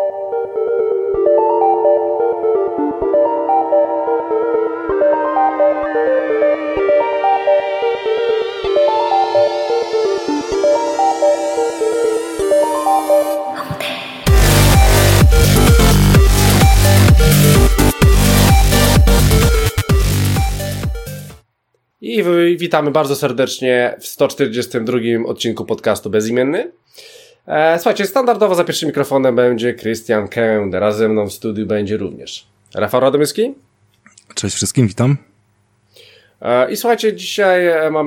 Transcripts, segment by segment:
I witamy bardzo serdecznie w 142 odcinku podcastu Bezimienny. Słuchajcie, standardowo za pierwszym mikrofonem będzie Krystian Kędę, razem ze mną w studiu będzie również Rafał Radomyski. Cześć wszystkim, witam. I słuchajcie, dzisiaj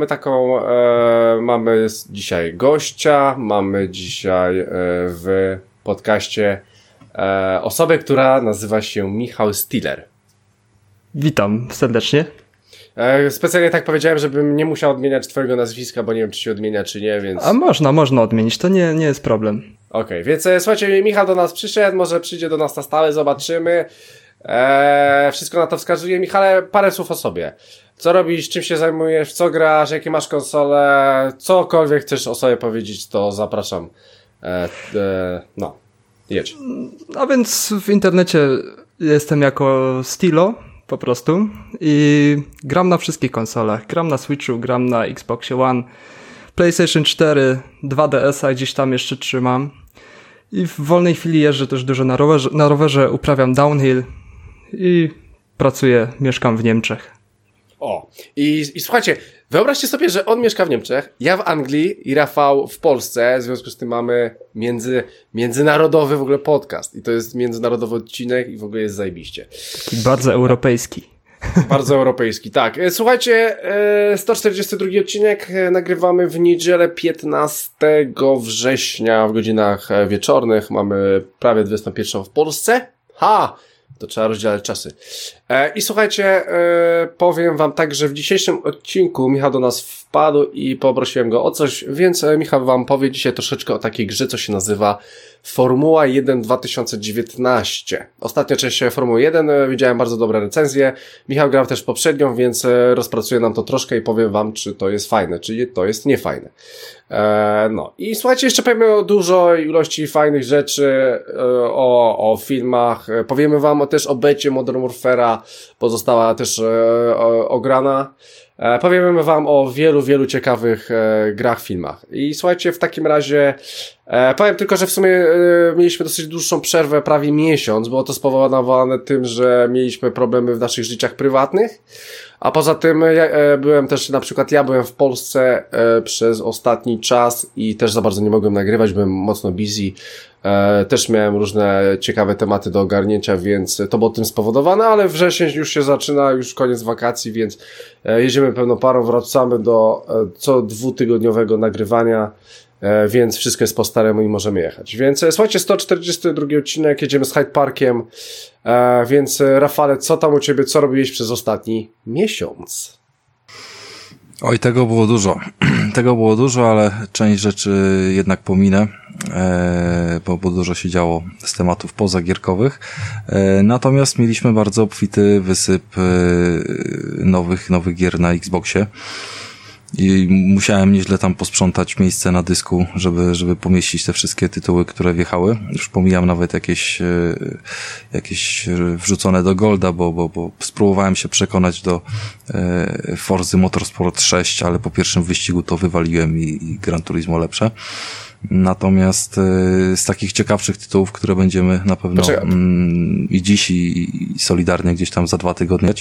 mamy dzisiaj gościa, mamy dzisiaj w podcaście osobę, która nazywa się Michał Stiller. Witam serdecznie. Specjalnie tak powiedziałem, żebym nie musiał odmieniać twojego nazwiska, bo nie wiem, czy się odmienia, czy nie, więc... A można odmienić, to nie jest problem. Okej, więc słuchajcie, Michał do nas przyszedł, może przyjdzie do nas na stałe, zobaczymy. Wszystko na to wskazuje. Michale, parę słów o sobie. Co robisz, czym się zajmujesz, co grasz, jakie masz konsole, cokolwiek chcesz o sobie powiedzieć, to zapraszam. Jedź. A więc w internecie jestem jako Stilo, po prostu, i gram na wszystkich konsolach. Gram na Switchu, gram na Xboxie One, PlayStation 4, 2DS-a gdzieś tam jeszcze trzymam. I w wolnej chwili jeżdżę też dużo na rowerze, uprawiam downhill i pracuję, mieszkam w Niemczech. O, i słuchajcie, wyobraźcie sobie, że on mieszka w Niemczech, ja w Anglii i Rafał w Polsce, w związku z tym mamy międzynarodowy w ogóle podcast i to jest międzynarodowy odcinek i w ogóle jest zajebiście. Taki bardzo europejski. Bardzo europejski, tak. Słuchajcie, 142 odcinek nagrywamy w niedzielę 15 września w godzinach wieczornych, mamy prawie 21 w Polsce. To trzeba rozdzielać czasy. I słuchajcie, powiem wam tak, że w dzisiejszym odcinku Michał do nas wpadł i poprosiłem go o coś, więc Michał wam powie dzisiaj troszeczkę o takiej grze, co się nazywa Formuła 1 2019. Ostatnia część Formuły 1, widziałem bardzo dobre recenzje. Michał grał też poprzednią, więc rozpracuję nam to troszkę i powiem wam, czy to jest fajne, czy to jest niefajne. I słuchajcie, jeszcze powiemy o dużej ilości fajnych rzeczy, o filmach, powiemy wam też o becie Modern Warfare'a, pozostała też ograna. Powiemy wam o wielu ciekawych grach, filmach. I słuchajcie, w takim razie powiem tylko, że w sumie mieliśmy dosyć dłuższą przerwę, prawie miesiąc. Było to spowodowane tym, że mieliśmy problemy w naszych życiach prywatnych. A poza tym ja byłem w Polsce przez ostatni czas i też za bardzo nie mogłem nagrywać, byłem mocno busy. Też miałem różne ciekawe tematy do ogarnięcia, więc to było tym spowodowane, ale wrzesień już się zaczyna, już koniec wakacji, więc jedziemy pełną parą, wracamy do co dwutygodniowego nagrywania, więc wszystko jest po staremu i możemy jechać. Więc słuchajcie, 142 odcinek, jedziemy z Hyde Parkiem, więc Rafale, co tam u ciebie, co robiłeś przez ostatni miesiąc? Oj, tego było dużo. Tego było dużo, ale część rzeczy jednak pominę, bo dużo się działo z tematów pozagierkowych. Natomiast mieliśmy bardzo obfity wysyp nowych gier na Xboxie. I musiałem nieźle tam posprzątać miejsce na dysku, żeby pomieścić te wszystkie tytuły, które wjechały. Już pomijam nawet jakieś wrzucone do Golda, bo spróbowałem się przekonać do Forzy Motorsport 6, ale po pierwszym wyścigu to wywaliłem i Gran Turismo lepsze. Natomiast z takich ciekawszych tytułów, które będziemy na pewno i dziś i solidarnie gdzieś tam za 2 tygodnie.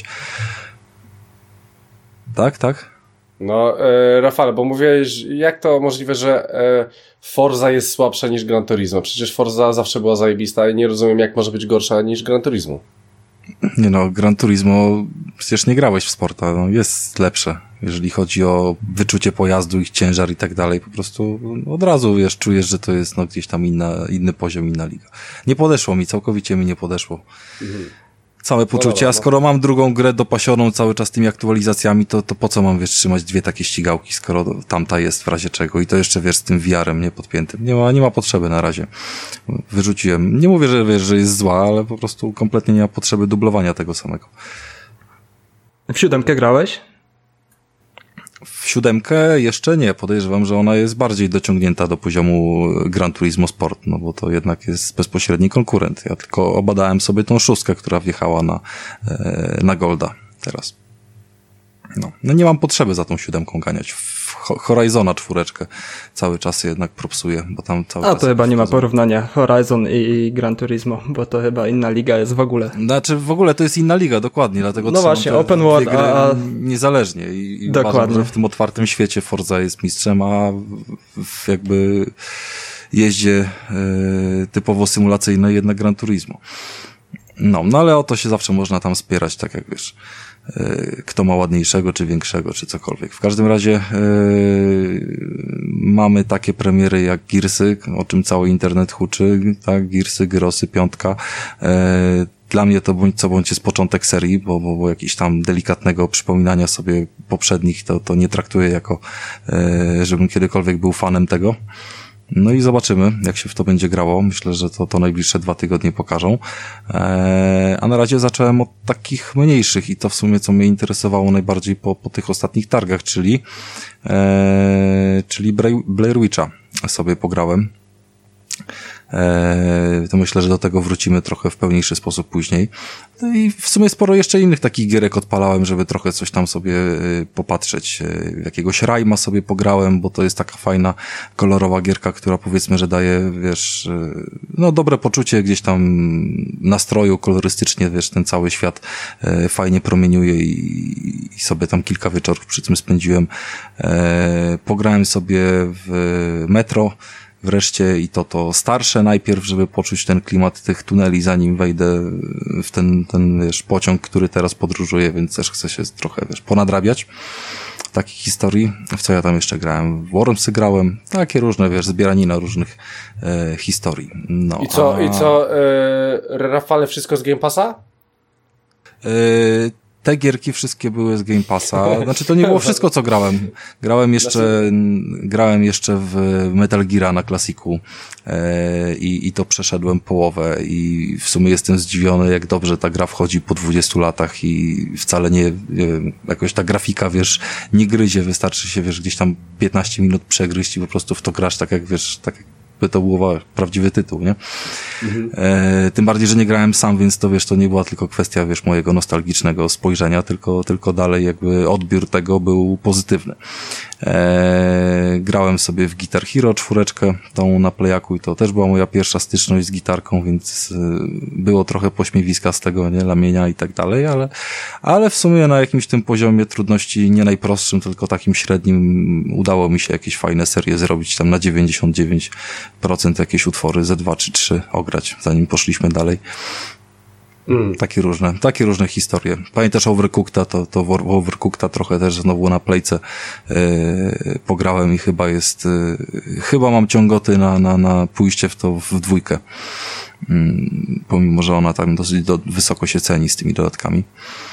Tak? No, Rafale, bo mówiłeś, jak to możliwe, że Forza jest słabsza niż Gran Turismo? Przecież Forza zawsze była zajebista i nie rozumiem, jak może być gorsza niż Gran Turismo. Nie no, Gran Turismo, przecież nie grałeś w sporta, jest lepsze, jeżeli chodzi o wyczucie pojazdu, ich ciężar i tak dalej, po prostu od razu czujesz, że to jest gdzieś tam inny poziom, inna liga. Nie podeszło mi, całkowicie mi nie podeszło. Całe poczucie, a skoro mam drugą grę dopasioną cały czas tymi aktualizacjami, to po co mam, trzymać 2 takie ścigałki, skoro tamta jest w razie czego i to jeszcze, z tym VR-em, nie podpiętym. Nie ma potrzeby na razie. Wyrzuciłem. Nie mówię, że jest zła, ale po prostu kompletnie nie ma potrzeby dublowania tego samego. W 7 grałeś? W 7 jeszcze nie. Podejrzewam, że ona jest bardziej dociągnięta do poziomu Gran Turismo Sport, no bo to jednak jest bezpośredni konkurent. Ja tylko obadałem sobie tą 6, która wjechała na Golda teraz. No nie mam potrzeby za tą 7 ganiać. Horizona 4 cały czas jednak propsuję, bo tam cały czas... to chyba nie ma porównania Horizon i Gran Turismo, bo to chyba inna liga jest w ogóle. Znaczy w ogóle to jest inna liga, dokładnie, dlatego no właśnie, open world, niezależnie i dokładnie. uważam, że w tym otwartym świecie Forza jest mistrzem, a w jakby jeździe typowo symulacyjnej jednak Gran Turismo. No ale o to się zawsze można tam spierać, tak jak wiesz, kto ma ładniejszego, czy większego, czy cokolwiek. W każdym razie mamy takie premiery jak Gearsy, o czym cały internet huczy, tak, Gearsy, Gyrosy, 5. Dla mnie to bądź co bądź jest początek serii, bo jakiś tam delikatnego przypominania sobie poprzednich to nie traktuję jako, żebym kiedykolwiek był fanem tego. No i zobaczymy, jak się w to będzie grało. Myślę, że to najbliższe 2 tygodnie pokażą. A na razie zacząłem od takich mniejszych i to w sumie, co mnie interesowało najbardziej po tych ostatnich targach, czyli Blair Witcha sobie pograłem. To myślę, że do tego wrócimy trochę w pełniejszy sposób później. No i w sumie sporo jeszcze innych takich gierek odpalałem, żeby trochę coś tam sobie popatrzeć. Jakiegoś Rayma sobie pograłem, bo to jest taka fajna, kolorowa gierka, która powiedzmy, że daje, wiesz, no dobre poczucie gdzieś tam nastroju, kolorystycznie, wiesz, ten cały świat fajnie promieniuje i sobie tam kilka wieczorów przy tym spędziłem. Pograłem sobie w Metro, wreszcie i to starsze najpierw, żeby poczuć ten klimat tych tuneli, zanim wejdę w ten wiesz, pociąg, który teraz podróżuje, więc też chcę się trochę, wiesz, ponadrabiać takich historii. W co ja tam jeszcze grałem? W Wormsy grałem. Takie różne, wiesz, zbieranina różnych historii. No, I co, Rafale, wszystko z Game Passa? Te gierki wszystkie były z Game Passa. Znaczy to nie było wszystko, co grałem. Grałem jeszcze w Metal Geara na klasiku i to przeszedłem połowę i w sumie jestem zdziwiony, jak dobrze ta gra wchodzi po 20 latach i wcale nie wiem, jakoś ta grafika, wiesz, nie gryzie, wystarczy się, wiesz, gdzieś tam 15 minut przegryźć i po prostu w to grasz tak jak, wiesz, tak jakby to był prawdziwy tytuł, nie? Mhm. Tym bardziej, że nie grałem sam, więc to, wiesz, to nie była tylko kwestia, wiesz, mojego nostalgicznego spojrzenia, tylko dalej jakby odbiór tego był pozytywny. Grałem sobie w Guitar Hero 4, tą na Playaku i to też była moja pierwsza styczność z gitarką, więc było trochę pośmiewiska z tego, nie, lamienia i tak dalej, ale w sumie na jakimś tym poziomie trudności nie najprostszym, tylko takim średnim udało mi się jakieś fajne serie zrobić, tam na 99% jakieś utwory ze 2 czy 3 ograć, zanim poszliśmy dalej. Takie różne historie. Pamiętasz Overcooked'a, to w Overcooked'a trochę też znowu na Playce pograłem i chyba mam ciągoty na pójście w to w 2. Pomimo, że ona tam dosyć wysoko się ceni z tymi dodatkami.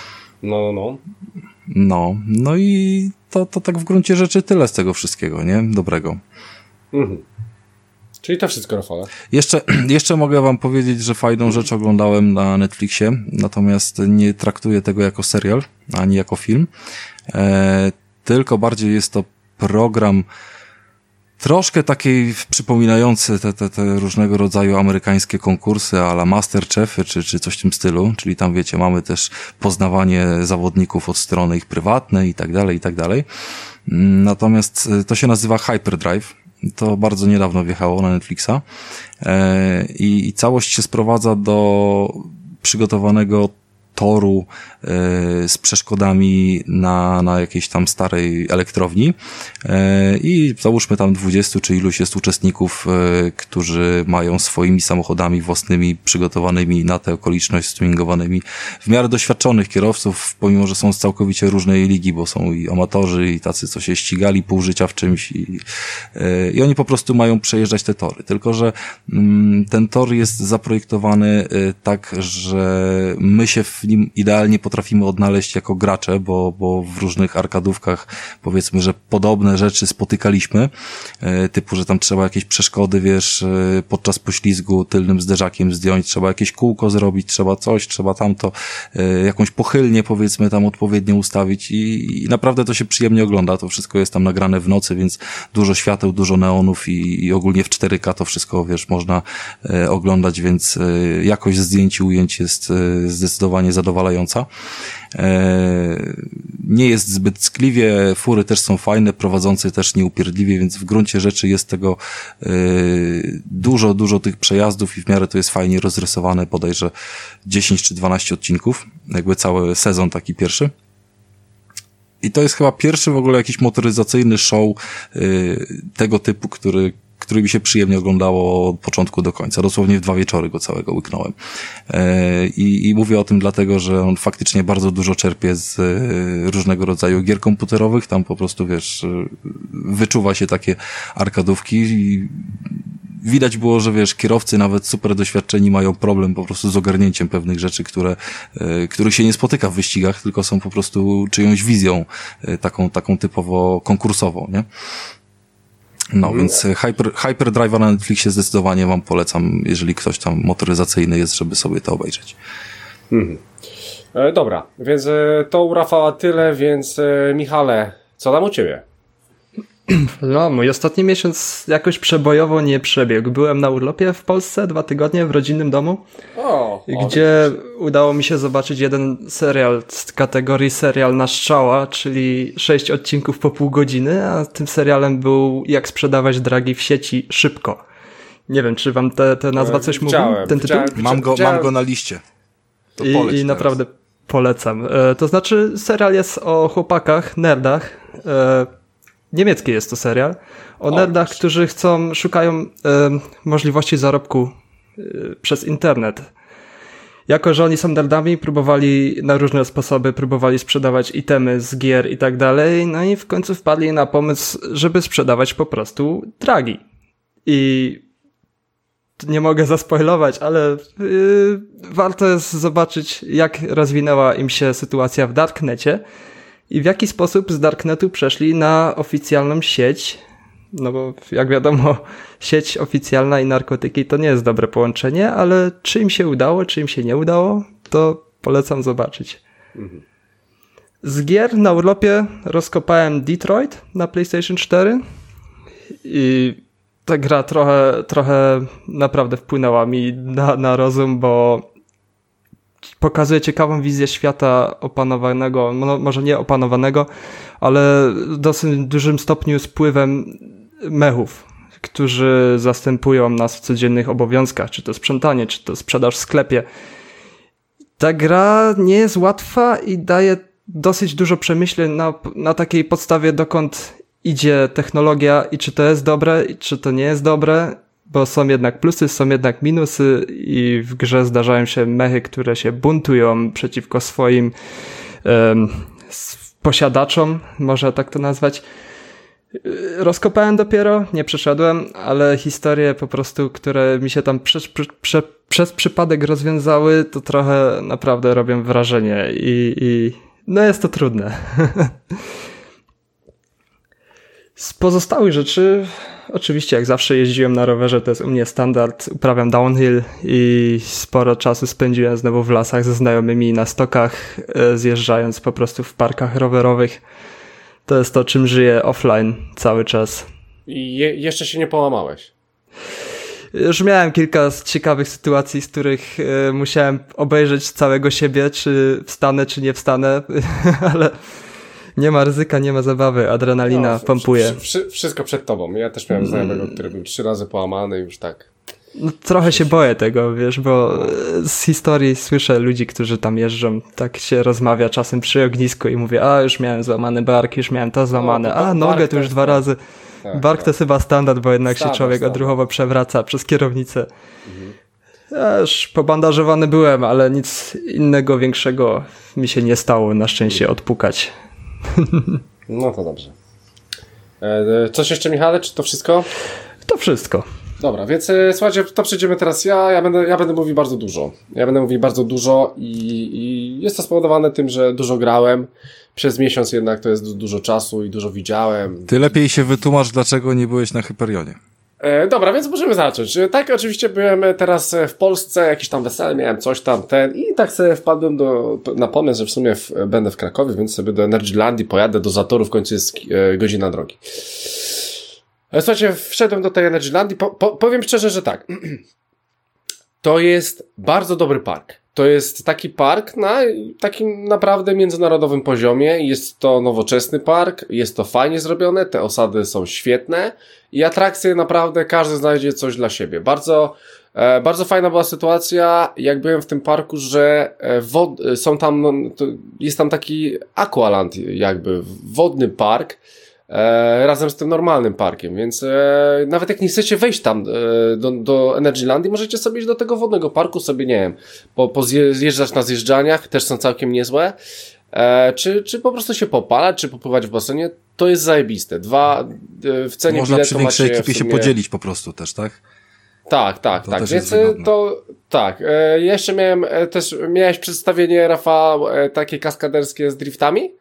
No i to tak w gruncie rzeczy tyle z tego wszystkiego, nie? Dobrego. Czyli to wszystko, Rafale. Jeszcze mogę wam powiedzieć, że fajną rzecz oglądałem na Netflixie, natomiast nie traktuję tego jako serial, ani jako film, tylko bardziej jest to program troszkę takiej przypominający te różnego rodzaju amerykańskie konkursy a la MasterChefy czy coś w tym stylu, czyli tam wiecie, mamy też poznawanie zawodników od strony ich prywatnej i tak dalej. Natomiast to się nazywa Hyperdrive. To bardzo niedawno wjechało na Netflixa i całość się sprowadza do przygotowanego toru z przeszkodami na jakiejś tam starej elektrowni i załóżmy tam 20 czy iluś jest uczestników, którzy mają swoimi samochodami własnymi przygotowanymi na tę okoliczność, tuningowanymi w miarę doświadczonych kierowców, pomimo że są z całkowicie różnej ligi, bo są i amatorzy i tacy, co się ścigali pół życia w czymś i oni po prostu mają przejeżdżać te tory, tylko że ten tor jest zaprojektowany tak, że my się w idealnie potrafimy odnaleźć jako gracze, bo w różnych arkadówkach powiedzmy, że podobne rzeczy spotykaliśmy, typu, że tam trzeba jakieś przeszkody, wiesz, podczas poślizgu tylnym zderzakiem zdjąć, trzeba jakieś kółko zrobić, trzeba coś, trzeba tamto, jakąś pochylnię powiedzmy tam odpowiednio ustawić i naprawdę to się przyjemnie ogląda, to wszystko jest tam nagrane w nocy, więc dużo świateł, dużo neonów i ogólnie w 4K to wszystko, wiesz, można oglądać, więc jakość zdjęć i ujęć jest zdecydowanie zadowalająca. Nie jest zbyt ckliwie, fury też są fajne, prowadzący też nieupierdliwie, więc w gruncie rzeczy jest tego dużo tych przejazdów i w miarę to jest fajnie rozrysowane, bodajże 10 czy 12 odcinków, jakby cały sezon taki pierwszy. I to jest chyba pierwszy w ogóle jakiś motoryzacyjny show tego typu, który mi się przyjemnie oglądało od początku do końca. Dosłownie w 2 wieczory go całego łyknąłem. I mówię o tym dlatego, że on faktycznie bardzo dużo czerpie z różnego rodzaju gier komputerowych. Tam po prostu, wiesz, wyczuwa się takie arkadówki i widać było, że wiesz, kierowcy nawet super doświadczeni mają problem po prostu z ogarnięciem pewnych rzeczy, których się nie spotyka w wyścigach, tylko są po prostu czyjąś wizją taką typowo konkursową, nie? No, więc Hyperdrive'a na Netflixie zdecydowanie wam polecam, jeżeli ktoś tam motoryzacyjny jest, żeby sobie to obejrzeć. Dobra, więc to u Rafała tyle, więc Michale, co tam u ciebie? No, mój ostatni miesiąc jakoś przebojowo nie przebiegł. Byłem na urlopie w Polsce 2 tygodnie w rodzinnym domu, gdzie udało mi się zobaczyć jeden serial z kategorii serial na strzała, czyli 6 odcinków po pół godziny, a tym serialem był Jak sprzedawać dragi w sieci szybko. Nie wiem, czy wam ta nazwa coś mówi? Ten tytuł? Mam go na liście. To I naprawdę polecam. To znaczy serial jest o chłopakach, nerdach, niemiecki jest to serial o nerdach, którzy szukają możliwości zarobku przez internet. Jako że oni są nerdami, próbowali na różne sposoby, sprzedawać itemy z gier i tak dalej, no i w końcu wpadli na pomysł, żeby sprzedawać po prostu dragi. I nie mogę zaspoilować, ale warto jest zobaczyć, jak rozwinęła im się sytuacja w Darknecie i w jaki sposób z Darknetu przeszli na oficjalną sieć. No bo jak wiadomo, sieć oficjalna i narkotyki to nie jest dobre połączenie, ale czy im się udało, czy im się nie udało, to polecam zobaczyć. Z gier na urlopie rozkopałem Detroit na PlayStation 4 i ta gra trochę naprawdę wpłynęła mi na rozum, bo pokazuje ciekawą wizję świata opanowanego, może nie opanowanego, ale w dosyć dużym stopniu z wpływem mechów, którzy zastępują nas w codziennych obowiązkach, czy to sprzątanie, czy to sprzedaż w sklepie. Ta gra nie jest łatwa i daje dosyć dużo przemyśleń na takiej podstawie, dokąd idzie technologia i czy to jest dobre, i czy to nie jest dobre, bo są jednak plusy, są jednak minusy i w grze zdarzają się mechy, które się buntują przeciwko swoim posiadaczom, można tak to nazwać. Rozkopałem dopiero, nie przeszedłem, ale historie po prostu, które mi się tam przez przypadek rozwiązały, to trochę naprawdę robią wrażenie i no jest to trudne. Z pozostałych rzeczy, oczywiście jak zawsze jeździłem na rowerze, to jest u mnie standard, uprawiam downhill i sporo czasu spędziłem znowu w lasach ze znajomymi na stokach, zjeżdżając po prostu w parkach rowerowych. To jest to, czym żyję offline cały czas. I jeszcze się nie połamałeś? Już miałem kilka ciekawych sytuacji, z których musiałem obejrzeć całego siebie, czy wstanę, czy nie wstanę, ale nie ma ryzyka, nie ma zabawy, adrenalina pompuje. Wszystko przed tobą. Ja też miałem znajomego, który był 3 razy połamany już tak. No, trochę się boję tego, wiesz, bo z historii słyszę ludzi, którzy tam jeżdżą, tak się rozmawia czasem przy ognisku i mówię, już miałem złamany bark, już miałem to złamane, nogę to już 2 razy. Tak, bark to jest chyba standard, bo jednak się człowiek odruchowo przewraca przez kierownicę. Ja już pobandażowany byłem, ale nic innego większego mi się nie stało, na szczęście odpukać. No to dobrze. Coś jeszcze, Michale, czy to wszystko? To wszystko. Dobra, więc słuchajcie, to przejdziemy teraz ja będę mówił bardzo dużo. Ja będę mówił bardzo dużo i jest to spowodowane tym, że dużo grałem. Przez miesiąc jednak to jest dużo czasu i dużo widziałem. Ty lepiej się wytłumacz, dlaczego nie byłeś na Hyperionie. Dobra, więc możemy zacząć. Tak, oczywiście byłem teraz w Polsce, jakieś tam wesele, miałem coś tam, i tak sobie wpadłem na pomysł, że w sumie będę w Krakowie, więc sobie do Energylandii pojadę, do Zatoru, w końcu jest godzina drogi. Słuchajcie, wszedłem do tej Energylandii, powiem szczerze, że tak. To jest bardzo dobry park. To jest taki park na takim naprawdę międzynarodowym poziomie. Jest to nowoczesny park, jest to fajnie zrobione, te osady są świetne i atrakcje naprawdę każdy znajdzie coś dla siebie. Bardzo fajna była sytuacja, jak byłem w tym parku, że jest tam taki Aqualand, jakby wodny park, razem z tym normalnym parkiem, więc nawet jak nie chcecie wejść tam do Energylandii, możecie sobie iść do tego wodnego parku, sobie nie wiem, zjeżdżać na zjeżdżaniach, też są całkiem niezłe, czy po prostu się popalać, czy popływać w basenie, to jest zajebiste. W cenie można biletu przy większej macie ekipie się podzielić po prostu też, tak? Tak, więc jeszcze miałem miałeś przedstawienie, Rafał, takie kaskaderskie z driftami?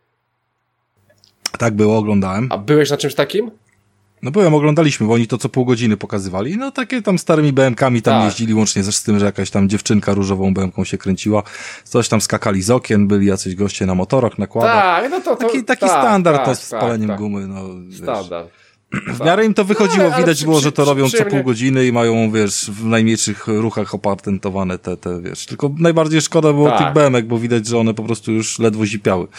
Tak było, oglądałem. A byłeś na czymś takim? No oglądaliśmy, bo oni to co pół godziny pokazywali. No takie tam starymi BM-kami tam jeździli, łącznie z tym, że jakaś tam dziewczynka różową BM-ką się kręciła. Coś tam skakali z okien, byli jacyś goście na motorach, nakładach. Tak, no taki standard z paleniem gumy. No, standard. W miarę im to wychodziło, widać było, że to robią co pół godziny i mają, w najmniejszych ruchach opatentowane te, Tylko najbardziej szkoda było tych BM-ek, bo widać, że one po prostu już ledwo zipiały.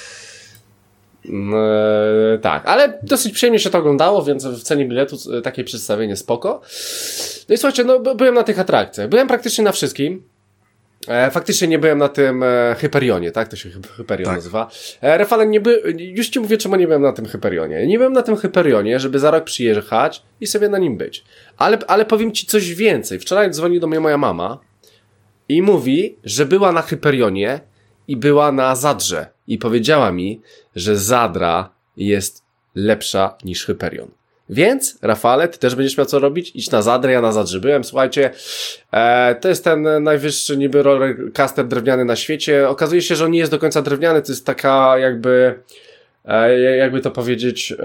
Tak, ale dosyć przyjemnie się to oglądało, więc w cenie biletu takie przedstawienie spoko. No i słuchajcie, byłem na tych atrakcjach. Byłem praktycznie na wszystkim. Faktycznie nie byłem na tym Hyperionie, tak? To się Hyperion nazywa. Rafale, już ci mówię, czemu nie byłem na tym Hyperionie. Nie byłem na tym Hyperionie, żeby za rok przyjechać i sobie na nim być. Ale powiem ci coś więcej. Wczoraj dzwoni do mnie moja mama i mówi, że była na Hyperionie i była na Zadrze. I powiedziała mi, że Zadra jest lepsza niż Hyperion. Więc, Rafale, ty też będziesz miał co robić? Idź na Zadrę, ja na Zadrze byłem. Słuchajcie, to jest ten najwyższy niby rollercoaster drewniany na świecie. Okazuje się, że on nie jest do końca drewniany, to jest taka jakby to powiedzieć,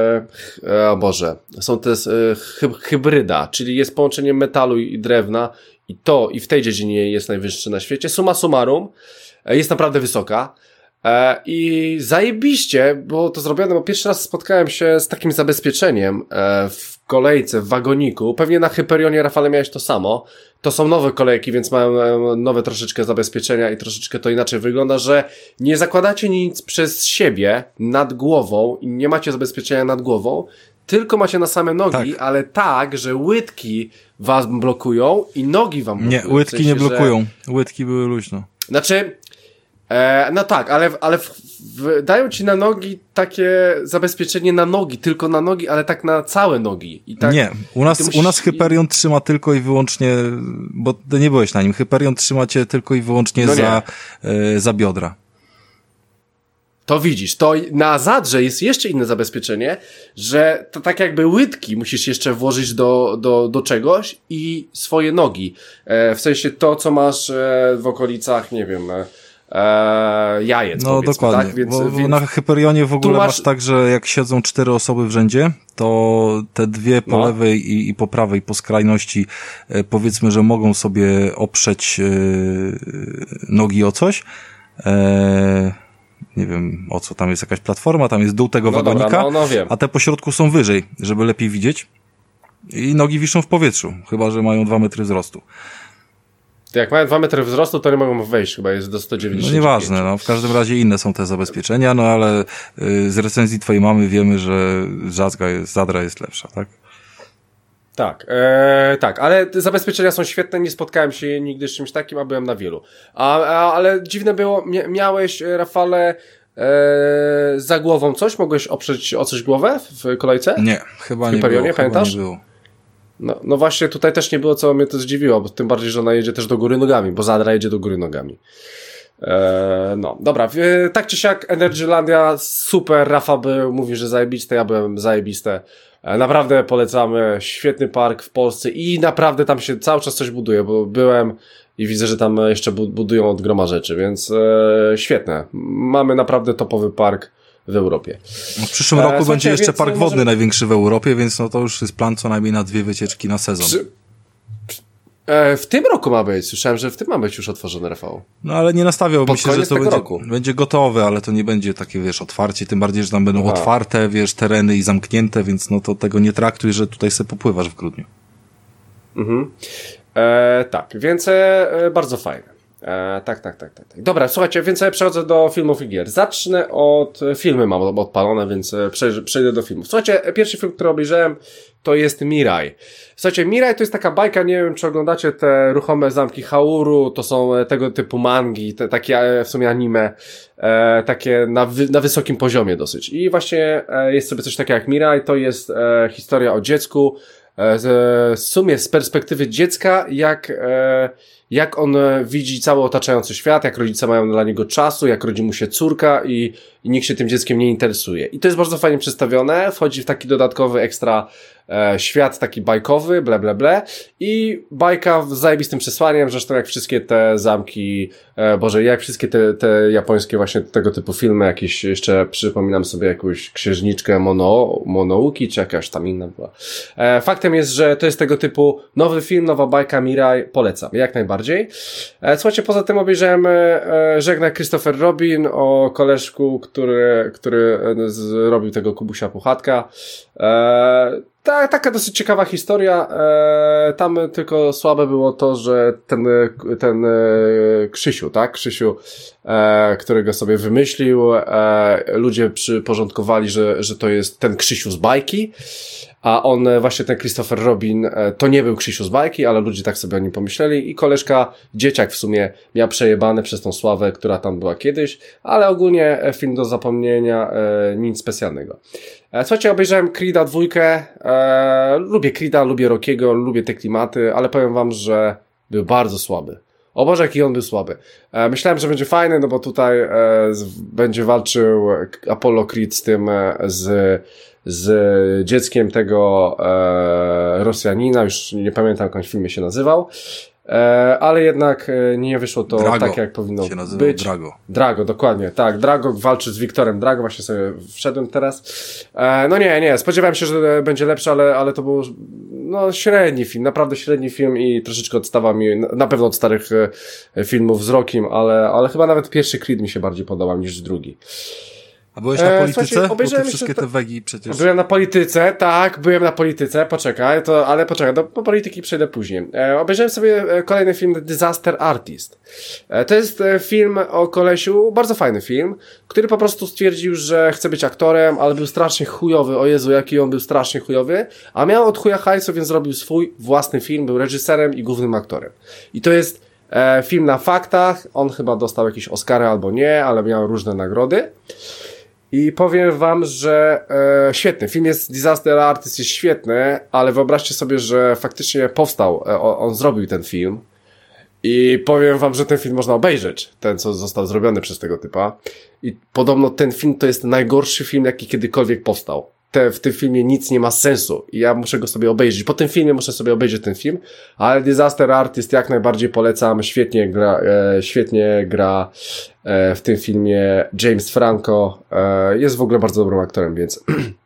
o Boże, są to hybryda, czyli jest połączenie metalu i drewna i w tej dziedzinie jest najwyższy na świecie. Summa summarum, jest naprawdę wysoka. I zajebiście było to zrobione, bo pierwszy raz spotkałem się z takim zabezpieczeniem w kolejce, w wagoniku. Pewnie na Hyperionie, Rafale, miałeś to samo. To są nowe kolejki, więc mają nowe troszeczkę zabezpieczenia i troszeczkę to inaczej wygląda, że nie zakładacie nic przez siebie nad głową i nie macie zabezpieczenia nad głową, tylko macie na same nogi, ale tak, że łydki was blokują i nogi wam blokują. Nie, łydki nie blokują. Łydki były luźno. Znaczy... no tak, ale dają ci na nogi takie zabezpieczenie na nogi, tylko na nogi, ale tak na całe nogi. I tak, nie, u nas Hyperion trzyma tylko i wyłącznie, bo ty nie byłeś na nim, Hyperion trzyma cię tylko i wyłącznie za biodra. To widzisz, to na Zadrze jest jeszcze inne zabezpieczenie, że to tak jakby łydki musisz jeszcze włożyć do czegoś i swoje nogi. W sensie to, co masz w okolicach, nie wiem... jajec, no dokładnie, tak? Więc na Hyperionie w ogóle masz tak, że jak siedzą 4 osoby w rzędzie, to te dwie po lewej i po prawej, po skrajności, powiedzmy, że mogą sobie oprzeć nogi o coś. Nie wiem o co, tam jest jakaś platforma, tam jest dół tego wagonika, wiem. A te po środku są wyżej, żeby lepiej widzieć i nogi wiszą w powietrzu, chyba że mają 2 metry wzrostu. Jak mają 2 metry wzrostu, to nie mogą wejść, chyba jest do 190. No nieważne, w każdym razie inne są te zabezpieczenia, ale z recenzji twojej mamy wiemy, że Zadra jest lepsza, tak? Tak, ale te zabezpieczenia są świetne, nie spotkałem się nigdy z czymś takim, a byłem na wielu. Ale dziwne było, miałeś, Rafale, za głową coś? Mogłeś oprzeć o coś głowę w kolejce? Nie, chyba nie było. Pamiętasz? Chyba nie było. No właśnie tutaj też nie było, co mnie to zdziwiło, bo tym bardziej, że ona jedzie też do góry nogami, bo Zadra jedzie do góry nogami. Dobra, tak czy siak Energylandia super, Rafa mówi, że zajebiste, ja byłem zajebiste. Naprawdę polecamy, świetny park w Polsce i naprawdę tam się cały czas coś buduje, bo byłem i widzę, że tam jeszcze budują od groma rzeczy, więc świetne. Mamy naprawdę topowy park w Europie. No w przyszłym roku będzie jeszcze park wodny największy w Europie, więc no to już jest plan co najmniej na 2 wycieczki na sezon. W tym roku ma być. Słyszałem, że w tym ma być już otworzony, Rafał. No ale nie nastawiałbym się, że to będzie gotowe, ale to nie będzie takie, otwarcie, tym bardziej, że tam będą otwarte, tereny i zamknięte, więc no to tego nie traktuj, że tutaj sobie popływasz w grudniu. Mhm. Tak, więc bardzo fajne. Tak. Dobra, słuchajcie, więc przechodzę do filmów i gier. Zacznę od filmy, mam odpalone, więc przejdę do filmów. Słuchajcie, pierwszy film, który obejrzałem, to jest Mirai. Słuchajcie, Mirai to jest taka bajka, nie wiem, czy oglądacie te ruchome zamki Hauru, to są tego typu mangi, takie w sumie anime, takie na wysokim poziomie dosyć. I właśnie jest sobie coś takiego jak Mirai, to jest historia o dziecku, w sumie z perspektywy dziecka, jak on widzi cały otaczający świat, jak rodzice mają dla niego czasu, jak rodzi mu się córka i nikt się tym dzieckiem nie interesuje. I to jest bardzo fajnie przedstawione, wchodzi w taki dodatkowy ekstra świat taki bajkowy, i bajka z zajebistym przesłaniem, zresztą jak wszystkie te zamki, jak wszystkie te japońskie właśnie tego typu filmy, jakieś jeszcze przypominam sobie jakąś księżniczkę Monouki, czy jakaś tam inna była. Faktem jest, że to jest tego typu nowy film, nowa bajka Mirai, polecam, jak najbardziej. Słuchajcie, poza tym obejrzałem Żegna Christopher Robin o koleżku, który zrobił tego Kubusia Puchatka. Taka dosyć ciekawa historia. Tam tylko słabe było to, że ten Krzysiu, którego sobie wymyślił, ludzie przyporządkowali, że to jest ten Krzysiu z bajki, a on właśnie ten Christopher Robin to nie był Krzysiu z bajki, ale ludzie tak sobie o nim pomyśleli i koleżka, dzieciak w sumie, miał przejebane przez tą sławę, która tam była kiedyś, ale ogólnie film do zapomnienia, nic specjalnego. Słuchajcie, obejrzałem Creed'a 2, lubię Creed'a, lubię Rockiego, lubię te klimaty, ale powiem wam, że był bardzo słaby. O Boże, jaki on był słaby. Myślałem, że będzie fajny, no bo tutaj będzie walczył Apollo Creed z tym, z dzieckiem tego Rosjanina, już nie pamiętam, jak on w filmie się nazywał, ale jednak nie wyszło to Drago tak, jak powinno się nazywał, być. Drago, dokładnie, tak. Drago walczy z Wiktorem Drago, właśnie sobie wszedłem teraz. No nie, spodziewałem się, że będzie lepszy, ale to był średni film, naprawdę średni film i troszeczkę odstawa mi, na pewno od starych filmów z Rockiem, ale chyba nawet pierwszy Creed mi się bardziej podobał niż drugi. A byłeś na polityce? Bo te wszystkie te wegi przecież... Byłem na polityce, poczekaj, do polityki przejdę później. Obejrzałem sobie kolejny film Disaster Artist. To jest film o kolesiu, bardzo fajny film, który po prostu stwierdził, że chce być aktorem, ale był strasznie chujowy, o Jezu, jaki on był strasznie chujowy, a miał od chuja hajsu, więc zrobił swój własny film, był reżyserem i głównym aktorem. I to jest film na faktach, on chyba dostał jakieś Oscary albo nie, ale miał różne nagrody. I powiem wam, że świetny. Film jest Disaster Artist, jest świetny, ale wyobraźcie sobie, że faktycznie powstał, on zrobił ten film i powiem wam, że ten film można obejrzeć, ten co został zrobiony przez tego typa i podobno ten film to jest najgorszy film, jaki kiedykolwiek powstał. W tym filmie nic nie ma sensu i ja muszę go sobie obejrzeć. Po tym filmie muszę sobie obejrzeć ten film, ale Disaster Artist jak najbardziej polecam. Świetnie gra w tym filmie James Franco. Jest w ogóle bardzo dobrym aktorem, więc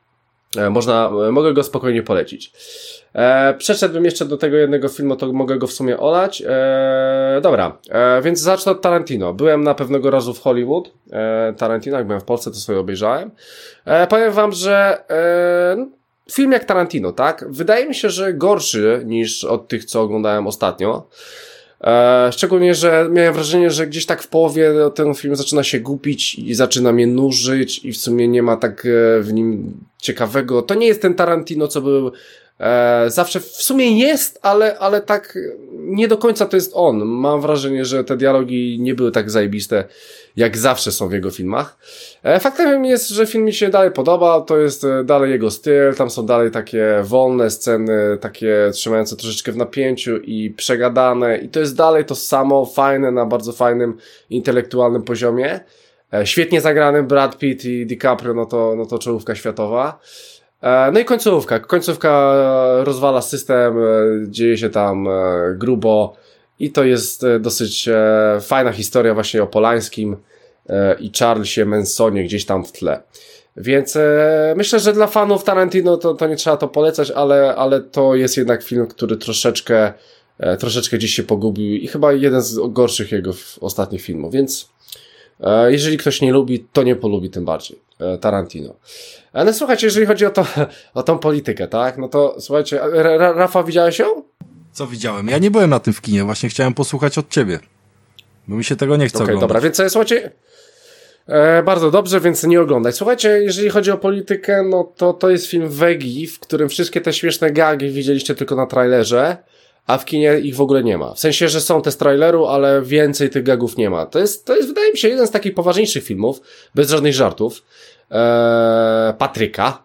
mogę go spokojnie polecić. Przeszedłbym jeszcze do tego jednego filmu, to mogę go w sumie olać. Dobra, więc zacznę od Tarantino. Byłem na pewnego razu w Hollywood. Tarantino, jak byłem w Polsce, to sobie obejrzałem. Powiem wam, że film jak Tarantino, tak? Wydaje mi się, że gorszy niż od tych, co oglądałem ostatnio. Szczególnie, że miałem wrażenie, że gdzieś tak w połowie ten film zaczyna się gubić i zaczyna mnie nużyć i w sumie nie ma tak w nim ciekawego. To nie jest ten Tarantino, co był zawsze, w sumie jest, ale tak nie do końca to jest on. Mam wrażenie, że te dialogi nie były tak zajebiste, jak zawsze są w jego filmach. Faktem jest, że film mi się dalej podoba, to jest dalej jego styl, tam są dalej takie wolne sceny, takie trzymające troszeczkę w napięciu i przegadane i to jest dalej to samo, fajne, na bardzo fajnym, intelektualnym poziomie. Świetnie zagrany Brad Pitt i DiCaprio, no to czołówka światowa. No i końcówka. Końcówka rozwala system, dzieje się tam grubo i to jest dosyć fajna historia właśnie o Polańskim i Charlesie Mansonie gdzieś tam w tle. Więc myślę, że dla fanów Tarantino to nie trzeba to polecać, ale to jest jednak film, który troszeczkę gdzieś się pogubił i chyba jeden z gorszych jego ostatnich filmów, więc jeżeli ktoś nie lubi, to nie polubi tym bardziej Tarantino. No słuchajcie, jeżeli chodzi o tą politykę, tak, no to słuchajcie, Rafa, widziałeś ją? Co widziałem? Ja nie byłem na tym w kinie, właśnie chciałem posłuchać od ciebie, bo mi się tego nie chce oglądać. Dobra, więc słuchajcie, bardzo dobrze, więc nie oglądać. Słuchajcie, jeżeli chodzi o politykę, no to jest film Wegi, w którym wszystkie te śmieszne gagi widzieliście tylko na trailerze, a w kinie ich w ogóle nie ma. W sensie, że są te z traileru, ale więcej tych gagów nie ma. To jest wydaje mi się, jeden z takich poważniejszych filmów, bez żadnych żartów. Patryka.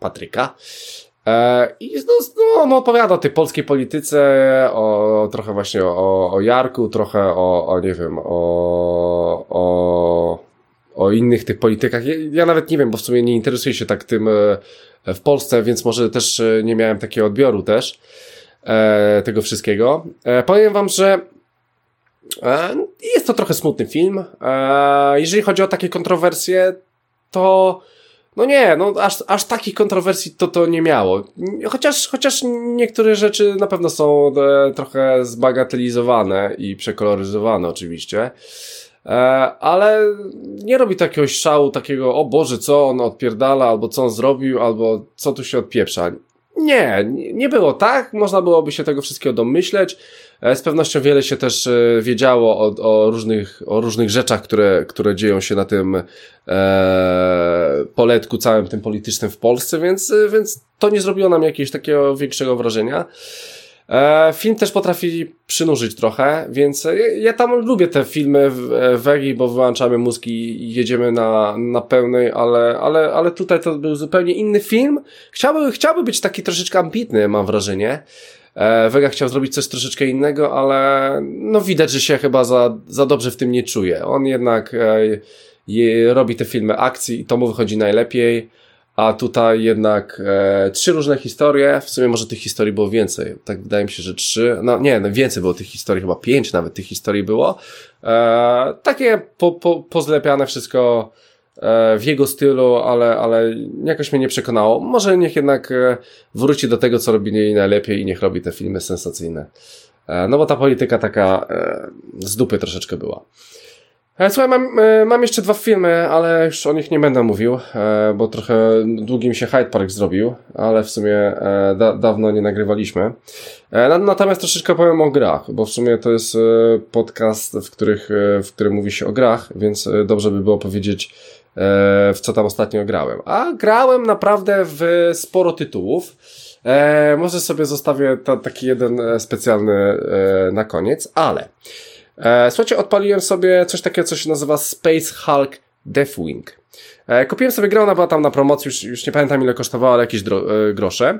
I no, opowiada o tej polskiej polityce, trochę właśnie o Jarku, trochę nie wiem, o innych tych politykach. Ja nawet nie wiem, bo w sumie nie interesuję się tak tym w Polsce, więc może też nie miałem takiego odbioru też tego wszystkiego. Powiem wam, że jest to trochę smutny film. Jeżeli chodzi o takie kontrowersje, to no nie, no aż takich kontrowersji to nie miało. Chociaż niektóre rzeczy na pewno są trochę zbagatelizowane i przekoloryzowane oczywiście. Ale nie robi takiego szału, takiego o Boże, co on odpierdala, albo co on zrobił, albo co tu się odpieprza. Nie było tak, można byłoby się tego wszystkiego domyśleć. Z pewnością wiele się też wiedziało o różnych rzeczach, które dzieją się na tym poletku całym tym politycznym w Polsce, więc to nie zrobiło nam jakiegoś takiego większego wrażenia. Film też potrafi przynurzyć trochę, więc ja tam lubię te filmy Wegi, bo wyłączamy mózg i jedziemy na pełnej, ale tutaj to był zupełnie inny film. Chciałby być taki troszeczkę ambitny, mam wrażenie. Wega chciał zrobić coś troszeczkę innego, ale no widać, że się chyba za dobrze w tym nie czuje. On jednak robi te filmy akcji i to mu wychodzi najlepiej. A tutaj jednak 3 różne historie, w sumie może tych historii było więcej, tak wydaje mi się, że 3, no nie, więcej było tych historii, chyba 5 nawet tych historii było. Takie pozlepiane wszystko w jego stylu, ale jakoś mnie nie przekonało. Może niech jednak wróci do tego, co robili najlepiej i niech robi te filmy sensacyjne. No bo ta polityka taka z dupy troszeczkę była. Słuchaj, mam jeszcze 2 filmy, ale już o nich nie będę mówił, bo trochę długi mi się Hyde Park zrobił, ale w sumie dawno nie nagrywaliśmy. Natomiast troszeczkę powiem o grach, bo w sumie to jest podcast, w którym mówi się o grach, więc dobrze by było powiedzieć, w co tam ostatnio grałem. A grałem naprawdę w sporo tytułów. Może sobie zostawię taki jeden specjalny na koniec, ale słuchajcie, odpaliłem sobie coś takiego, co się nazywa Space Hulk Deathwing. Kupiłem sobie grę, ona była tam na promocji, już nie pamiętam ile kosztowała, ale jakieś grosze.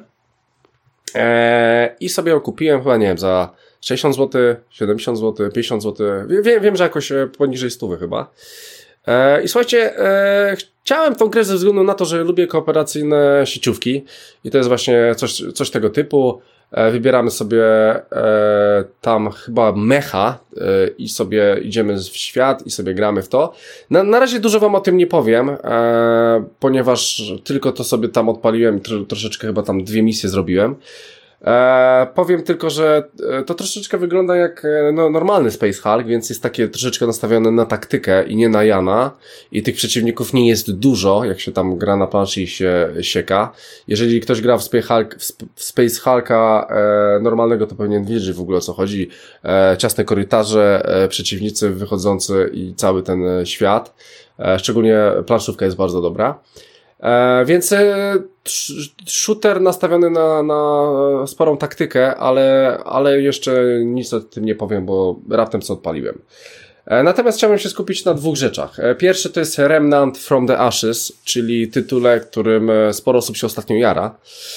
I sobie ją kupiłem chyba, nie wiem, za 60 zł, 70 zł, 50 zł. Wiem, że jakoś poniżej 100 chyba. I słuchajcie, chciałem tą grę ze względu na to, że lubię kooperacyjne sieciówki i to jest właśnie coś tego typu. Wybieramy sobie tam chyba mecha i sobie idziemy w świat i sobie gramy w to. Na razie dużo wam o tym nie powiem, ponieważ tylko to sobie tam odpaliłem, troszeczkę chyba tam 2 misje zrobiłem. Powiem tylko, że to troszeczkę wygląda jak normalny Space Hulk, więc jest takie troszeczkę nastawione na taktykę i nie na Jana i tych przeciwników nie jest dużo, jak się tam gra na planszy i się sieka. Jeżeli ktoś gra w Space Hulka normalnego, to powinien wiedzieć w ogóle o co chodzi. Ciasne korytarze, przeciwnicy wychodzący i cały ten świat. Szczególnie planszówka jest bardzo dobra. Więc shooter nastawiony na sporą taktykę, ale jeszcze nic o tym nie powiem, bo raptem co odpaliłem. Natomiast chciałbym się skupić na 2 rzeczach. Pierwszy to jest Remnant from the Ashes, czyli tytule, którym sporo osób się ostatnio jara.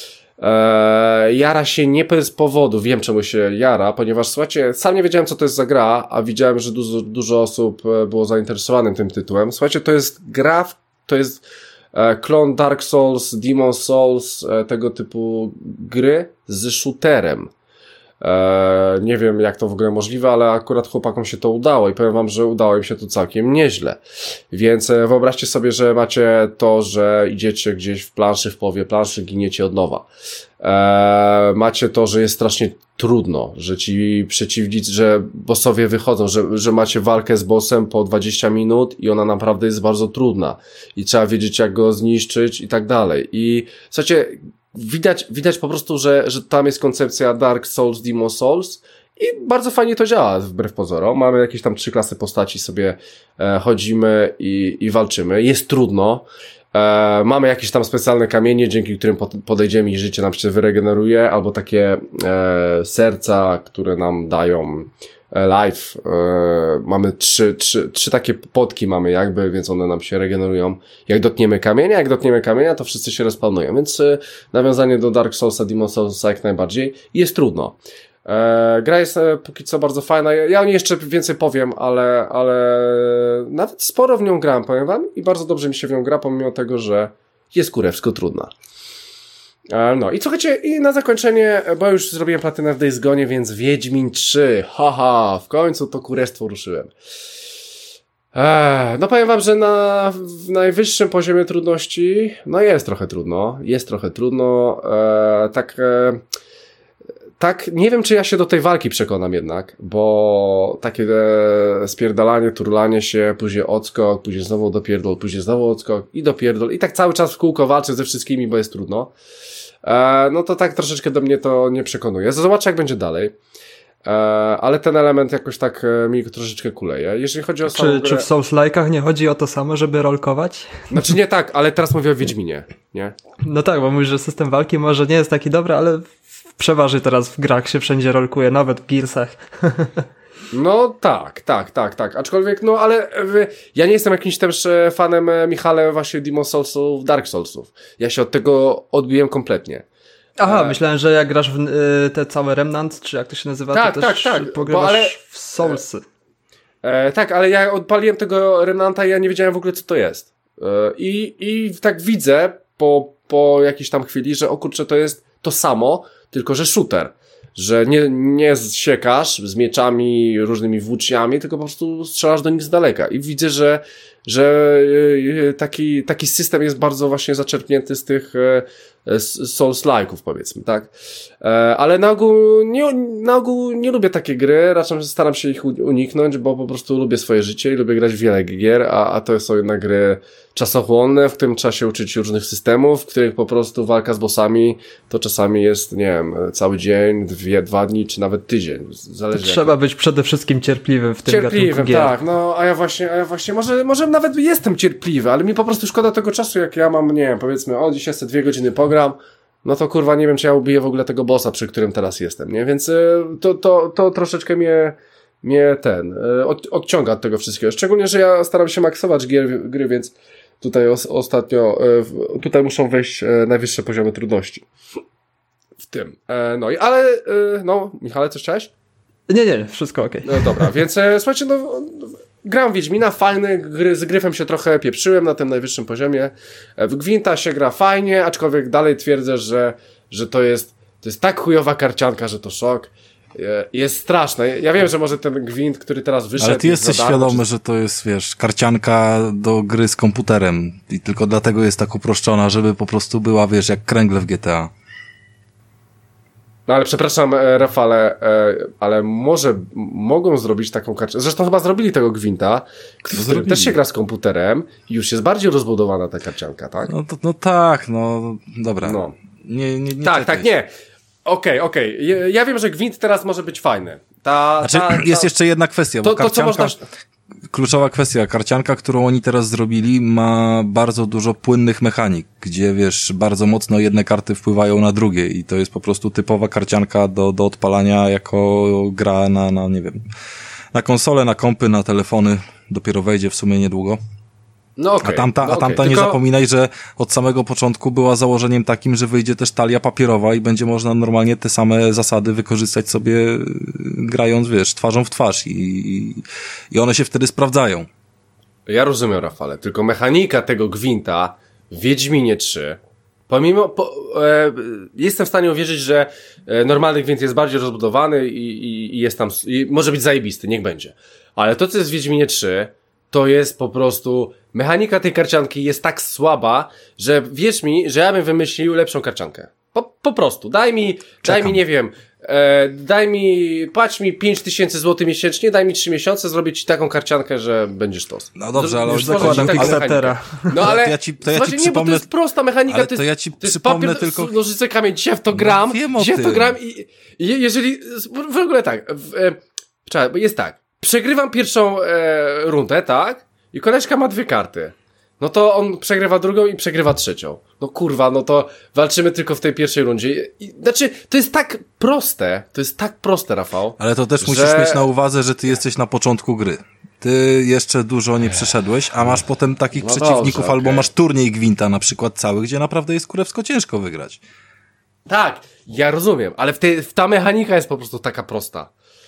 Jara się nie bez powodu, wiem czemu się jara, ponieważ słuchajcie, sam nie wiedziałem co to jest za gra, a widziałem, że dużo osób było zainteresowanym tym tytułem. Słuchajcie, to jest gra, to jest klon Dark Souls, Demon Souls, tego typu gry z shooterem. Nie wiem, jak to w ogóle możliwe, ale akurat chłopakom się to udało i powiem wam, że udało im się to całkiem nieźle. Więc wyobraźcie sobie, że macie to, że idziecie gdzieś w planszy, w połowie planszy, giniecie od nowa. Macie to, że jest strasznie trudno, że ci przeciwnicy, że bossowie wychodzą, że macie walkę z bossem po 20 minut i ona naprawdę jest bardzo trudna i trzeba wiedzieć, jak go zniszczyć i tak dalej. I słuchajcie, widać po prostu, że tam jest koncepcja Dark Souls, Demon Souls i bardzo fajnie to działa wbrew pozorom. Mamy jakieś tam 3 klasy postaci, sobie chodzimy i walczymy. Jest trudno. Mamy jakieś tam specjalne kamienie, dzięki którym podejdziemy i życie nam się wyregeneruje, albo takie serca, które nam dają life. Mamy trzy takie potki mamy jakby, więc one nam się regenerują. Jak dotkniemy kamienia, to wszyscy się respawnują, więc nawiązanie do Dark Soulsa, Demon Soulsa jak najbardziej. Jest trudno. Gra jest póki co bardzo fajna. Ja o niej jeszcze więcej powiem, ale nawet sporo w nią grałem, powiem wam, i bardzo dobrze mi się w nią gra, pomimo tego, że jest kurewsko trudna. No i słuchajcie, i na zakończenie, bo już zrobiłem platynę w Days Gone, więc Wiedźmin 3, haha, w końcu to kurestwo ruszyłem. No powiem wam, że w najwyższym poziomie trudności, no jest trochę trudno, tak, nie wiem, czy ja się do tej walki przekonam jednak, bo takie spierdalanie, turlanie się, później odskok, później znowu dopierdol, później znowu odskok i dopierdol i tak cały czas w kółko walczę ze wszystkimi, bo jest trudno. No to tak troszeczkę do mnie to nie przekonuje. Zobaczę, jak będzie dalej. Ale ten element jakoś tak mi troszeczkę kuleje. Jeżeli chodzi o samą grę... Czy w Souls-like'ach nie chodzi o to samo, żeby rolkować? Znaczy nie tak, ale teraz mówię o Wiedźminie, nie? No tak, bo mówisz, że system walki może nie jest taki dobry, ale przeważnie teraz w grach się wszędzie rolkuje, nawet w Gearsach. No tak. Aczkolwiek, no ale ja nie jestem jakimś też fanem, Michale, właśnie Demon Soulsów, Dark Soulsów. Ja się od tego odbiłem kompletnie. Aha, myślałem, że jak grasz w te całe Remnant, czy jak to się nazywa, to też pogrywasz w Soulsy. Tak, ale ja odpaliłem tego Remnanta i ja nie wiedziałem w ogóle, co to jest. I tak widzę po jakiejś tam chwili, że o kurczę, to jest to samo, tylko że shooter. Że nie siekasz z mieczami, różnymi włóczniami, tylko po prostu strzelasz do nich z daleka. I widzę, że taki system jest bardzo właśnie zaczerpnięty z tych Souls-like'ów, powiedzmy, tak? Ale na ogół nie lubię takie gry, raczej staram się ich uniknąć, bo po prostu lubię swoje życie i lubię grać w wiele gier, a to są jednak gry czasochłonne, w którym trzeba się uczyć różnych systemów, w których po prostu walka z bossami to czasami jest, nie wiem, cały dzień, 2 dni, czy nawet tydzień. Zależy. Trzeba być przede wszystkim cierpliwym w tym gatunku gier. Tak, no, a ja właśnie, może nawet jestem cierpliwy, ale mi po prostu szkoda tego czasu, jak ja mam, nie wiem, powiedzmy, dzisiaj sobie 2 godziny pogram, no to kurwa nie wiem, czy ja ubiję w ogóle tego bossa, przy którym teraz jestem, nie? Więc to troszeczkę mnie odciąga od tego wszystkiego. Szczególnie, że ja staram się maksować gry, więc tutaj ostatnio, tutaj muszą wejść najwyższe poziomy trudności w tym. No i ale, Michale, coś chciałeś? Nie, wszystko okej. No dobra, więc słuchajcie, gram w Wiedźmina, fajny, z Gryfem się trochę pieprzyłem na tym najwyższym poziomie. W Gwinta się gra fajnie, aczkolwiek dalej twierdzę, że to jest tak chujowa karcianka, że to szok. Jest straszne. Ja wiem, że może ten Gwint, który teraz wyszedł... Ale ty jesteś świadomy, że to jest, wiesz, karcianka do gry z komputerem i tylko dlatego jest tak uproszczona, żeby po prostu była, wiesz, jak kręgle w GTA. No ale przepraszam, Rafale, ale może mogą zrobić taką karciankę. Zresztą chyba zrobili tego Gwinta, który też się gra z komputerem i już jest bardziej rozbudowana ta karcianka, tak? No tak, dobra. No. Nie tak, nie. Okej. Ja wiem, że Gwint teraz może być fajny. Jest jeszcze jedna kwestia, bo karcianka... Kluczowa kwestia, karcianka, którą oni teraz zrobili, ma bardzo dużo płynnych mechanik, gdzie, wiesz, bardzo mocno jedne karty wpływają na drugie i to jest po prostu typowa karcianka do odpalania jako gra na nie wiem, na konsole, na kompy, na telefony, dopiero wejdzie w sumie niedługo. No okej. A tamta nie zapominaj, że od samego początku była założeniem takim, że wyjdzie też talia papierowa i będzie można normalnie te same zasady wykorzystać sobie grając, wiesz, twarzą w twarz i one się wtedy sprawdzają. Ja rozumiem, Rafale, tylko mechanika tego Gwinta w Wiedźminie 3, pomimo, jestem w stanie uwierzyć, że normalny gwint jest bardziej rozbudowany i jest tam, i może być zajebisty, niech będzie. Ale to, co jest w Wiedźminie 3, to jest po prostu, mechanika tej karcianki jest tak słaba, że wierz mi, że ja bym wymyślił lepszą karciankę. Po prostu, daj mi, nie wiem, płać mi 5000 zł miesięcznie, daj mi 3 miesiące, zrobię ci taką karciankę, że będziesz tos. No dobrze, ale już zakładam Kickstartera. No ale, to ja ci nie, bo to jest prosta mechanika, ale to ja ci jest przypomnę papier, tylko... nożyce, kamień, dzisiaj w to gram, i jeżeli, w ogóle tak, jest tak, przegrywam pierwszą rundę, tak, i koleżka ma 2 karty. No to on przegrywa drugą i przegrywa trzecią. No kurwa, no to walczymy tylko w tej pierwszej rundzie. Znaczy, to jest tak proste, Rafał. Ale to też musisz mieć na uwadze, że ty jesteś na początku gry. Ty jeszcze dużo nie przeszedłś, a masz potem takich przeciwników, dobrze, albo masz turniej gwinta na przykład cały, gdzie naprawdę jest kurewsko ciężko wygrać. Tak, ja rozumiem, ale ta mechanika jest po prostu taka prosta.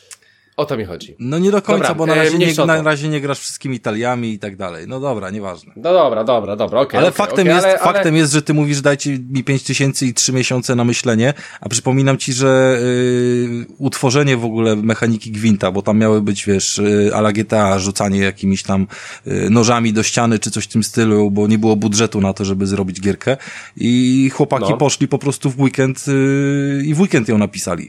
O to mi chodzi. No nie do końca, dobra, bo na razie nie grasz wszystkimi taliami i tak dalej. No dobra, nieważne. No dobra, okej. Ale faktem jest, że ty mówisz, dajcie mi 5000 i 3 miesiące na myślenie, a przypominam ci, że utworzenie w ogóle mechaniki gwinta, bo tam miały być, wiesz, a la GTA, rzucanie jakimiś tam nożami do ściany, czy coś w tym stylu, bo nie było budżetu na to, żeby zrobić gierkę i chłopaki poszli po prostu w weekend i w weekend ją napisali.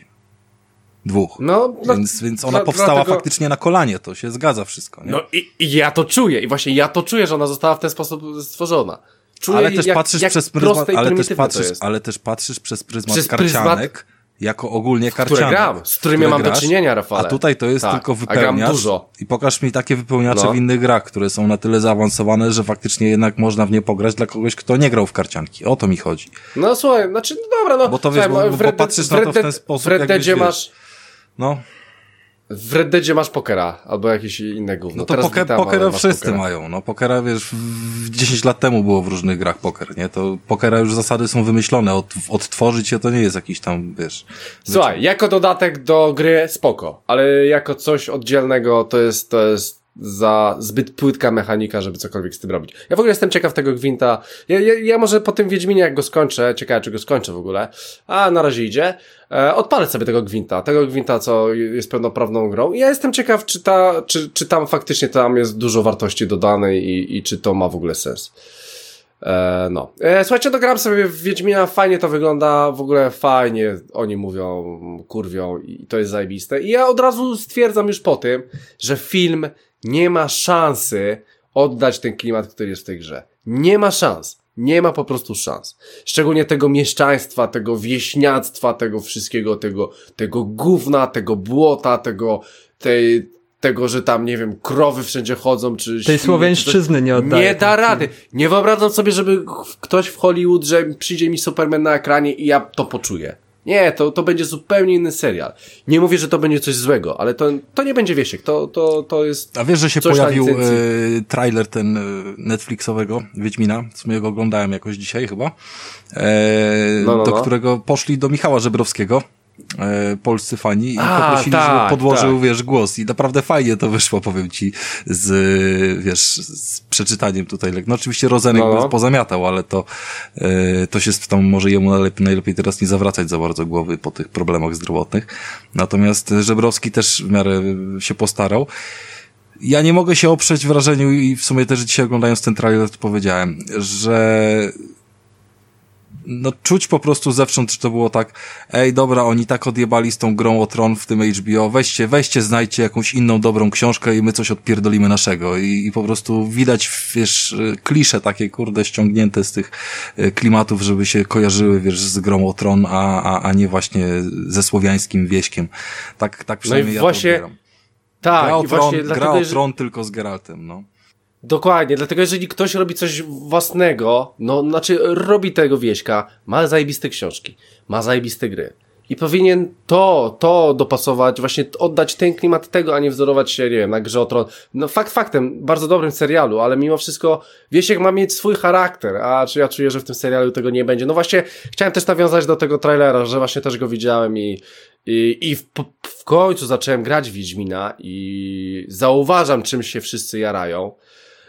2. Więc ona powstała faktycznie na kolanie, to się zgadza wszystko. Nie? No i ja to czuję. I właśnie ja to czuję, że ona została w ten sposób stworzona. Czuję, ale też patrzysz przez pryzmat, ale też patrzysz przez pryzmat karcianek, jako ogólnie karcianek. Z którymi mam do czynienia, Rafale. A tutaj to jest tylko wypełniacz. Dużo. I pokaż mi takie wypełniacze w innych grach, które są na tyle zaawansowane, że faktycznie jednak można w nie pograć dla kogoś, kto nie grał w karcianki. O to mi chodzi. No słuchaj, znaczy, dobra, no. Bo to wiesz, bo patrzysz na to w ten sposób, w Red Deadzie masz... No. W Red Deadzie masz pokera, albo jakieś inne gówno. No to pokera wszyscy mają. No pokera, wiesz, 10 lat temu było w różnych grach poker, nie? To pokera już zasady są wymyślone. Odtworzyć je to nie jest jakiś tam, wiesz... Słuchaj, jako dodatek do gry spoko, ale jako coś oddzielnego to jest za zbyt płytka mechanika, żeby cokolwiek z tym robić. Ja w ogóle jestem ciekaw tego gwinta. Ja może po tym Wiedźminie, jak go skończę, ciekawe, czy go skończę w ogóle, a na razie idzie, odpalę sobie tego gwinta, co jest pełnoprawną grą. I ja jestem ciekaw, czy tam faktycznie tam jest dużo wartości dodanej i czy to ma w ogóle sens. Słuchajcie, dogram sobie w Wiedźmina, fajnie to wygląda, w ogóle fajnie oni mówią, kurwią i to jest zajebiste. I ja od razu stwierdzam już po tym, że film nie ma szansy oddać ten klimat, który jest w tej grze. Nie ma szans. Nie ma po prostu szans. Szczególnie tego mieszczaństwa, tego wieśniactwa, tego wszystkiego, tego gówna, tego błota, tego, że tam, nie wiem, krowy wszędzie chodzą, czy... Tej słowiańszczyzny nie oddaje. Nie da rady. Nie wyobrażam sobie, żeby ktoś w Hollywood, że przyjdzie mi Superman na ekranie i ja to poczuję. Nie, to będzie zupełnie inny serial. Nie mówię, że to będzie coś złego, ale to nie będzie Wiesiek, to jest... A wiesz, że się pojawił trailer ten Netflixowego Wiedźmina, w sumie go oglądałem jakoś dzisiaj chyba, do którego poszli do Michała Żebrowskiego, polscy fani i poprosili, żeby podłożył, wiesz, głos i naprawdę fajnie to wyszło, powiem ci, z przeczytaniem tutaj. No oczywiście Rozenek pozamiatał, ale to się tam może jemu najlepiej teraz nie zawracać za bardzo głowy po tych problemach zdrowotnych. Natomiast Żebrowski też w miarę się postarał. Ja nie mogę się oprzeć wrażeniu i w sumie też dzisiaj oglądając ten trailer to powiedziałem, że no czuć po prostu zewsząd, że to było tak, ej dobra, oni tak odjebali z tą grą o Tron w tym HBO, weźcie, znajdźcie jakąś inną dobrą książkę i my coś odpierdolimy naszego i po prostu widać, wiesz, klisze takie, kurde, ściągnięte z tych klimatów, żeby się kojarzyły, wiesz, z grą o Tron, a nie właśnie ze słowiańskim wieśkiem. Tak przynajmniej no i właśnie, ja to odbieram. Tak, gra o Tron tylko z Geraltem, no. Dokładnie, dlatego jeżeli ktoś robi coś własnego, robi tego wieśka, ma zajebiste książki, ma zajebiste gry i powinien to dopasować, właśnie oddać ten klimat tego, a nie wzorować się, nie wiem, na grze o Tron. No faktem, bardzo dobrym serialu, ale mimo wszystko Wiesiek ma mieć swój charakter, a czy ja czuję, że w tym serialu tego nie będzie. No właśnie, chciałem też nawiązać do tego trailera, że właśnie też go widziałem i w końcu zacząłem grać w Wiedźmina i zauważam, czym się wszyscy jarają.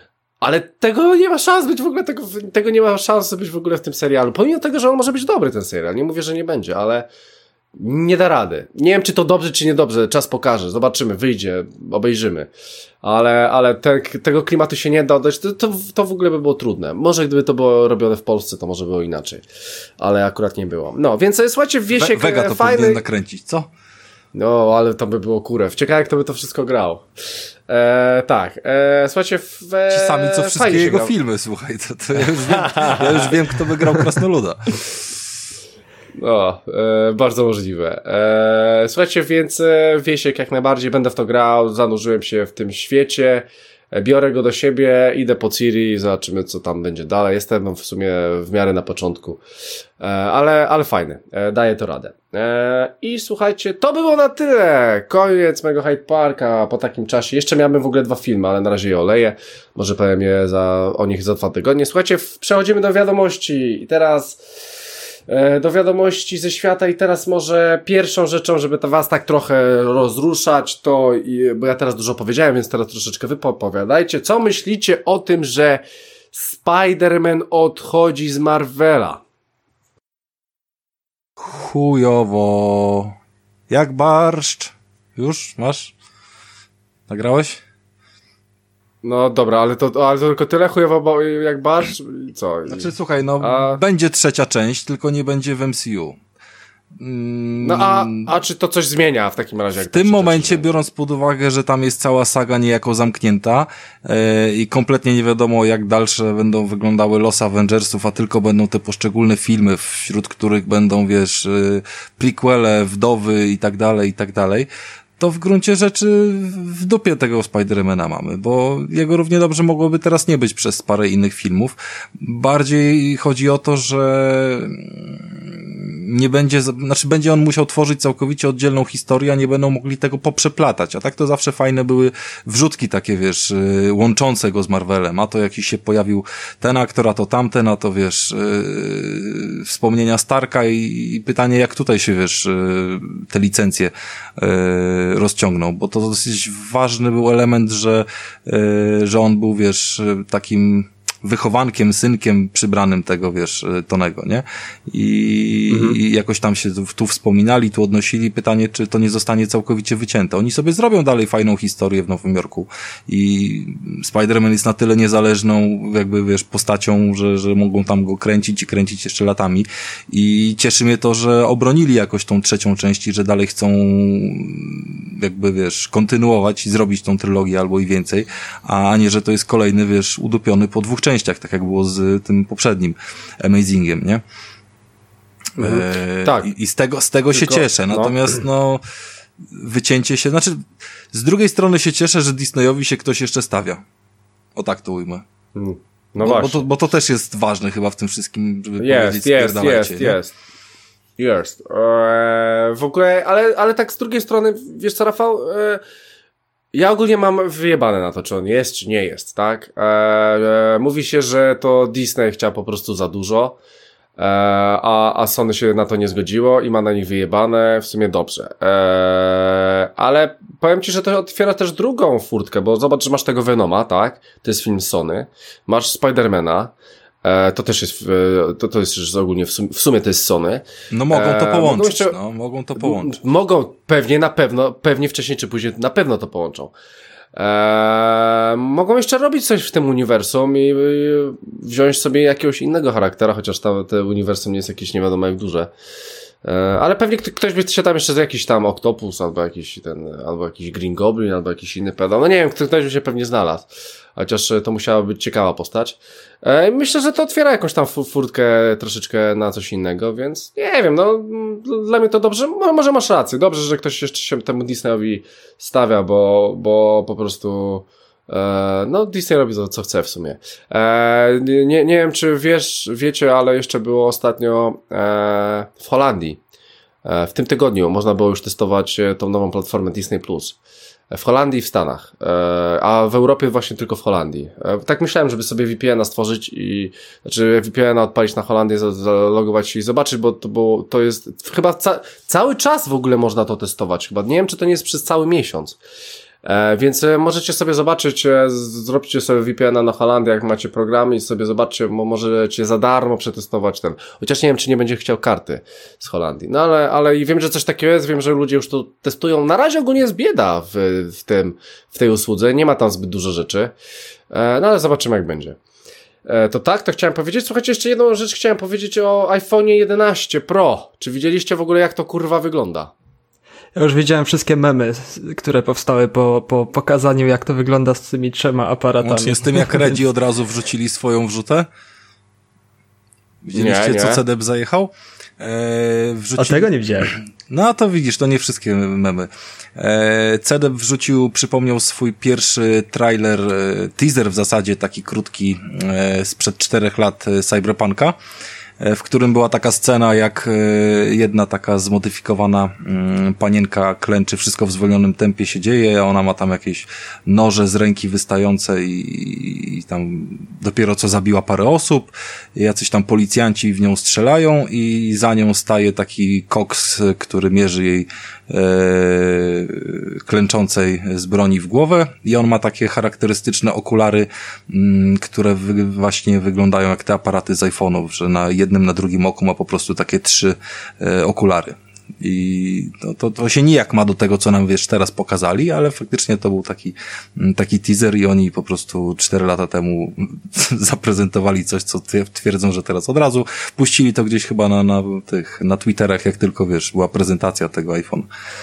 Ale tego nie ma szans być w ogóle, tego nie ma szans być w ogóle w tym serialu. Pomimo tego, że on może być dobry, ten serial. Nie mówię, że nie będzie, ale nie da rady. Nie wiem, czy to dobrze, czy niedobrze. Czas pokaże. Zobaczymy, wyjdzie, obejrzymy. Ale tego klimatu się nie da oddać. To w ogóle by było trudne. Może gdyby to było robione w Polsce, to może było inaczej. Ale akurat nie było. No, więc słuchajcie, Wiesiek Vega to fajny... powinien nakręcić, co? No, ale to by było kurew. Ciekawe, jak to by to wszystko grał. Tak. Słuchajcie, Ci sami, co wszystkie jego filmy, słuchaj, to ja już wiem, kto by grał Krasnoluda. No, bardzo możliwe. Słuchajcie, więc Wiesiek jak najbardziej, będę w to grał, zanurzyłem się w tym świecie, biorę go do siebie, idę po Ciri, zobaczymy, co tam będzie dalej. Jestem w sumie w miarę na początku, ale fajny, daję to radę. I słuchajcie, to było na tyle. Koniec mego Hyde Parka po takim czasie. Jeszcze miałem w ogóle 2 filmy, ale na razie je oleję. Może powiem o nich za 2 tygodnie. Słuchajcie, przechodzimy do wiadomości i teraz... do wiadomości ze świata i teraz może pierwszą rzeczą, żeby to was tak trochę rozruszać, bo ja teraz dużo powiedziałem, więc teraz troszeczkę wy opowiadajcie. Co myślicie o tym, że Spider-Man odchodzi z Marvela? Chujowo. Jak barszcz. Już? Masz? Nagrałeś? No dobra, ale to tylko tyle chujowo jak barszcz? Co? Znaczy słuchaj, będzie 3. część, tylko nie będzie w MCU. No a czy to coś zmienia w takim razie? W tym momencie, biorąc pod uwagę, że tam jest cała saga niejako zamknięta i kompletnie nie wiadomo, jak dalsze będą wyglądały losy Avengersów, a tylko będą te poszczególne filmy, wśród których będą, wiesz, prequele, wdowy i tak dalej, to w gruncie rzeczy w dupie tego Spidermana mamy, bo jego równie dobrze mogłoby teraz nie być przez parę innych filmów. Bardziej chodzi o to, że nie będzie, będzie on musiał tworzyć całkowicie oddzielną historię, a nie będą mogli tego poprzeplatać. A tak to zawsze fajne były wrzutki takie, wiesz, łączące go z Marvelem. A to jakiś się pojawił ten aktor, a to tamten, a to wiesz, wspomnienia Starka i pytanie, jak tutaj się, wiesz, te licencje rozciągną, bo to dosyć ważny był element, że on był, wiesz, takim wychowankiem, synkiem przybranym tego, wiesz, Tonego, nie? I jakoś tam się tu wspominali, tu odnosili pytanie, czy to nie zostanie całkowicie wycięte. Oni sobie zrobią dalej fajną historię w Nowym Jorku i Spider-Man jest na tyle niezależną, jakby, wiesz, postacią, że mogą tam go kręcić i kręcić jeszcze latami i cieszy mnie to, że obronili jakoś tą 3. część i że dalej chcą jakby, wiesz, kontynuować i zrobić tą trylogię albo i więcej, a nie, że to jest kolejny, wiesz, udupiony po 2 częściach, tak jak było z tym poprzednim Amazingiem, nie? Tak. I z tego się cieszę, natomiast wycięcie się, znaczy z drugiej strony się cieszę, że Disneyowi się ktoś jeszcze stawia. O tak to ujmę. No właśnie. Bo to też jest ważne chyba w tym wszystkim, żeby powiedzieć spierdalajcie. Jest. W ogóle, ale tak z drugiej strony, wiesz co, Rafał, ja ogólnie mam wyjebane na to, czy on jest, czy nie jest, tak? Mówi się, że to Disney chciał po prostu za dużo, a Sony się na to nie zgodziło i ma na nich wyjebane, w sumie dobrze. Ale powiem ci, że to otwiera też drugą furtkę, bo zobacz, że masz tego Venoma, tak? To jest film Sony. Masz Spidermana. To też jest, to jest ogólnie w sumie to jest Sony. No mogą to połączyć, mogą to połączyć. Mogą, pewnie wcześniej czy później na pewno to połączą. Mogą jeszcze robić coś w tym uniwersum i wziąć sobie jakiegoś innego charaktera, chociaż to uniwersum nie jest jakieś nie wiadomo jak duże. Ale pewnie ktoś by się tam jeszcze jakiś tam Octopus, albo jakiś Green Goblin, albo jakiś inny pedał. No nie wiem, ktoś by się pewnie znalazł. Chociaż to musiała być ciekawa postać. Myślę, że to otwiera jakąś tam furtkę troszeczkę na coś innego, więc nie wiem, dla mnie to dobrze. Może masz rację. Dobrze, że ktoś jeszcze się temu Disneyowi stawia, bo po prostu Disney robi to, co chce w sumie. Nie wiem, czy wiecie, ale jeszcze było ostatnio w Holandii. W tym tygodniu można było już testować tą nową platformę Disney+. W Holandii i w Stanach, a w Europie właśnie tylko w Holandii. Tak myślałem, żeby sobie VPN-a stworzyć VPN-a odpalić na Holandię, zalogować się i zobaczyć, bo to jest chyba cały czas w ogóle można to testować chyba. Nie wiem, czy to nie jest przez cały miesiąc. Więc możecie sobie zobaczyć, zróbcie sobie VPN-a na Holandię, jak macie programy i sobie zobaczcie, bo możecie za darmo przetestować ten. Chociaż nie wiem, czy nie będzie chciał karty z Holandii. No ale i wiem, że coś takiego jest, wiem, że ludzie już to testują. Na razie ogólnie jest bieda w tej usłudze, nie ma tam zbyt dużo rzeczy. No ale zobaczymy, jak będzie. To chciałem powiedzieć. Słuchajcie, jeszcze jedną rzecz chciałem powiedzieć o iPhone 11 Pro. Czy widzieliście w ogóle, jak to kurwa wygląda? Ja już widziałem wszystkie memy, które powstały po pokazaniu, jak to wygląda z tymi 3 aparatami. Łącznie z tym, jak Redzi od razu wrzucili swoją wrzutę. Widzieliście, nie. co CDEP zajechał? A tego nie widziałem. No to widzisz, to nie wszystkie memy. CDEP przypomniał swój pierwszy trailer, teaser w zasadzie, taki krótki, sprzed 4 lat Cyberpunka, w którym była taka scena, jak jedna taka zmodyfikowana panienka klęczy, wszystko w zwolnionym tempie się dzieje, ona ma tam jakieś noże z ręki wystające i tam dopiero co zabiła parę osób, jacyś tam policjanci w nią strzelają i za nią staje taki koks, który mierzy jej klęczącej z broni w głowę i on ma takie charakterystyczne okulary, które właśnie wyglądają jak te aparaty z iPhone'ów, że na jednym, na drugim oku ma po prostu takie 3 okulary. I to się nijak ma do tego, co nam, wiesz, teraz pokazali, ale faktycznie to był taki teaser i oni po prostu 4 lata temu zaprezentowali coś, co twierdzą, że teraz od razu puścili to gdzieś chyba na Twitterach, jak tylko, wiesz, była prezentacja tego iPhone.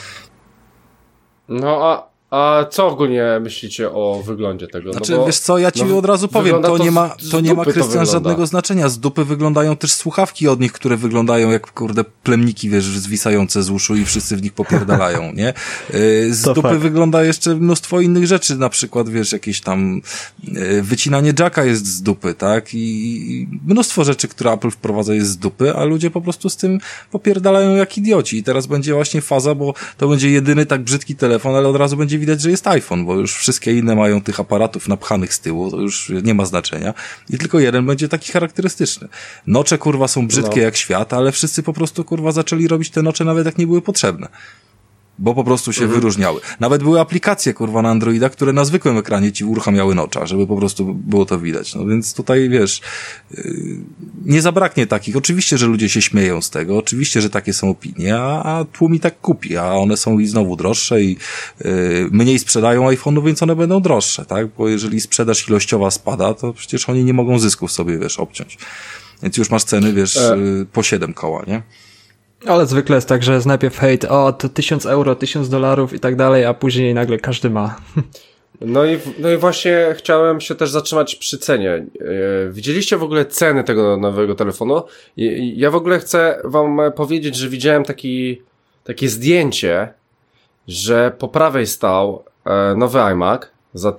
No a co ogólnie myślicie o wyglądzie tego? Znaczy, wiesz co, ja ci od razu powiem, to nie ma, Krystian, żadnego znaczenia. Z dupy wyglądają też słuchawki od nich, które wyglądają jak, kurde, plemniki, wiesz, zwisające z uszu i wszyscy w nich popierdalają, nie? Z dupy fakt. Wygląda jeszcze mnóstwo innych rzeczy, na przykład, wiesz, jakieś tam wycinanie jacka jest z dupy, tak? I mnóstwo rzeczy, które Apple wprowadza, jest z dupy, a ludzie po prostu z tym popierdalają jak idioci. I teraz będzie właśnie faza, bo to będzie jedyny tak brzydki telefon, ale od razu będzie widać, że jest iPhone, bo już wszystkie inne mają tych aparatów napchanych z tyłu, to już nie ma znaczenia i tylko jeden będzie taki charakterystyczny. Nocze, kurwa, są brzydkie jak świat, ale wszyscy po prostu, kurwa, zaczęli robić te nocze nawet jak nie były potrzebne. Bo po prostu się wyróżniały. Nawet były aplikacje, kurwa, na Androida, które na zwykłym ekranie ci uruchamiały nocza, żeby po prostu było to widać. No więc tutaj, wiesz, nie zabraknie takich. Oczywiście, że ludzie się śmieją z tego, oczywiście, że takie są opinie, a tłum i tak kupi, a one są i znowu droższe i mniej sprzedają iPhone'ów, więc one będą droższe, tak? Bo jeżeli sprzedaż ilościowa spada, to przecież oni nie mogą zysków sobie, wiesz, obciąć. Więc już masz ceny, wiesz, po 7 koła, nie? Ale zwykle jest tak, że jest najpierw hejt, to 1000 euro, $1000 i tak dalej, a później nagle każdy ma. No i właśnie chciałem się też zatrzymać przy cenie. Widzieliście w ogóle ceny tego nowego telefonu? Ja w ogóle chcę wam powiedzieć, że widziałem takie zdjęcie, że po prawej stał nowy iMac za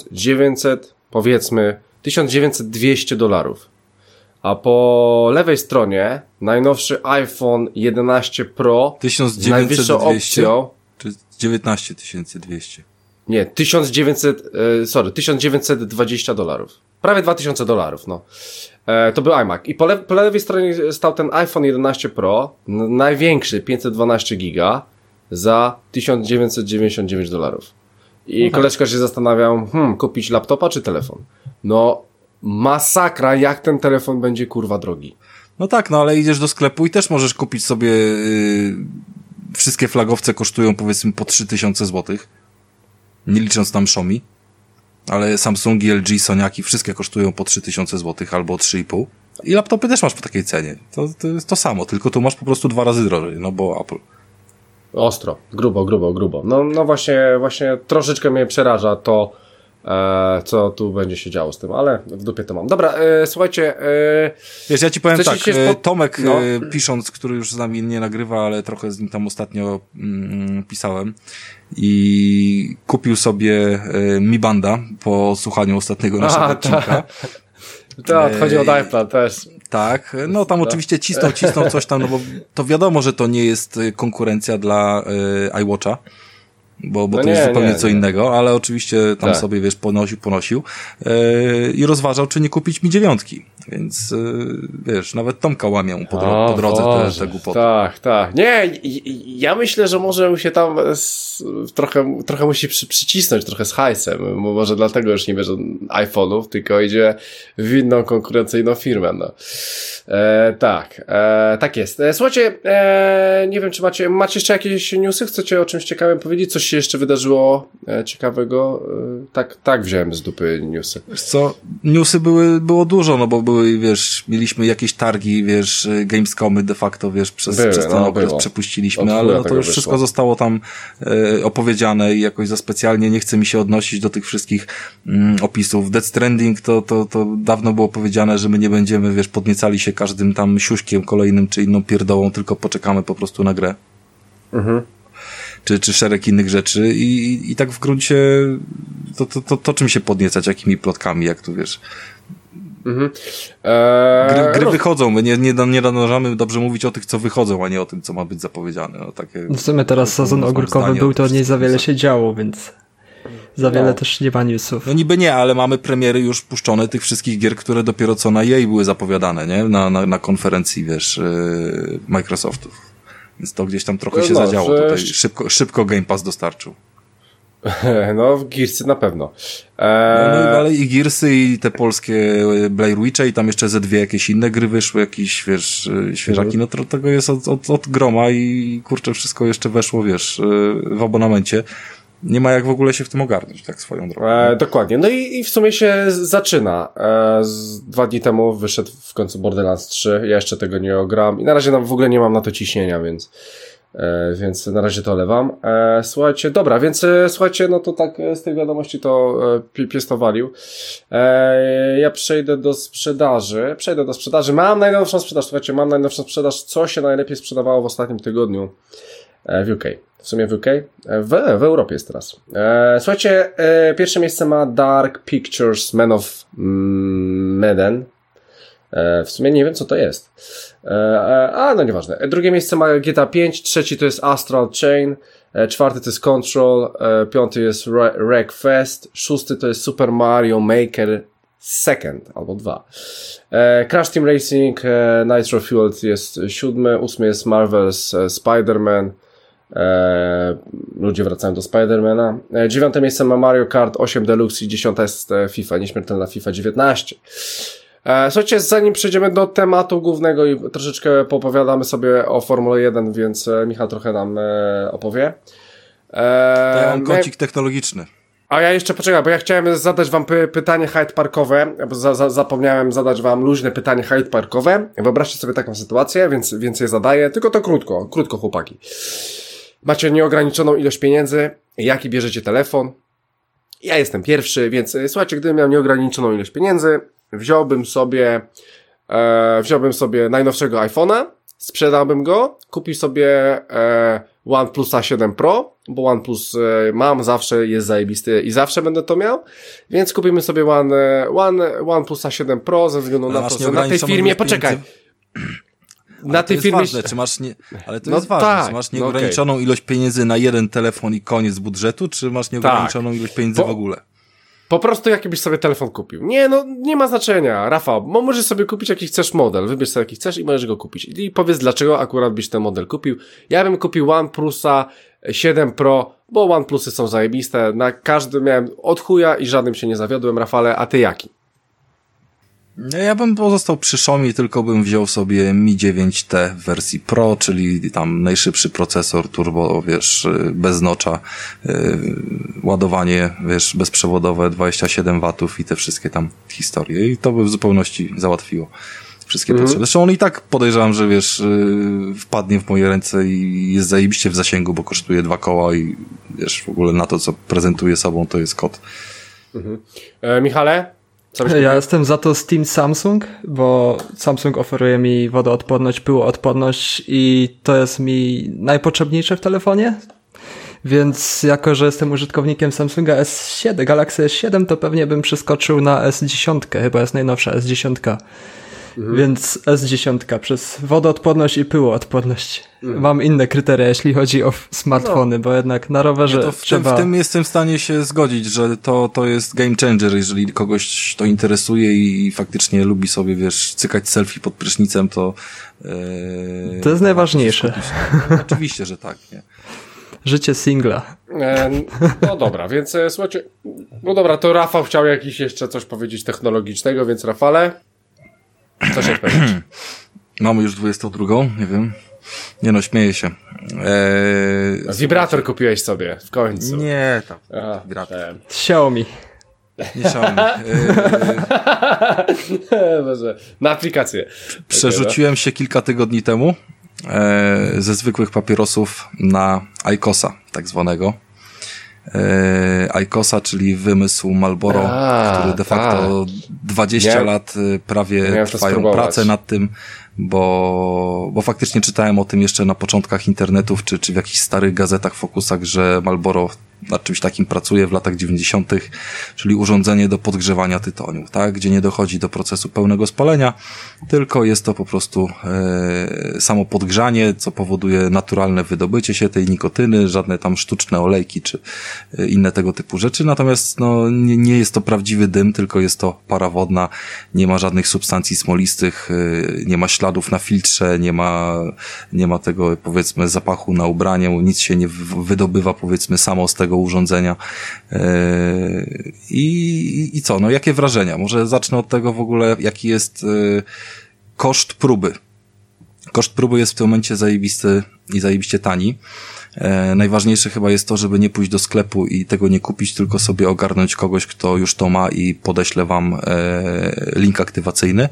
1900-200 dolarów. A po lewej stronie najnowszy iPhone 11 Pro z najwyższą opcją. Czy 19200? Nie, 1920 dolarów. Prawie $2000, no. To był iMac. I po lewej stronie stał ten iPhone 11 Pro, największy, 512 giga, za $1999. I koleżka się zastanawiał, kupić laptopa czy telefon? No, masakra, jak ten telefon będzie, kurwa, drogi. No tak, no ale idziesz do sklepu i też możesz kupić sobie wszystkie flagowce kosztują, powiedzmy, po 3000 złotych. Nie licząc tam Xiaomi. Ale Samsungi, LG, Soniaki, wszystkie kosztują po 3000 złotych albo 3,5. I laptopy też masz po takiej cenie. To jest to samo, tylko tu masz po prostu 2 razy drożej, no bo Apple. Ostro, grubo. No właśnie troszeczkę mnie przeraża to, co tu będzie się działo z tym, ale w dupie to mam. Dobra, słuchajcie. Wiesz, ja ci powiem tak, Tomek pisząc, który już z nami nie nagrywa, ale trochę z nim tam ostatnio pisałem i kupił sobie Mi Banda po słuchaniu ostatniego naszego odcinka. Tak, chodzi o iPad też. Tak, no tam oczywiście cisnął coś tam, no bo to wiadomo, że to nie jest konkurencja dla iWatcha. Bo to jest zupełnie co innego, ale oczywiście tam sobie, wiesz, ponosił i rozważał, czy nie kupić Mi 9. Więc wiesz, nawet Tomka łamią po drodze te głupoty. Tak. Nie, ja myślę, że może mu się tam trochę musi przycisnąć trochę z hajsem. Może dlatego już nie bierze iPhone'ów, tylko idzie w inną konkurencyjną firmę. No. Tak jest. Słuchajcie, nie wiem, czy macie jeszcze jakieś newsy? Chcecie o czymś ciekawym powiedzieć? Coś się jeszcze wydarzyło ciekawego? Tak wziąłem z dupy newsy. Wiesz co, newsy było dużo, no bo mieliśmy jakieś targi, Gamescomy de facto, przez ten okres przepuściliśmy, ale to już wszystko zostało tam opowiedziane i jakoś za specjalnie nie chce mi się odnosić do tych wszystkich opisów. Death Stranding to dawno było powiedziane, że my nie będziemy, podniecali się każdym tam siuśkiem kolejnym czy inną pierdołą, tylko poczekamy po prostu na grę. Mhm. Czy szereg innych rzeczy i tak w gruncie to czym się podniecać, jakimi plotkami, jak tu wiesz. Mhm. Gry wychodzą, my nie nadążamy dobrze mówić o tych, co wychodzą, a nie o tym, co ma być zapowiedziane. No, takie, w sumie teraz sezon ogórkowy był, to nie za wiele się działo, więc za wiele też nie ma newsów. No niby nie, ale mamy premiery już puszczone tych wszystkich gier, które dopiero co na EA były zapowiadane, nie? Na konferencji, Microsoftów. Więc to gdzieś tam trochę się zadziało. Tutaj szybko Game Pass dostarczył. No, w Gearsy na pewno. Ale i Gearsy, i te polskie Blair Witche, i tam jeszcze ze dwie jakieś inne gry wyszły, jakieś, świeżaki. No to tego jest od groma i kurczę, wszystko jeszcze weszło, w abonamencie. Nie ma jak w ogóle się w tym ogarnąć, tak swoją drogą. Dokładnie. No i w sumie się zaczyna. 2 dni temu wyszedł w końcu Borderlands 3. Ja jeszcze tego nie ogram i na razie w ogóle nie mam na to ciśnienia, więc na razie to olewam. Słuchajcie, dobra, więc słuchajcie, no to tak z tych wiadomości to pies to walił. Ja przejdę do sprzedaży. Mam najnowszą sprzedaż, co się najlepiej sprzedawało w ostatnim tygodniu w UK. W sumie w UK? W Europie jest teraz. Słuchajcie, pierwsze miejsce ma Dark Pictures Man of Medan. W sumie nie wiem, co to jest. No nieważne. Drugie miejsce ma GTA 5, trzeci to jest Astral Chain, czwarty to jest Control, piąty jest Wreckfest, szósty to jest Super Mario Maker Second, albo 2. Crash Team Racing, Nitro Fueled jest 7, 8 jest Marvel's Spider-Man, ludzie wracają do Spider-Mana. 9 miejsce ma Mario Kart 8 Deluxe i 10 jest FIFA, nieśmiertelna FIFA 19. Słuchajcie, zanim przejdziemy do tematu głównego i troszeczkę poopowiadamy sobie o Formule 1, więc Michał trochę nam opowie. To ja mam kącik technologiczny. A ja jeszcze poczekaj, bo ja chciałem zadać wam pytanie Hyde Parkowe, bo zapomniałem zadać wam luźne pytanie Hyde Parkowe. Wyobraźcie sobie taką sytuację, więc je zadaję, tylko to krótko chłopaki. Macie nieograniczoną ilość pieniędzy, jaki bierzecie telefon? Ja jestem pierwszy, więc słuchajcie, gdybym miał nieograniczoną ilość pieniędzy, wziąłbym sobie najnowszego iPhone'a, sprzedałbym go, kupił sobie OnePlusa 7 Pro, bo OnePlus mam, zawsze jest zajebisty i zawsze będę to miał, więc kupimy sobie OnePlusa 7 Pro ze względu na to, że na tej firmie, poczekaj, na tej firmie... Ważne, czy masz jest ważne, tak, czy masz nieograniczoną ilość pieniędzy na jeden telefon i koniec budżetu, czy masz nieograniczoną ilość pieniędzy w ogóle? Po prostu jaki byś sobie telefon kupił. Nie ma znaczenia, Rafał, bo możesz sobie kupić jaki chcesz model, wybierz sobie jaki chcesz i możesz go kupić. I powiedz, dlaczego akurat byś ten model kupił. Ja bym kupił OnePlusa 7 Pro, bo OnePlusy są zajebiste, na każdy miałem od chuja i żadnym się nie zawiodłem, Rafale, a ty jaki? Ja bym pozostał przy Xiaomi, tylko bym wziął sobie Mi 9T w wersji Pro, czyli tam najszybszy procesor turbo, bez nocza, ładowanie, bezprzewodowe, 27 watów i te wszystkie tam historie. I to by w zupełności załatwiło wszystkie potrzeby. Zresztą on i tak podejrzewam, że wpadnie w moje ręce i jest zajebiście w zasięgu, bo kosztuje 2 koła i w ogóle na to, co prezentuje sobą, to jest kot. Michale? Ja jestem za to Steam Samsung, bo Samsung oferuje mi wodoodporność, pyłoodporność i to jest mi najpotrzebniejsze w telefonie. Więc jako, że jestem użytkownikiem Samsunga S7, Galaxy S7, to pewnie bym przeskoczył na S10, chyba jest najnowsza S10. Więc S10 przez wodoodporność i pyłoodporność. Mam inne kryteria, jeśli chodzi o smartfony, bo jednak na rowerze w tym jestem w stanie się zgodzić, że to jest game changer, jeżeli kogoś to interesuje i faktycznie lubi sobie, wiesz, cykać selfie pod prysznicem, to to jest najważniejsze. No, oczywiście, że tak, nie? Życie singla. No dobra, więc słuchajcie, no dobra, to Rafał chciał jakiś jeszcze coś powiedzieć technologicznego, więc Rafale, co się powiedzieć? Mamy już 22, nie wiem. Nie no, śmieję się. Wibrator kupiłeś sobie w końcu. Nie, tam. Wibrator. Xiaomi. Nie Xiaomi. Boże, na aplikację. Przerzuciłem się kilka tygodni temu ze zwykłych papierosów na IQOSa, tak zwanego. IQOSa, czyli wymysł Marlboro, który de facto 20 lat prawie trwają prace nad tym, bo faktycznie czytałem o tym jeszcze na początkach internetów, czy w jakichś starych gazetach, fokusach, że Marlboro nad czymś takim pracuje w latach 90., czyli urządzenie do podgrzewania tytoniu, tak, gdzie nie dochodzi do procesu pełnego spalenia, tylko jest to po prostu samo podgrzanie, co powoduje naturalne wydobycie się tej nikotyny, żadne tam sztuczne olejki, czy inne tego typu rzeczy, natomiast no, nie jest to prawdziwy dym, tylko jest to para wodna, nie ma żadnych substancji smolistych, nie ma śladów na filtrze, nie ma tego, powiedzmy, zapachu na ubraniu, nic się nie wydobywa, powiedzmy, samo z tego urządzenia. I co? No jakie wrażenia? Może zacznę od tego w ogóle, jaki jest koszt próby. Koszt próby jest w tym momencie zajebisty i zajebiście tani. Najważniejsze chyba jest to, żeby nie pójść do sklepu i tego nie kupić, tylko sobie ogarnąć kogoś, kto już to ma i podeślę wam link aktywacyjny.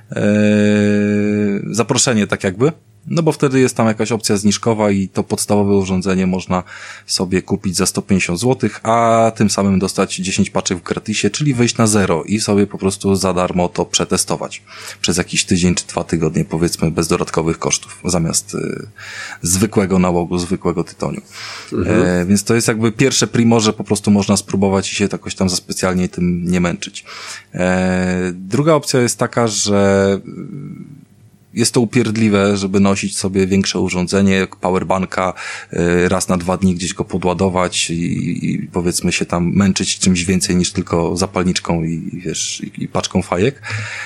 Zaproszenie tak jakby, no bo wtedy jest tam jakaś opcja zniżkowa i to podstawowe urządzenie można sobie kupić za 150 zł, a tym samym dostać 10 paczek w gratisie, czyli wyjść na zero i sobie po prostu za darmo to przetestować przez jakiś tydzień czy 2 tygodnie, powiedzmy, bez dodatkowych kosztów, zamiast zwykłego nałogu, zwykłego tytoniu. Więc to jest jakby pierwsze primo, że po prostu można spróbować i się jakoś tam za specjalnie tym nie męczyć. Druga opcja jest taka, że jest to upierdliwe, żeby nosić sobie większe urządzenie, powerbanka, raz na 2 dni gdzieś go podładować i powiedzmy się tam męczyć czymś więcej niż tylko zapalniczką i wiesz, i paczką fajek.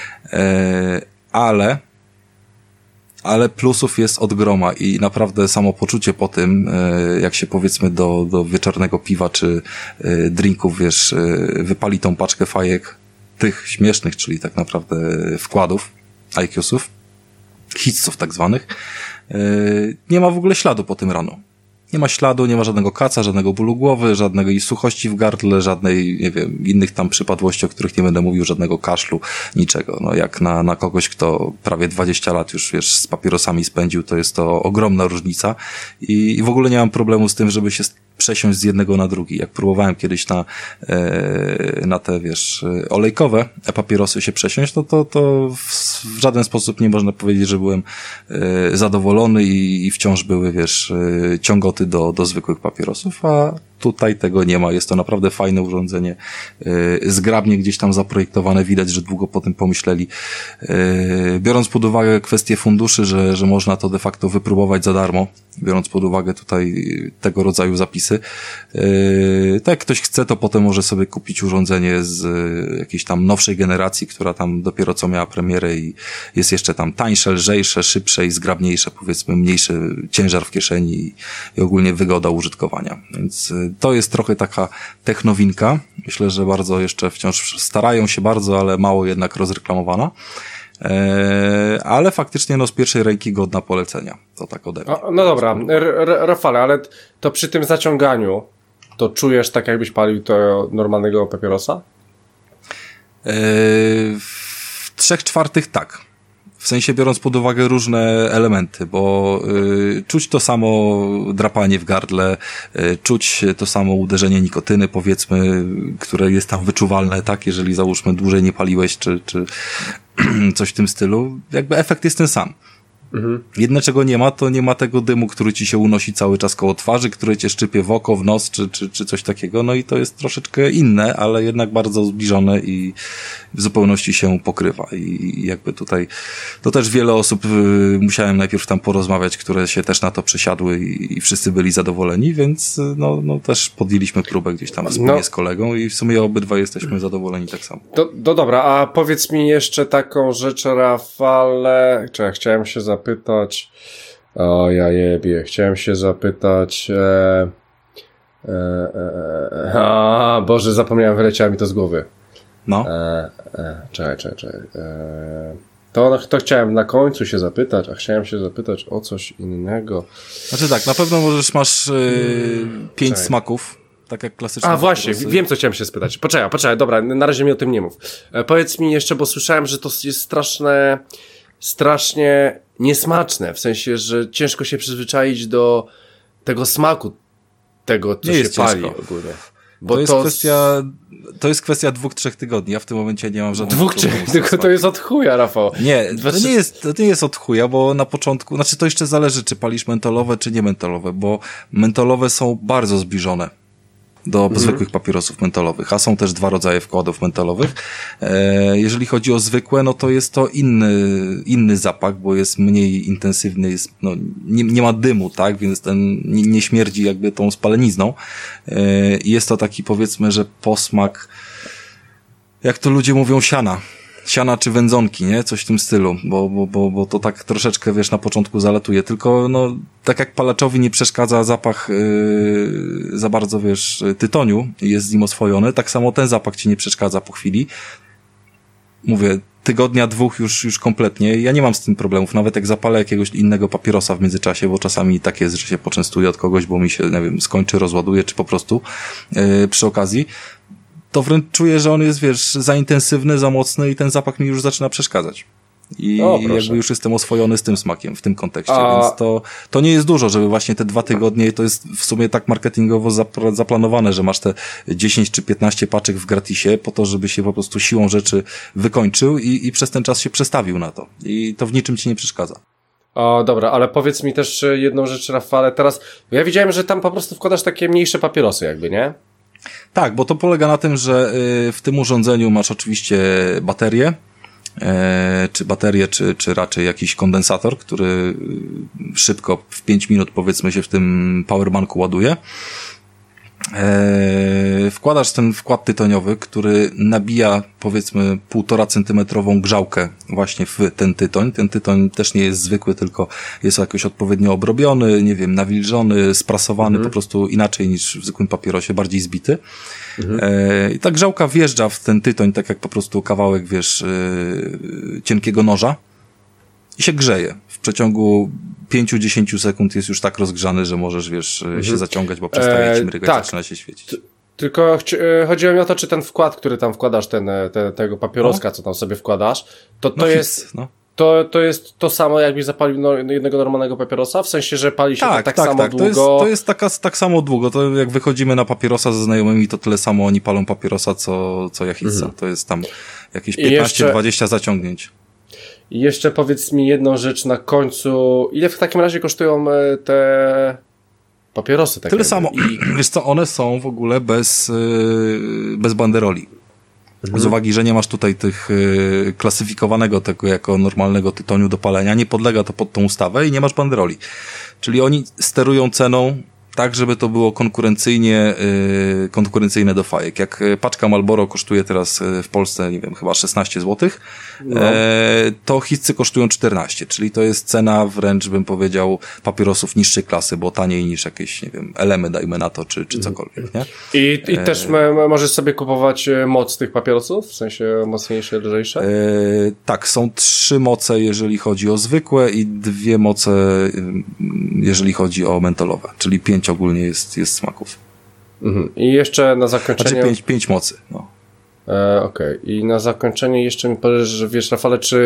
Ale plusów jest od groma i naprawdę samopoczucie po tym, jak się powiedzmy do wieczornego piwa czy drinków, wiesz, wypali tą paczkę fajek, tych śmiesznych, czyli tak naprawdę wkładów, IQOS-ów, hitsów tak zwanych, nie ma w ogóle śladu po tym rano. Nie ma śladu, nie ma żadnego kaca, żadnego bólu głowy, żadnej suchości w gardle, żadnej, nie wiem, innych tam przypadłości, o których nie będę mówił, żadnego kaszlu, niczego. No jak na kogoś, kto prawie 20 lat już, wiesz, z papierosami spędził, to jest to ogromna różnica i w ogóle nie mam problemu z tym, żeby się przesiąść z jednego na drugi. Jak próbowałem kiedyś na te, wiesz, olejkowe papierosy się przesiąść, to w żaden sposób nie można powiedzieć, że byłem zadowolony i wciąż były, wiesz, ciągoty do zwykłych papierosów, a tutaj tego nie ma. Jest to naprawdę fajne urządzenie, zgrabnie gdzieś tam zaprojektowane, widać, że długo po tym pomyśleli. Biorąc pod uwagę kwestię funduszy, że można to de facto wypróbować za darmo, biorąc pod uwagę tutaj tego rodzaju zapisy, tak jak ktoś chce, to potem może sobie kupić urządzenie z jakiejś tam nowszej generacji, która tam dopiero co miała premierę i jest jeszcze tam tańsze, lżejsze, szybsze i zgrabniejsze, powiedzmy mniejszy ciężar w kieszeni i ogólnie wygoda użytkowania. Więc to jest trochę taka technowinka. Myślę, że bardzo jeszcze wciąż starają się bardzo, ale mało jednak rozreklamowana. Ale faktycznie no z pierwszej ręki godna polecenia. To tak ode mnie. No dobra, Rafale, ale to przy tym zaciąganiu to czujesz tak, jakbyś palił to normalnego papierosa? W 3/4 tak. W sensie biorąc pod uwagę różne elementy, bo czuć to samo drapanie w gardle, czuć to samo uderzenie nikotyny, powiedzmy, które jest tam wyczuwalne, tak, jeżeli załóżmy dłużej nie paliłeś, czy coś w tym stylu, jakby efekt jest ten sam. Jedne, czego nie ma, to nie ma tego dymu, który ci się unosi cały czas koło twarzy, który cię szczypie w oko, w nos, czy coś takiego. No i to jest troszeczkę inne, ale jednak bardzo zbliżone i w zupełności się pokrywa. I jakby tutaj, to też wiele osób musiałem najpierw tam porozmawiać, które się też na to przesiadły i wszyscy byli zadowoleni, więc no też podjęliśmy próbę gdzieś tam wspólnie z kolegą i w sumie obydwa jesteśmy zadowoleni tak samo. Dobra, a powiedz mi jeszcze taką rzecz, Rafale, chciałem się zapytać, chciałem się zapytać, Boże, zapomniałem, wyleciało mi to z głowy. No. Czekaj. To chciałem na końcu się zapytać, a chciałem się zapytać o coś innego. Znaczy tak, na pewno masz 5 smaków, tak jak klasycznie. A właśnie, wiem, co chciałem się spytać. Poczekaj, dobra, na razie mi o tym nie mów. Powiedz mi jeszcze, bo słyszałem, że to jest strasznie niesmaczne, w sensie, że ciężko się przyzwyczaić do tego smaku, tego, co się pali ogólnie. Bo to jest kwestia 2-3 tygodni, ja w tym momencie nie mam żadnych 2-3, tylko to jest od chuja, Rafał. Nie, to nie jest od chuja, bo na początku, znaczy to jeszcze zależy, czy palisz mentolowe, czy nie mentolowe, bo mentolowe są bardzo zbliżone do zwykłych papierosów mentolowych, a są też 2 rodzaje wkładów mentolowych. Jeżeli chodzi o zwykłe, no to jest to inny zapach, bo jest mniej intensywny, jest, no, nie ma dymu, tak, więc ten nie śmierdzi jakby tą spalenizną. Jest to taki, powiedzmy, że posmak, jak to ludzie mówią, siana czy wędzonki, nie? Coś w tym stylu, bo to tak troszeczkę, wiesz, na początku zalatuje, tylko no, tak jak palaczowi nie przeszkadza zapach za bardzo, wiesz, tytoniu i jest z nim oswojony, tak samo ten zapach ci nie przeszkadza po chwili. Mówię, tygodnia, 2 już kompletnie. Ja nie mam z tym problemów, nawet jak zapalę jakiegoś innego papierosa w międzyczasie, bo czasami tak jest, że się poczęstuję od kogoś, bo mi się, nie wiem, skończy, rozładuje, czy po prostu przy okazji, to wręcz czuję, że on jest, wiesz, za intensywny, za mocny i ten zapach mi już zaczyna przeszkadzać. I jakby już jestem oswojony z tym smakiem w tym kontekście, więc to nie jest dużo, żeby właśnie te 2 tygodnie, to jest w sumie tak marketingowo zaplanowane, że masz te 10 czy 15 paczek w gratisie po to, żeby się po prostu siłą rzeczy wykończył i przez ten czas się przestawił na to. I to w niczym ci nie przeszkadza. Dobra, ale powiedz mi też jedną rzecz, Rafale, teraz, ja widziałem, że tam po prostu wkładasz takie mniejsze papierosy jakby, nie? Tak, bo to polega na tym, że w tym urządzeniu masz oczywiście baterię, czy raczej jakiś kondensator, który szybko w 5 minut, powiedzmy, się w tym powerbanku ładuje. Wkładasz ten wkład tytoniowy, który nabija, powiedzmy, 1,5 centymetrową grzałkę właśnie w ten tytoń. Ten tytoń też nie jest zwykły, tylko jest jakoś odpowiednio obrobiony, nie wiem, nawilżony, sprasowany, po prostu inaczej niż w zwykłym papierosie, bardziej zbity. I ta grzałka wjeżdża w ten tytoń, tak jak po prostu kawałek, wiesz, cienkiego noża i się grzeje. W przeciągu 5-10 sekund jest już tak rozgrzany, że możesz, wiesz, się zaciągać, bo przestaje ci mrygać, tak. zaczyna się świecić. Tylko chodziło mi o to, czy ten wkład, który tam wkładasz, tego papieroska, co tam sobie wkładasz, to jest... No. To jest to samo, jakbyś zapalił jednego normalnego papierosa? W sensie, że pali się tak samo długo? To jest tak samo długo. To jak wychodzimy na papierosa ze znajomymi, to tyle samo oni palą papierosa, co Jachica. To jest tam jakieś 15-20 zaciągnięć. I jeszcze powiedz mi jedną rzecz na końcu. Ile w takim razie kosztują te papierosy? Tyle samo. Wiesz co, one są w ogóle bez banderoli. Z uwagi, że nie masz tutaj tych klasyfikowanego tego jako normalnego tytoniu do palenia, nie podlega to pod tą ustawę i nie masz banderoli. Czyli oni sterują ceną tak, żeby to było konkurencyjne do fajek. Jak paczka Marlboro kosztuje teraz w Polsce, nie wiem, chyba 16 zł, to Hitcy kosztują 14, czyli to jest cena wręcz, bym powiedział, papierosów niższej klasy, bo taniej niż jakieś, nie wiem, Elemy, dajmy na to, czy cokolwiek, nie? I też możesz sobie kupować moc tych papierosów? W sensie mocniejsze, lżejsze? Tak, są 3 moce, jeżeli chodzi o zwykłe i 2 moce, jeżeli chodzi o mentolowe, czyli 5 ogólnie jest smaków. I jeszcze na zakończenie... Znaczy 5 mocy, no. Okej. I na zakończenie jeszcze mi powiesz, że wiesz, Rafale, czy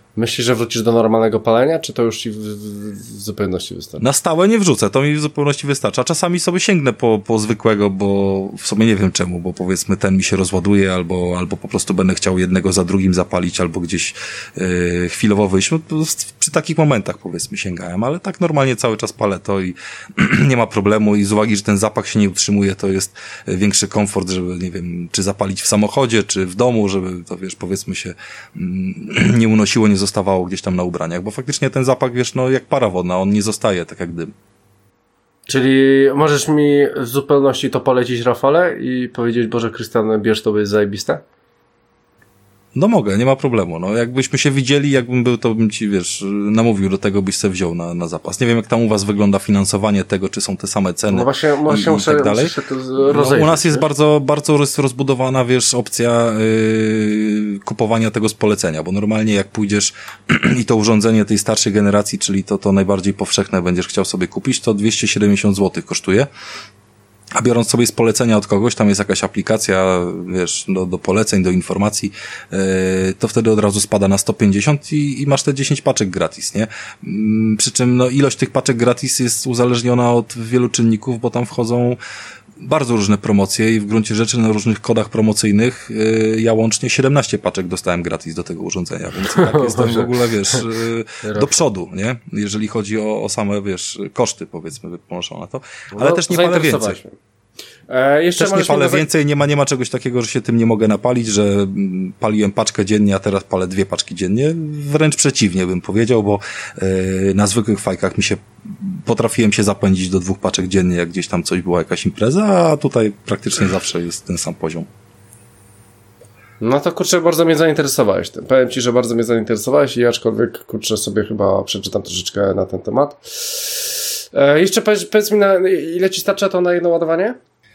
Myślisz, że wrócisz do normalnego palenia, czy to już ci w zupełności wystarczy? Na stałe nie wrzucę, to mi w zupełności wystarcza. Czasami sobie sięgnę po zwykłego, bo w sumie nie wiem czemu, bo powiedzmy ten mi się rozładuje, albo po prostu będę chciał jednego za drugim zapalić, albo gdzieś chwilowo wyjść. No, przy takich momentach powiedzmy sięgałem, ale tak normalnie cały czas palę to i nie ma problemu i z uwagi, że ten zapach się nie utrzymuje, to jest większy komfort, żeby, nie wiem, czy zapalić w samochodzie, czy w domu, żeby to, wiesz, powiedzmy się nie unosiło, nie zostawało gdzieś tam na ubraniach, bo faktycznie ten zapach, wiesz, no jak para wodna, on nie zostaje tak jak dym. Czyli możesz mi w zupełności to polecić, Rafale, i powiedzieć, Boże Krystian, bierz, to jest zajebiste? No mogę, nie ma problemu. No jakbyśmy się widzieli, jakbym był, to bym ci, wiesz, namówił do tego, byś se wziął na zapas. Nie wiem, jak tam u was wygląda finansowanie tego, czy są te same ceny. No właśnie i tak dalej. No, u nas jest bardzo rozbudowana, wiesz, opcja kupowania tego z polecenia, bo normalnie jak pójdziesz i to urządzenie tej starszej generacji, czyli to najbardziej powszechne będziesz chciał sobie kupić, to 270 zł kosztuje. A biorąc sobie z polecenia od kogoś, tam jest jakaś aplikacja, wiesz, do poleceń, do informacji, to wtedy od razu spada na 150 i masz te 10 paczek gratis, nie? Przy czym, no, ilość tych paczek gratis jest uzależniona od wielu czynników, bo tam wchodzą bardzo różne promocje i w gruncie rzeczy na różnych kodach promocyjnych ja łącznie 17 paczek dostałem gratis do tego urządzenia, więc tak jestem w ogóle, wiesz, do przodu, nie? Jeżeli chodzi o same, wiesz, koszty, powiedzmy, ponoszone to, ale też nie palę więcej. Jeszcze też nie palę więcej, nie ma czegoś takiego, że się tym nie mogę napalić, że paliłem paczkę dziennie, a teraz palę 2 paczki dziennie. Wręcz przeciwnie bym powiedział, bo na zwykłych fajkach potrafiłem się zapędzić do 2 paczek dziennie, jak gdzieś tam coś była, jakaś impreza, a tutaj praktycznie zawsze jest ten sam poziom. No to kurczę, bardzo mnie zainteresowałeś tym. Powiem ci, że bardzo mnie zainteresowałeś i aczkolwiek kurczę sobie chyba przeczytam troszeczkę na ten temat. Jeszcze powiedz mi, ile ci starcza to na jedno ładowanie?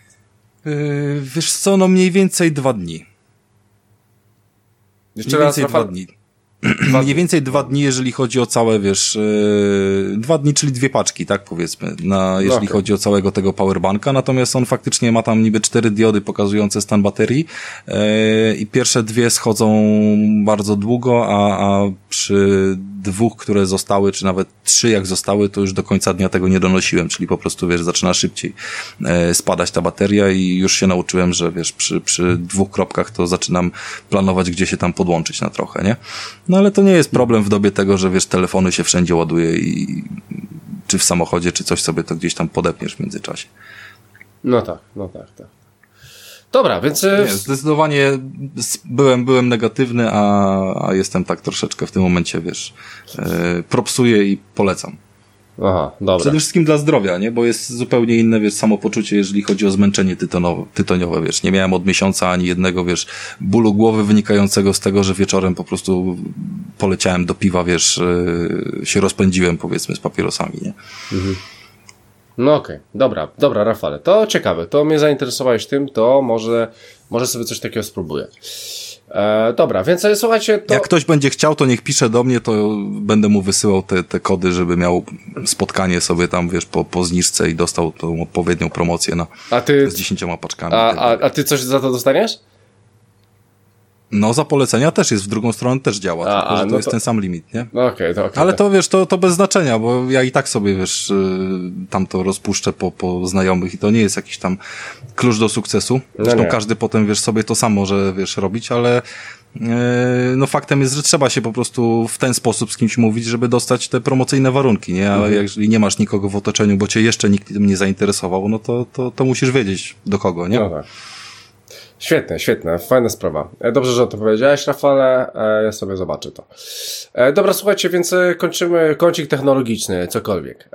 Wiesz co, no mniej więcej 2 dni. Jeszcze raz, 2 dni. Mniej więcej 2 dni, jeżeli chodzi o całe, wiesz, 2 dni, czyli 2 paczki, tak powiedzmy, jeżeli chodzi o całego tego powerbanka, natomiast on faktycznie ma tam niby 4 diody pokazujące stan baterii i pierwsze 2 schodzą bardzo długo, a przy 2, które zostały, czy nawet 3 jak zostały, to już do końca dnia tego nie donosiłem, czyli po prostu, wiesz, zaczyna szybciej spadać ta bateria i już się nauczyłem, że wiesz, przy 2 kropkach to zaczynam planować, gdzie się tam podłączyć na trochę, nie? No ale to nie jest problem w dobie tego, że wiesz, telefony się wszędzie ładuje i czy w samochodzie, czy coś sobie to gdzieś tam podepniesz w międzyczasie. No tak. Dobra, więc... Nie, zdecydowanie byłem negatywny, a jestem tak troszeczkę w tym momencie, wiesz, propsuję i polecam. Aha, dobra. Przede wszystkim dla zdrowia, nie? Bo jest zupełnie inne, wiesz, samopoczucie, jeżeli chodzi o zmęczenie tytoniowe, wiesz. Nie miałem od miesiąca ani jednego, wiesz, bólu głowy wynikającego z tego, że wieczorem po prostu poleciałem do piwa, wiesz, się rozpędziłem, powiedzmy, z papierosami, nie? Mhm. No okej, dobra, Rafale, to ciekawe, to mnie zainteresowałeś tym, to może sobie coś takiego spróbuję. Dobra, więc słuchajcie, to... Jak ktoś będzie chciał, to niech pisze do mnie, to będę mu wysyłał te kody, żeby miał spotkanie sobie tam, wiesz, po zniżce i dostał tą odpowiednią promocję z 10 paczkami. A ty coś za to dostaniesz? No, za polecenia też jest, w drugą stronę też działa, tylko że to jest ten sam limit, nie? Okej. Ale to, wiesz, to bez znaczenia, bo ja i tak sobie, wiesz, tam to rozpuszczę po znajomych i to nie jest jakiś tam klucz do sukcesu. Zresztą każdy potem, wiesz, sobie to sam może, wiesz, robić, ale no faktem jest, że trzeba się po prostu w ten sposób z kimś mówić, żeby dostać te promocyjne warunki, nie? Ale jeżeli nie masz nikogo w otoczeniu, bo cię jeszcze nikt tym nie zainteresował, no to musisz wiedzieć do kogo, nie? No tak. Świetne, fajna sprawa. Dobrze, że o to powiedziałeś, Rafale, ja sobie zobaczę to. Dobra, słuchajcie, więc kończymy kącik technologiczny, cokolwiek.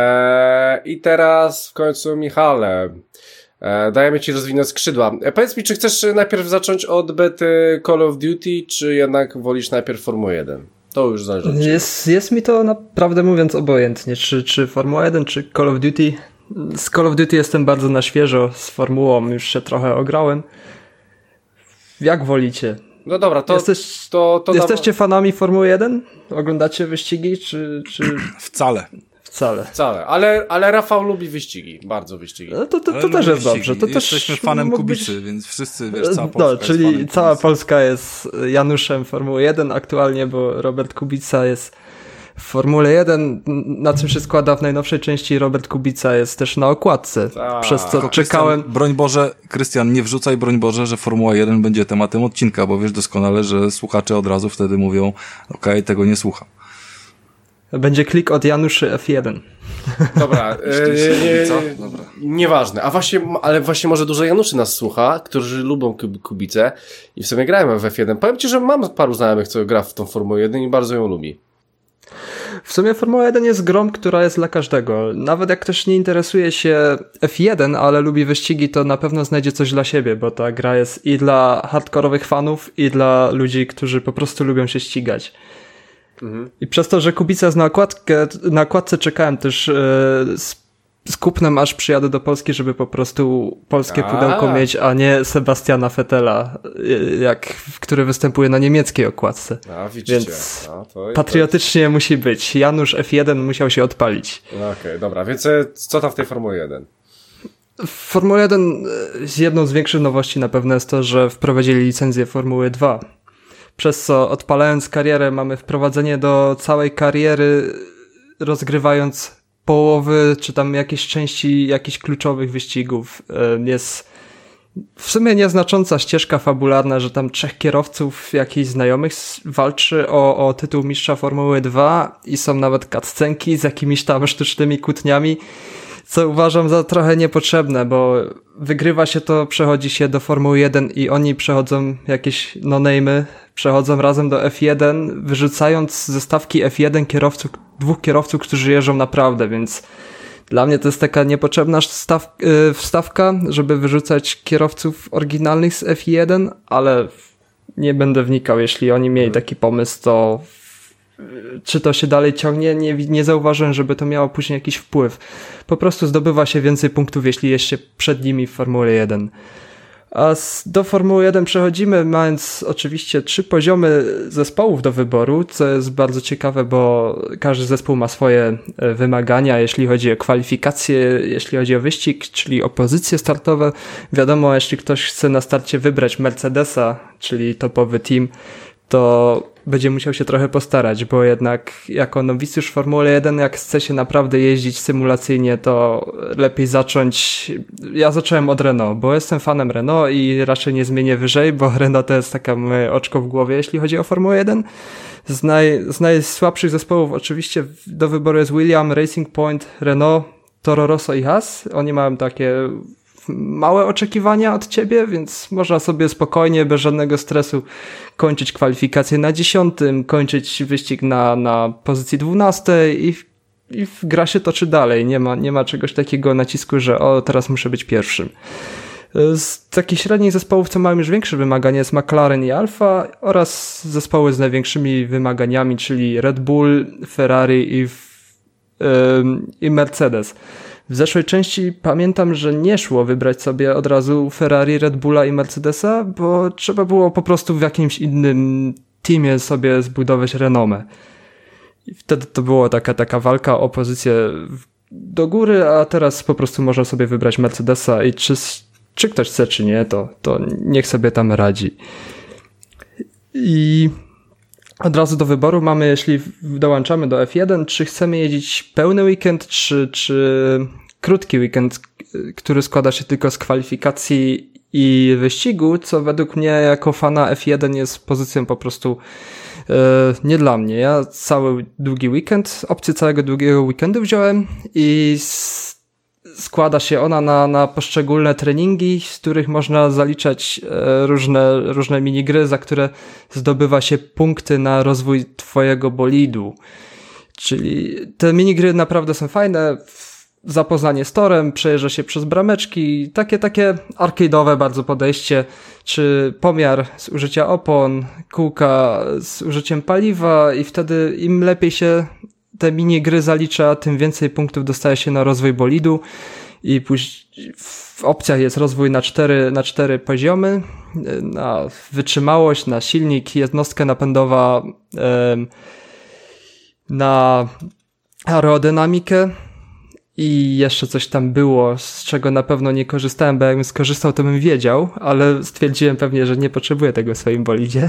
I teraz w końcu, Michale, dajemy ci rozwinąć skrzydła. Powiedz mi, czy chcesz najpierw zacząć od bety Call of Duty, czy jednak wolisz najpierw Formułę 1? To już zależy od ciebie. Jest mi to naprawdę mówiąc obojętnie, czy Formuła 1, czy Call of Duty. Z Call of Duty jestem bardzo na świeżo, z Formułą już się trochę ograłem. Jak wolicie? No dobra, Jesteście fanami Formuły 1? Oglądacie wyścigi, czy... Wcale. Wcale. Ale Rafał lubi wyścigi. Bardzo wyścigi. No to też jest dobrze. To jesteśmy fanem Kubicy, więc wszyscy, wiesz, cała Polska no, czyli jest cała Kubicy. Polska jest Januszem Formuły 1 aktualnie, bo Robert Kubica jest w Formule 1. Na czym się składa w najnowszej części Robert Kubica jest też na okładce. Przez co czekałem... Broń Boże, Krystian, nie wrzucaj, broń Boże, że Formuła 1 będzie tematem odcinka, bo wiesz doskonale, że słuchacze od razu wtedy mówią, okej, tego nie słucham. Będzie klik od Januszy F1. Dobra, nieważne. Ale właśnie może dużo Januszy nas słucha, którzy lubią Kubicę i w sumie grają w F1. Powiem ci, że mam paru znajomych, co gra w tą Formułę 1 i bardzo ją lubi. W sumie Formuła 1 jest grą, która jest dla każdego. Nawet jak ktoś nie interesuje się F1, ale lubi wyścigi, to na pewno znajdzie coś dla siebie, bo ta gra jest i dla hardkorowych fanów, i dla ludzi, którzy po prostu lubią się ścigać. I przez to, że Kubica jest na okładce czekałem też z kupnem, aż przyjadę do Polski, żeby po prostu polskie pudełko mieć, a nie Sebastiana Vettela, który występuje na niemieckiej okładce. Widzicie. Więc patriotycznie musi być. Janusz F1 musiał się odpalić. Okej, dobra, więc co tam w tej Formule 1? W Formule 1 jedną z większych nowości na pewno jest to, że wprowadzili licencję Formuły 2. Przez co odpalając karierę mamy wprowadzenie do całej kariery, rozgrywając połowy, czy tam jakieś części jakichś kluczowych wyścigów. Jest w sumie nieznacząca ścieżka fabularna, że tam 3 kierowców jakichś znajomych walczy o tytuł mistrza Formuły 2 i są nawet cutscenki z jakimiś tam sztucznymi kłótniami, co uważam za trochę niepotrzebne, bo wygrywa się to, przechodzi się do Formuły 1 i oni przechodzą jakieś no-name'y, przechodzą razem do F1, wyrzucając ze stawki F1 dwóch kierowców, którzy jeżdżą naprawdę, więc dla mnie to jest taka niepotrzebna wstawka, żeby wyrzucać kierowców oryginalnych z F1, ale nie będę wnikał, jeśli oni mieli taki pomysł, to czy to się dalej ciągnie, nie zauważyłem, żeby to miało później jakiś wpływ. Po prostu zdobywa się więcej punktów, jeśli jest się przed nimi w Formule 1. A do Formuły 1 przechodzimy, mając oczywiście 3 poziomy zespołów do wyboru, co jest bardzo ciekawe, bo każdy zespół ma swoje wymagania, jeśli chodzi o kwalifikacje, jeśli chodzi o wyścig, czyli o pozycje startowe. Wiadomo, jeśli ktoś chce na starcie wybrać Mercedesa, czyli topowy team, to będzie musiał się trochę postarać, bo jednak jako nowicjusz Formuły 1, jak chce się naprawdę jeździć symulacyjnie, to lepiej zacząć... Ja zacząłem od Renault, bo jestem fanem Renault i raczej nie zmienię wyżej, bo Renault to jest taka moje oczko w głowie, jeśli chodzi o Formułę 1. Z najsłabszych zespołów oczywiście do wyboru jest Williams, Racing Point, Renault, Toro Rosso i Haas. Oni mają takie małe oczekiwania od ciebie, więc można sobie spokojnie, bez żadnego stresu kończyć kwalifikację na 10, kończyć wyścig na pozycji 12 i gra się toczy dalej. Nie ma czegoś takiego nacisku, że teraz muszę być pierwszym. Z takich średnich zespołów, co mają już większe wymagania, jest McLaren i Alfa oraz zespoły z największymi wymaganiami, czyli Red Bull, Ferrari i Mercedes. W zeszłej części pamiętam, że nie szło wybrać sobie od razu Ferrari, Red Bulla i Mercedesa, bo trzeba było po prostu w jakimś innym teamie sobie zbudować renomę. I wtedy to była taka walka o pozycję do góry, a teraz po prostu można sobie wybrać Mercedesa i czy ktoś chce, czy nie, to niech sobie tam radzi. I od razu do wyboru mamy, jeśli dołączamy do F1, czy chcemy jeździć pełny weekend, czy krótki weekend, który składa się tylko z kwalifikacji i wyścigu, co według mnie jako fana F1 jest pozycją po prostu nie dla mnie. Ja cały długi weekend, opcję całego długiego weekendu wziąłem i składa się ona na poszczególne treningi, z których można zaliczać różne minigry, za które zdobywa się punkty na rozwój twojego bolidu. Czyli te minigry naprawdę są fajne. Zapoznanie z torem, przejeżdża się przez brameczki, takie arcade'owe bardzo podejście, czy pomiar z użycia opon, kółka z użyciem paliwa i wtedy im lepiej się te minigry zalicza, tym więcej punktów dostaje się na rozwój bolidu i później w opcjach jest rozwój na 4 poziomy, na wytrzymałość, na silnik, jednostkę napędowa, na aerodynamikę i jeszcze coś tam było, z czego na pewno nie korzystałem, bo jakbym skorzystał, to bym wiedział, ale stwierdziłem pewnie, że nie potrzebuję tego w swoim bolidzie.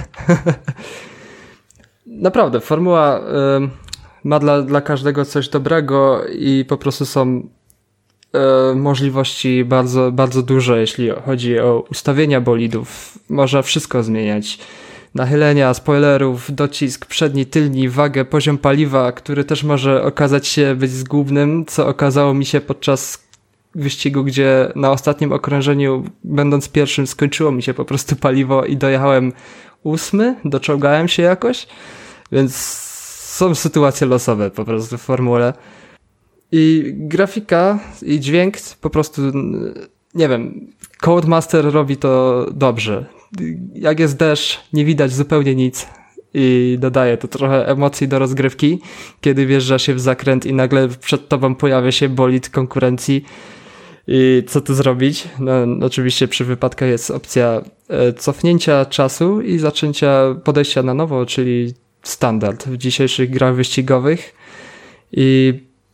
Naprawdę, formuła ma dla każdego coś dobrego i po prostu są możliwości bardzo, bardzo duże, jeśli chodzi o ustawienia bolidów. Można wszystko zmieniać. Nachylenia, spoilerów, docisk, przedni, tylni, wagę, poziom paliwa, który też może okazać się być zgubnym, co okazało mi się podczas wyścigu, gdzie na ostatnim okrążeniu, będąc pierwszym, skończyło mi się po prostu paliwo i dojechałem 8, doczołgałem się jakoś, więc są sytuacje losowe po prostu w formule. I grafika i dźwięk po prostu, nie wiem, Codemaster robi to dobrze. Jak jest deszcz, nie widać zupełnie nic i dodaje to trochę emocji do rozgrywki, kiedy wjeżdża się w zakręt i nagle przed tobą pojawia się bolid konkurencji i co tu zrobić? No, oczywiście przy wypadkach jest opcja cofnięcia czasu i zaczęcia podejścia na nowo, czyli standard w dzisiejszych grach wyścigowych. I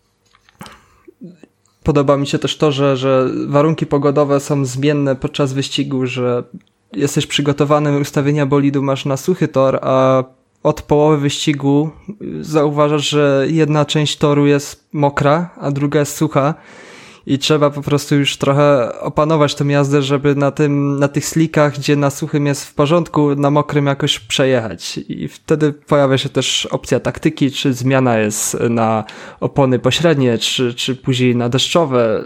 podoba mi się też to, że warunki pogodowe są zmienne podczas wyścigu, że jesteś przygotowany, ustawienia bolidu masz na suchy tor, a od połowy wyścigu zauważasz, że jedna część toru jest mokra, a druga jest sucha i trzeba po prostu już trochę opanować tę jazdę, żeby na tych slickach, gdzie na suchym jest w porządku, na mokrym jakoś przejechać. I wtedy pojawia się też opcja taktyki, czy zmiana jest na opony pośrednie, czy później na deszczowe.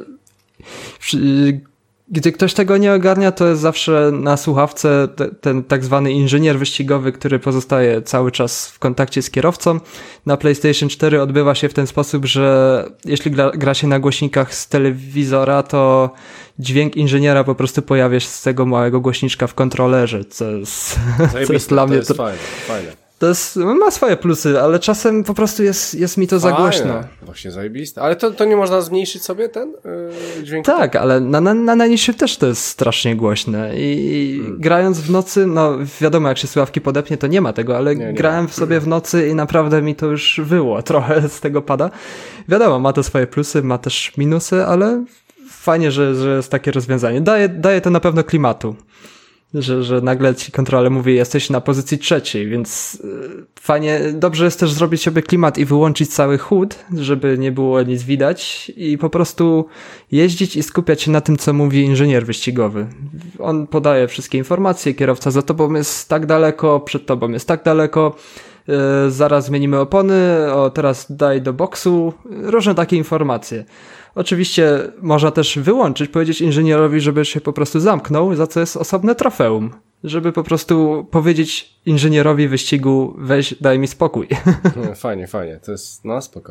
Gdy ktoś tego nie ogarnia, to jest zawsze na słuchawce ten tak zwany inżynier wyścigowy, który pozostaje cały czas w kontakcie z kierowcą. Na PlayStation 4 odbywa się w ten sposób, że jeśli gra się na głośnikach z telewizora, to dźwięk inżyniera po prostu pojawia się z tego małego głośniczka w kontrolerze, co jest dla mnie... To jest fajne. To jest, ma swoje plusy, ale czasem po prostu jest mi to za głośno. Właśnie zajebiste. Ale to nie można zmniejszyć sobie ten dźwięk? Tak, ale na najniższym też to jest strasznie głośne i grając w nocy, no wiadomo, jak się słuchawki podepnie, to nie ma tego, ale grałem sobie w nocy i naprawdę mi to już wyło trochę z tego pada. Wiadomo, ma to swoje plusy, ma też minusy, ale fajnie, że jest takie rozwiązanie. Daje to na pewno klimatu. Że nagle ci kontroler mówi, jesteś na pozycji 3, więc fajnie, dobrze jest też zrobić sobie klimat i wyłączyć cały HUD, żeby nie było nic widać i po prostu jeździć i skupiać się na tym, co mówi inżynier wyścigowy. On podaje wszystkie informacje, kierowca za tobą jest tak daleko, przed tobą jest tak daleko, zaraz zmienimy opony, teraz daj do boksu, różne takie informacje. Oczywiście można też wyłączyć, powiedzieć inżynierowi, żeby się po prostu zamknął, za co jest osobne trofeum. Żeby po prostu powiedzieć inżynierowi wyścigu, weź, daj mi spokój. No, fajnie. To jest, spoko.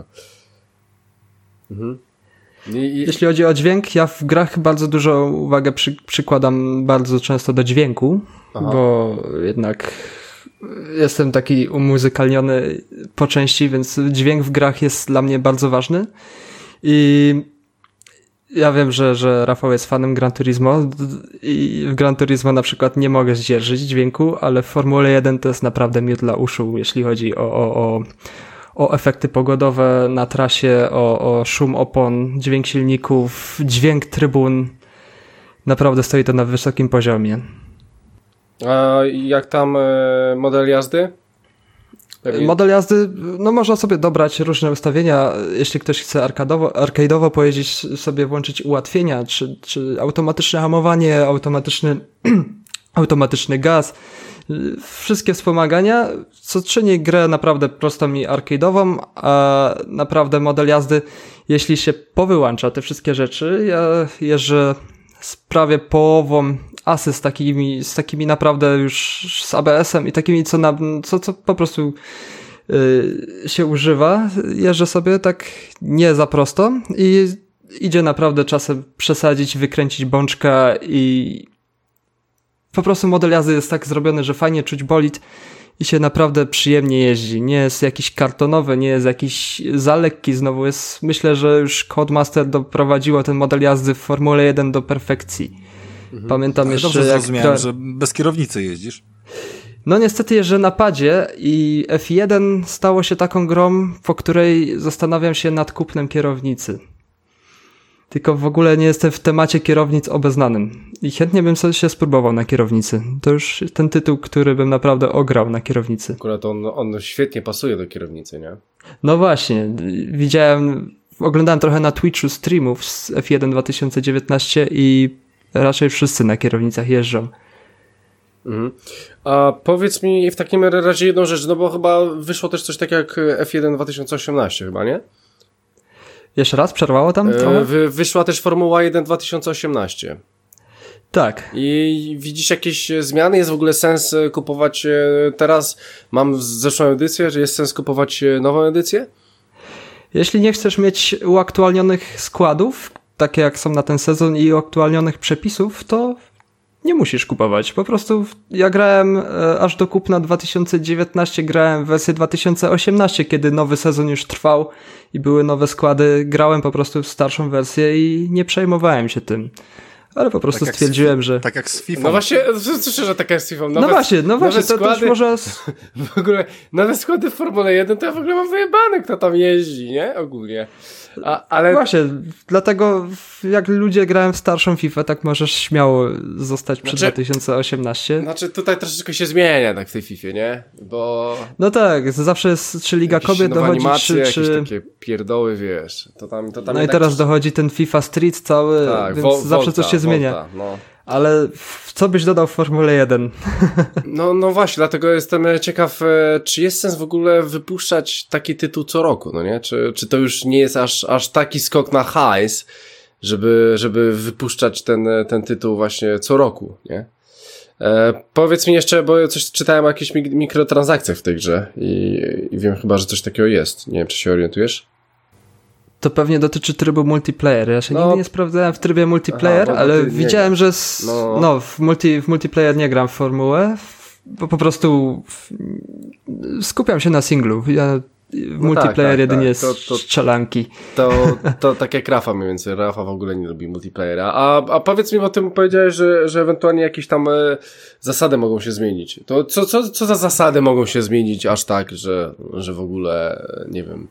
Mhm. Jeśli chodzi o dźwięk, ja w grach bardzo dużo uwagę przykładam bardzo często do dźwięku, bo jednak jestem taki umuzykalniony po części, więc dźwięk w grach jest dla mnie bardzo ważny. I ja wiem, że Rafał jest fanem Gran Turismo i w Gran Turismo na przykład nie mogę zdzierżyć dźwięku, ale w Formule 1 to jest naprawdę miód dla uszu, jeśli chodzi o efekty pogodowe na trasie, o szum opon, dźwięk silników, dźwięk trybun. Naprawdę stoi to na wysokim poziomie. A jak tam model jazdy? Model jazdy, no można sobie dobrać różne ustawienia, jeśli ktoś chce arcade'owo pojeździć, sobie włączyć ułatwienia, czy automatyczne hamowanie, automatyczny gaz, wszystkie wspomagania, co czyni grę naprawdę prostą i arcade'ową, a naprawdę model jazdy, jeśli się powyłącza te wszystkie rzeczy, ja jeżdżę z prawie połową asy z takimi naprawdę już z ABS-em i takimi, co po prostu się używa. Jeżdżę sobie tak nie za prosto i idzie naprawdę czasem przesadzić, wykręcić bączka i po prostu model jazdy jest tak zrobiony, że fajnie czuć bolid i się naprawdę przyjemnie jeździ. Nie jest jakiś kartonowy, nie jest jakiś za lekki. Znowu jest, myślę, że już Codemaster doprowadziło ten model jazdy w Formule 1 do perfekcji. Pamiętam ale jeszcze dobrze zrozumiałem, że bez kierownicy jeździsz. No niestety jeżdżę na padzie i F1 stało się taką grą, po której zastanawiam się nad kupnem kierownicy. Tylko w ogóle nie jestem w temacie kierownic obeznanym. I chętnie bym się spróbował na kierownicy. To już ten tytuł, który bym naprawdę ograł na kierownicy. Akurat on świetnie pasuje do kierownicy, nie? No właśnie. Oglądałem trochę na Twitchu streamów z F1 2019 i raczej wszyscy na kierownicach jeżdżą. Mhm. A powiedz mi w takim razie jedną rzecz, no bo chyba wyszło też coś takiego jak F1 2018 chyba, nie? Jeszcze raz? Przerwało tam trochę? Wyszła też Formuła 1 2018. Tak. I widzisz jakieś zmiany? Jest w ogóle sens kupować teraz? Mam zeszłą edycję, że jest sens kupować nową edycję? Jeśli nie chcesz mieć uaktualnionych składów, takie jak są na ten sezon i uaktualnionych przepisów, to nie musisz kupować. Po prostu ja grałem aż do kupna 2019, grałem w wersję 2018, kiedy nowy sezon już trwał i były nowe składy. Grałem po prostu w starszą wersję i nie przejmowałem się tym. Ale po prostu tak stwierdziłem, że... Tak jak z FIFA. No właśnie, słyszę, że tak jak z FIFA. No właśnie, to składy, też może... W ogóle, nowe składy w Formule 1 to ja w ogóle mam wyjebane, kto tam jeździ, nie? Ogólnie. Ale... Właśnie, dlatego jak ludzie grają w starszą FIFA, tak możesz śmiało zostać przy 2018. Znaczy tutaj troszeczkę się zmienia tak w tej FIFA, nie? Bo... No tak, zawsze jest, czy Liga Kobiet dochodzi, animacje, jakieś takie pierdoły, wiesz. To tam no i teraz dochodzi ten FIFA Street cały, tak, więc zawsze coś się zmienia. No. Ale co byś dodał w Formule 1? No właśnie, dlatego jestem ciekaw, czy jest sens w ogóle wypuszczać taki tytuł co roku, no nie? Czy to już nie jest aż taki skok na hajs, żeby wypuszczać ten tytuł właśnie co roku, nie? Powiedz mi jeszcze, bo coś czytałem o jakichś mikrotransakcjach w tej grze i wiem chyba, że coś takiego jest. Nie wiem, czy się orientujesz? To pewnie dotyczy trybu multiplayer. Ja się nigdy nie sprawdzałem w trybie multiplayer, ale widziałem, że w multiplayer nie gram w formułę, bo po prostu skupiam się na singlu. Ja w multiplayer jedynie strzelanki. To tak jak Rafa mniej więcej. Rafa w ogóle nie lubi multiplayera. A powiedz mi, bo ty powiedziałeś, że ewentualnie jakieś tam zasady mogą się zmienić. To co za zasady mogą się zmienić aż tak, że w ogóle nie wiem...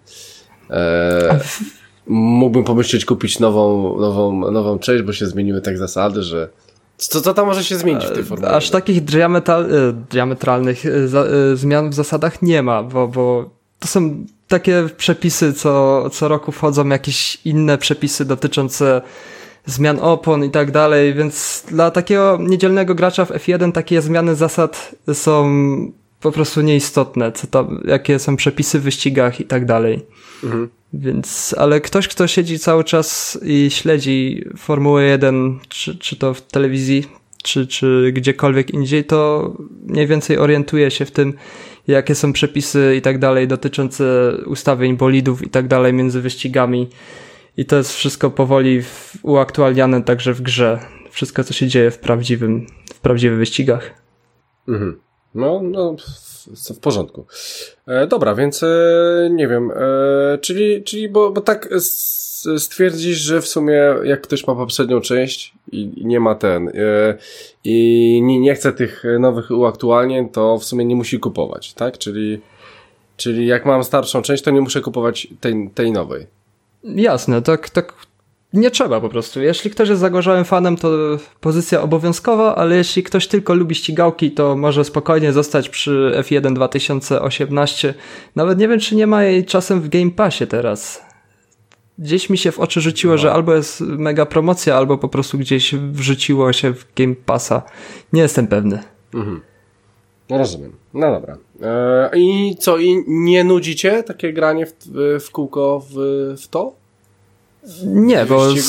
mógłbym pomyśleć kupić nową część, bo się zmieniły tak zasady, że co tam może się zmienić w tej formule? Aż takich diametralnych zmian w zasadach nie ma, bo to są takie przepisy, co roku wchodzą jakieś inne przepisy dotyczące zmian opon i tak dalej, więc dla takiego niedzielnego gracza w F1 takie zmiany zasad są po prostu nieistotne, jakie są przepisy w wyścigach i tak dalej. Mhm. Więc, ale ktoś, kto siedzi cały czas i śledzi Formułę 1, czy to w telewizji, czy gdziekolwiek indziej, to mniej więcej orientuje się w tym, jakie są przepisy i tak dalej dotyczące ustawień bolidów i tak dalej między wyścigami. I to jest wszystko powoli uaktualniane także w grze. Wszystko, co się dzieje w prawdziwych wyścigach. Mhm. No, w porządku. Dobra, więc nie wiem, czyli bo tak stwierdzisz, że w sumie jak ktoś ma poprzednią część i nie ma i nie chce tych nowych uaktualnień, to w sumie nie musi kupować, tak? Czyli jak mam starszą część, to nie muszę kupować tej nowej. Jasne, tak nie trzeba po prostu. Jeśli ktoś jest zagorzałym fanem, to pozycja obowiązkowa, ale jeśli ktoś tylko lubi ścigałki, to może spokojnie zostać przy F1 2018. Nawet nie wiem, czy nie ma jej czasem w Game Passie teraz. Gdzieś mi się w oczy rzuciło, że albo jest mega promocja, albo po prostu gdzieś wrzuciło się w Game Passa. Nie jestem pewny. Mhm. No rozumiem. No dobra. I co? I nie nudzi cię takie granie w kółko w to? Nie,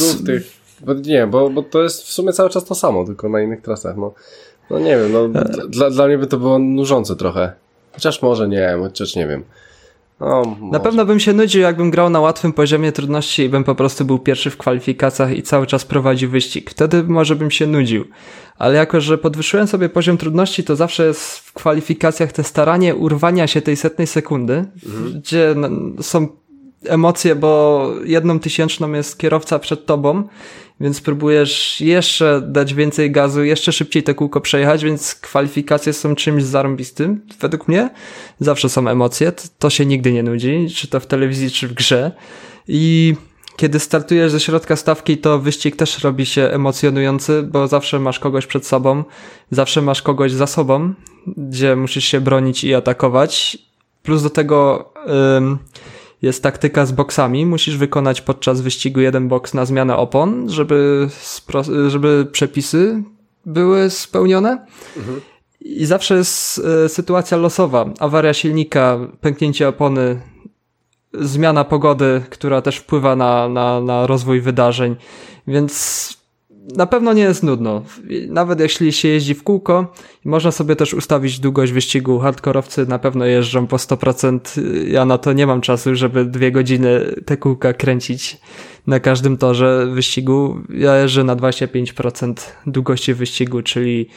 bo to jest w sumie cały czas to samo, tylko na innych trasach. No nie wiem, dla mnie by to było nużące trochę. Chociaż może nie, chociaż nie wiem. Na pewno bym się nudził, jakbym grał na łatwym poziomie trudności i bym po prostu był pierwszy w kwalifikacjach i cały czas prowadził wyścig. Wtedy może bym się nudził. Ale jako, że podwyższyłem sobie poziom trudności, to zawsze jest w kwalifikacjach te staranie urwania się tej 100 sekundy, gdzie są emocje, bo 1/1000 jest kierowca przed tobą, więc próbujesz jeszcze dać więcej gazu, jeszcze szybciej te kółko przejechać, więc kwalifikacje są czymś zarąbistym, według mnie. Zawsze są emocje, to się nigdy nie nudzi, czy to w telewizji, czy w grze. I kiedy startujesz ze środka stawki, to wyścig też robi się emocjonujący, bo zawsze masz kogoś przed sobą, zawsze masz kogoś za sobą, gdzie musisz się bronić i atakować. Plus do tego jest taktyka z boksami. Musisz wykonać podczas wyścigu jeden boks na zmianę opon, żeby przepisy były spełnione. I zawsze jest sytuacja losowa. Awaria silnika, pęknięcie opony, zmiana pogody, która też wpływa na rozwój wydarzeń, więc na pewno nie jest nudno. Nawet jeśli się jeździ w kółko, można sobie też ustawić długość wyścigu. Hardkorowcy na pewno jeżdżą po 100%. Ja na to nie mam czasu, żeby 2 godziny te kółka kręcić na każdym torze wyścigu. Ja jeżdżę na 25% długości wyścigu, czyli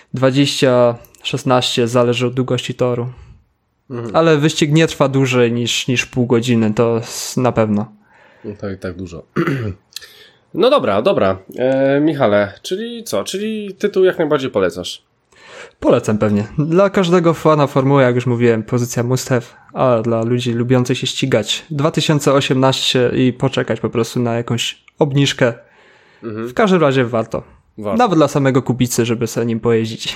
20-16 zależy od długości toru. Ale wyścig nie trwa dłużej niż pół godziny, to na pewno. No to i tak dużo. No dobra. Michale, czyli co? Czyli tytuł jak najbardziej polecasz? Polecam pewnie. Dla każdego fana formuły, jak już mówiłem, pozycja must have, a dla ludzi lubiących się ścigać 2018 i poczekać po prostu na jakąś obniżkę. W każdym razie warto. Nawet dla samego Kubicy, żeby sobie nim pojeździć.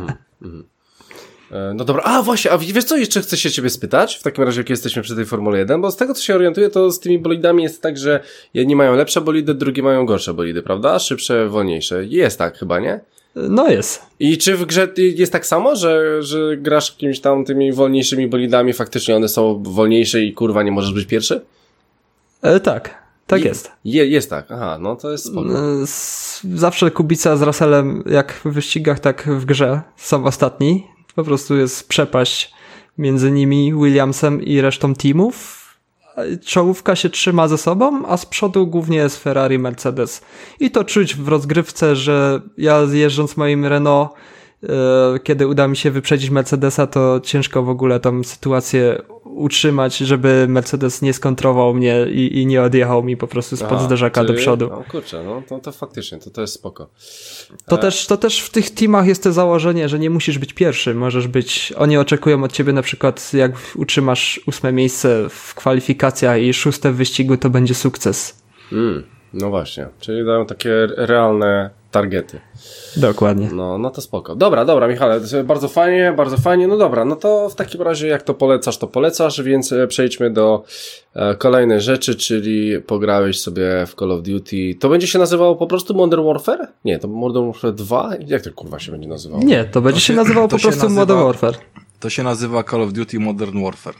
No dobra, właśnie, a wiesz co, jeszcze chcę się ciebie spytać, w takim razie jak jesteśmy przy tej Formule 1, bo z tego co się orientuję, to z tymi bolidami jest tak, że jedni mają lepsze bolidy, drugi mają gorsze bolidy, prawda? Szybsze, wolniejsze. Jest tak chyba, nie? No jest. I czy w grze jest tak samo, że grasz jakimiś tam tymi wolniejszymi bolidami, faktycznie one są wolniejsze i kurwa nie możesz być pierwszy? Tak jest. Jest tak, aha, no to jest spoko. Zawsze Kubica z Russellem, jak w wyścigach, tak w grze, są ostatni. Po prostu jest przepaść między nimi, Williamsem i resztą teamów. Czołówka się trzyma ze sobą, a z przodu głównie jest Ferrari, Mercedes. I to czuć w rozgrywce, że ja jeżdżąc moim Renault, kiedy uda mi się wyprzedzić Mercedesa, to ciężko w ogóle tą sytuację utrzymać, żeby Mercedes nie skontrował mnie i nie odjechał mi po prostu spod zderzaka do przodu. No kurczę, no to faktycznie, to jest spoko. To też w tych teamach jest to założenie, że nie musisz być pierwszy, oni oczekują od ciebie na przykład, jak utrzymasz 8. miejsce w kwalifikacjach i 6. w wyścigu, to będzie sukces. No właśnie, czyli dają takie realne targety. Dokładnie. No to spoko. Dobra, Michale, bardzo fajnie. No dobra, no to w takim razie jak to polecasz, więc przejdźmy do kolejnej rzeczy, czyli pograłeś sobie w Call of Duty. To będzie się nazywało po prostu Modern Warfare? Nie, to Modern Warfare 2? Jak to kurwa się będzie nazywało? Nie, to będzie się nazywało po prostu Modern Warfare. To się nazywa Call of Duty Modern Warfare.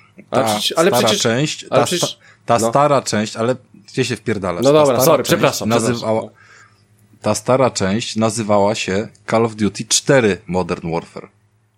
Stara część, ale gdzie się wpierdalasz? No dobra, sorry, przepraszam. Ta stara część nazywała się Call of Duty 4 Modern Warfare.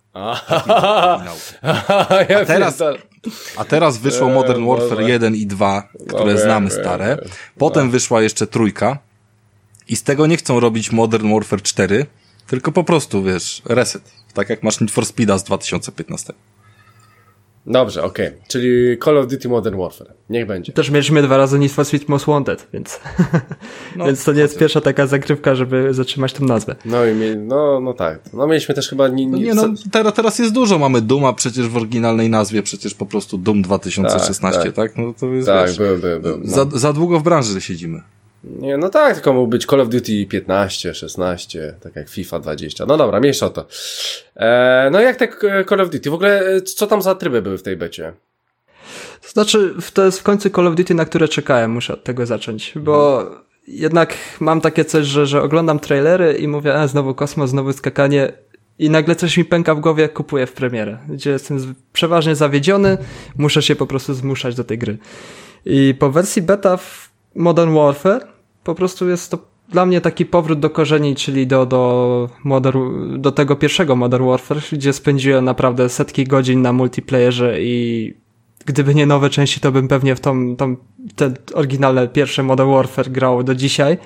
A teraz wyszło Modern Warfare 1 i 2, które znamy stare. Potem wyszła jeszcze 3 i z tego nie chcą robić Modern Warfare 4, tylko po prostu, wiesz, reset. Tak jak masz Need for Speeda z 2015. Dobrze, okej. Czyli Call of Duty Modern Warfare. Niech będzie. Też mieliśmy 2 razy Need for Speed Most Wanted, więc więc to nie jest pierwsza taka zagrywka, żeby zatrzymać tą nazwę. No tak. No mieliśmy też chyba... Teraz jest dużo. Mamy Dooma przecież w oryginalnej nazwie, przecież po prostu Doom 2016, tak? No to jest, tak, wiesz, był. No. Za długo w branży siedzimy. Nie, no tak, tylko mógł być Call of Duty 15, 16, tak jak FIFA 20. No dobra, mniejsza o to. No jak te Call of Duty? W ogóle, co tam za tryby były w tej becie? To znaczy, to jest w końcu Call of Duty, na które czekałem, muszę od tego zacząć, bo jednak mam takie coś, że oglądam trailery i mówię, znowu kosmos, znowu skakanie i nagle coś mi pęka w głowie, jak kupuję w premierę, gdzie jestem przeważnie zawiedziony, muszę się po prostu zmuszać do tej gry. I po wersji beta w Modern Warfare po prostu jest to dla mnie taki powrót do korzeni, czyli do tego pierwszego Modern Warfare, gdzie spędziłem naprawdę setki godzin na multiplayerze i gdyby nie nowe części, to bym pewnie w te oryginalne pierwsze Modern Warfare grał do dzisiaj.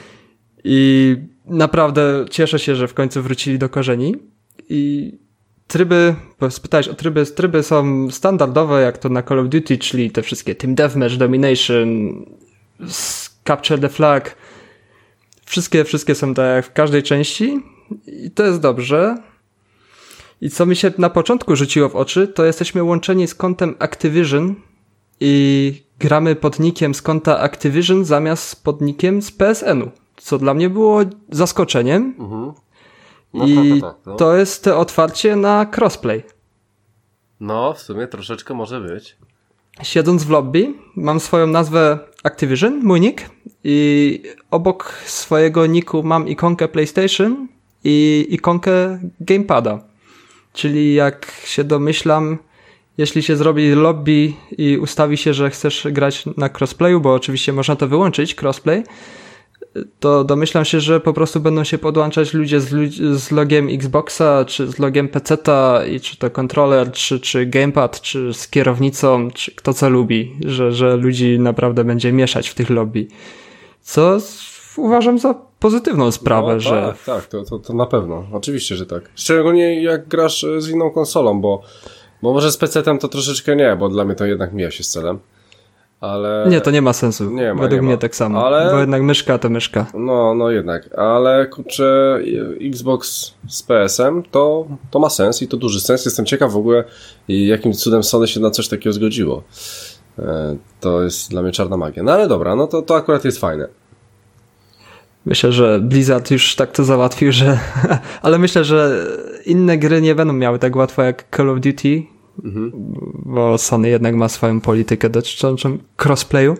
I naprawdę cieszę się, że w końcu wrócili do korzeni. I tryby, bo spytałeś o tryby, tryby są standardowe, jak to na Call of Duty, czyli te wszystkie Team Deathmatch, Domination, Capture the Flag. Wszystkie są tak jak w każdej części i to jest dobrze. I co mi się na początku rzuciło w oczy, to jesteśmy łączeni z kontem Activision i gramy pod nickiem z konta Activision zamiast pod nickiem z PSN-u, co dla mnie było zaskoczeniem. No, i tak, no. to jest to otwarcie na crossplay. No, w sumie troszeczkę może być. Siedząc w lobby, mam swoją nazwę Activision, mój nick, i obok swojego nicku mam ikonkę PlayStation i ikonkę Gamepada. Czyli jak się domyślam, jeśli się zrobi lobby i ustawi się, że chcesz grać na crossplayu, bo oczywiście można to wyłączyć, crossplay, to domyślam się, że po prostu będą się podłączać ludzie z logiem Xboxa, czy z logiem PC-ta, i czy to kontroler, czy gamepad, czy z kierownicą, czy kto co lubi, że ludzi naprawdę będzie mieszać w tych lobby. Co uważam za pozytywną sprawę, no, że... Tak, to na pewno. Oczywiście, że tak. Szczególnie jak grasz z inną konsolą, bo może z PC-tem to troszeczkę nie, bo dla mnie to jednak mija się z celem. Ale... Nie, to nie ma sensu. Według mnie tak samo. Ale... Bo jednak myszka to myszka. No jednak. Ale kurczę, Xbox z PS-em to ma sens i to duży sens. Jestem ciekaw w ogóle, jakim cudem Sony się na coś takiego zgodziło. To jest dla mnie czarna magia. No ale dobra, no to akurat jest fajne. Myślę, że Blizzard już tak to załatwił, że... Ale myślę, że inne gry nie będą miały tak łatwo jak Call of Duty, bo Sony jednak ma swoją politykę dotyczącą crossplayu.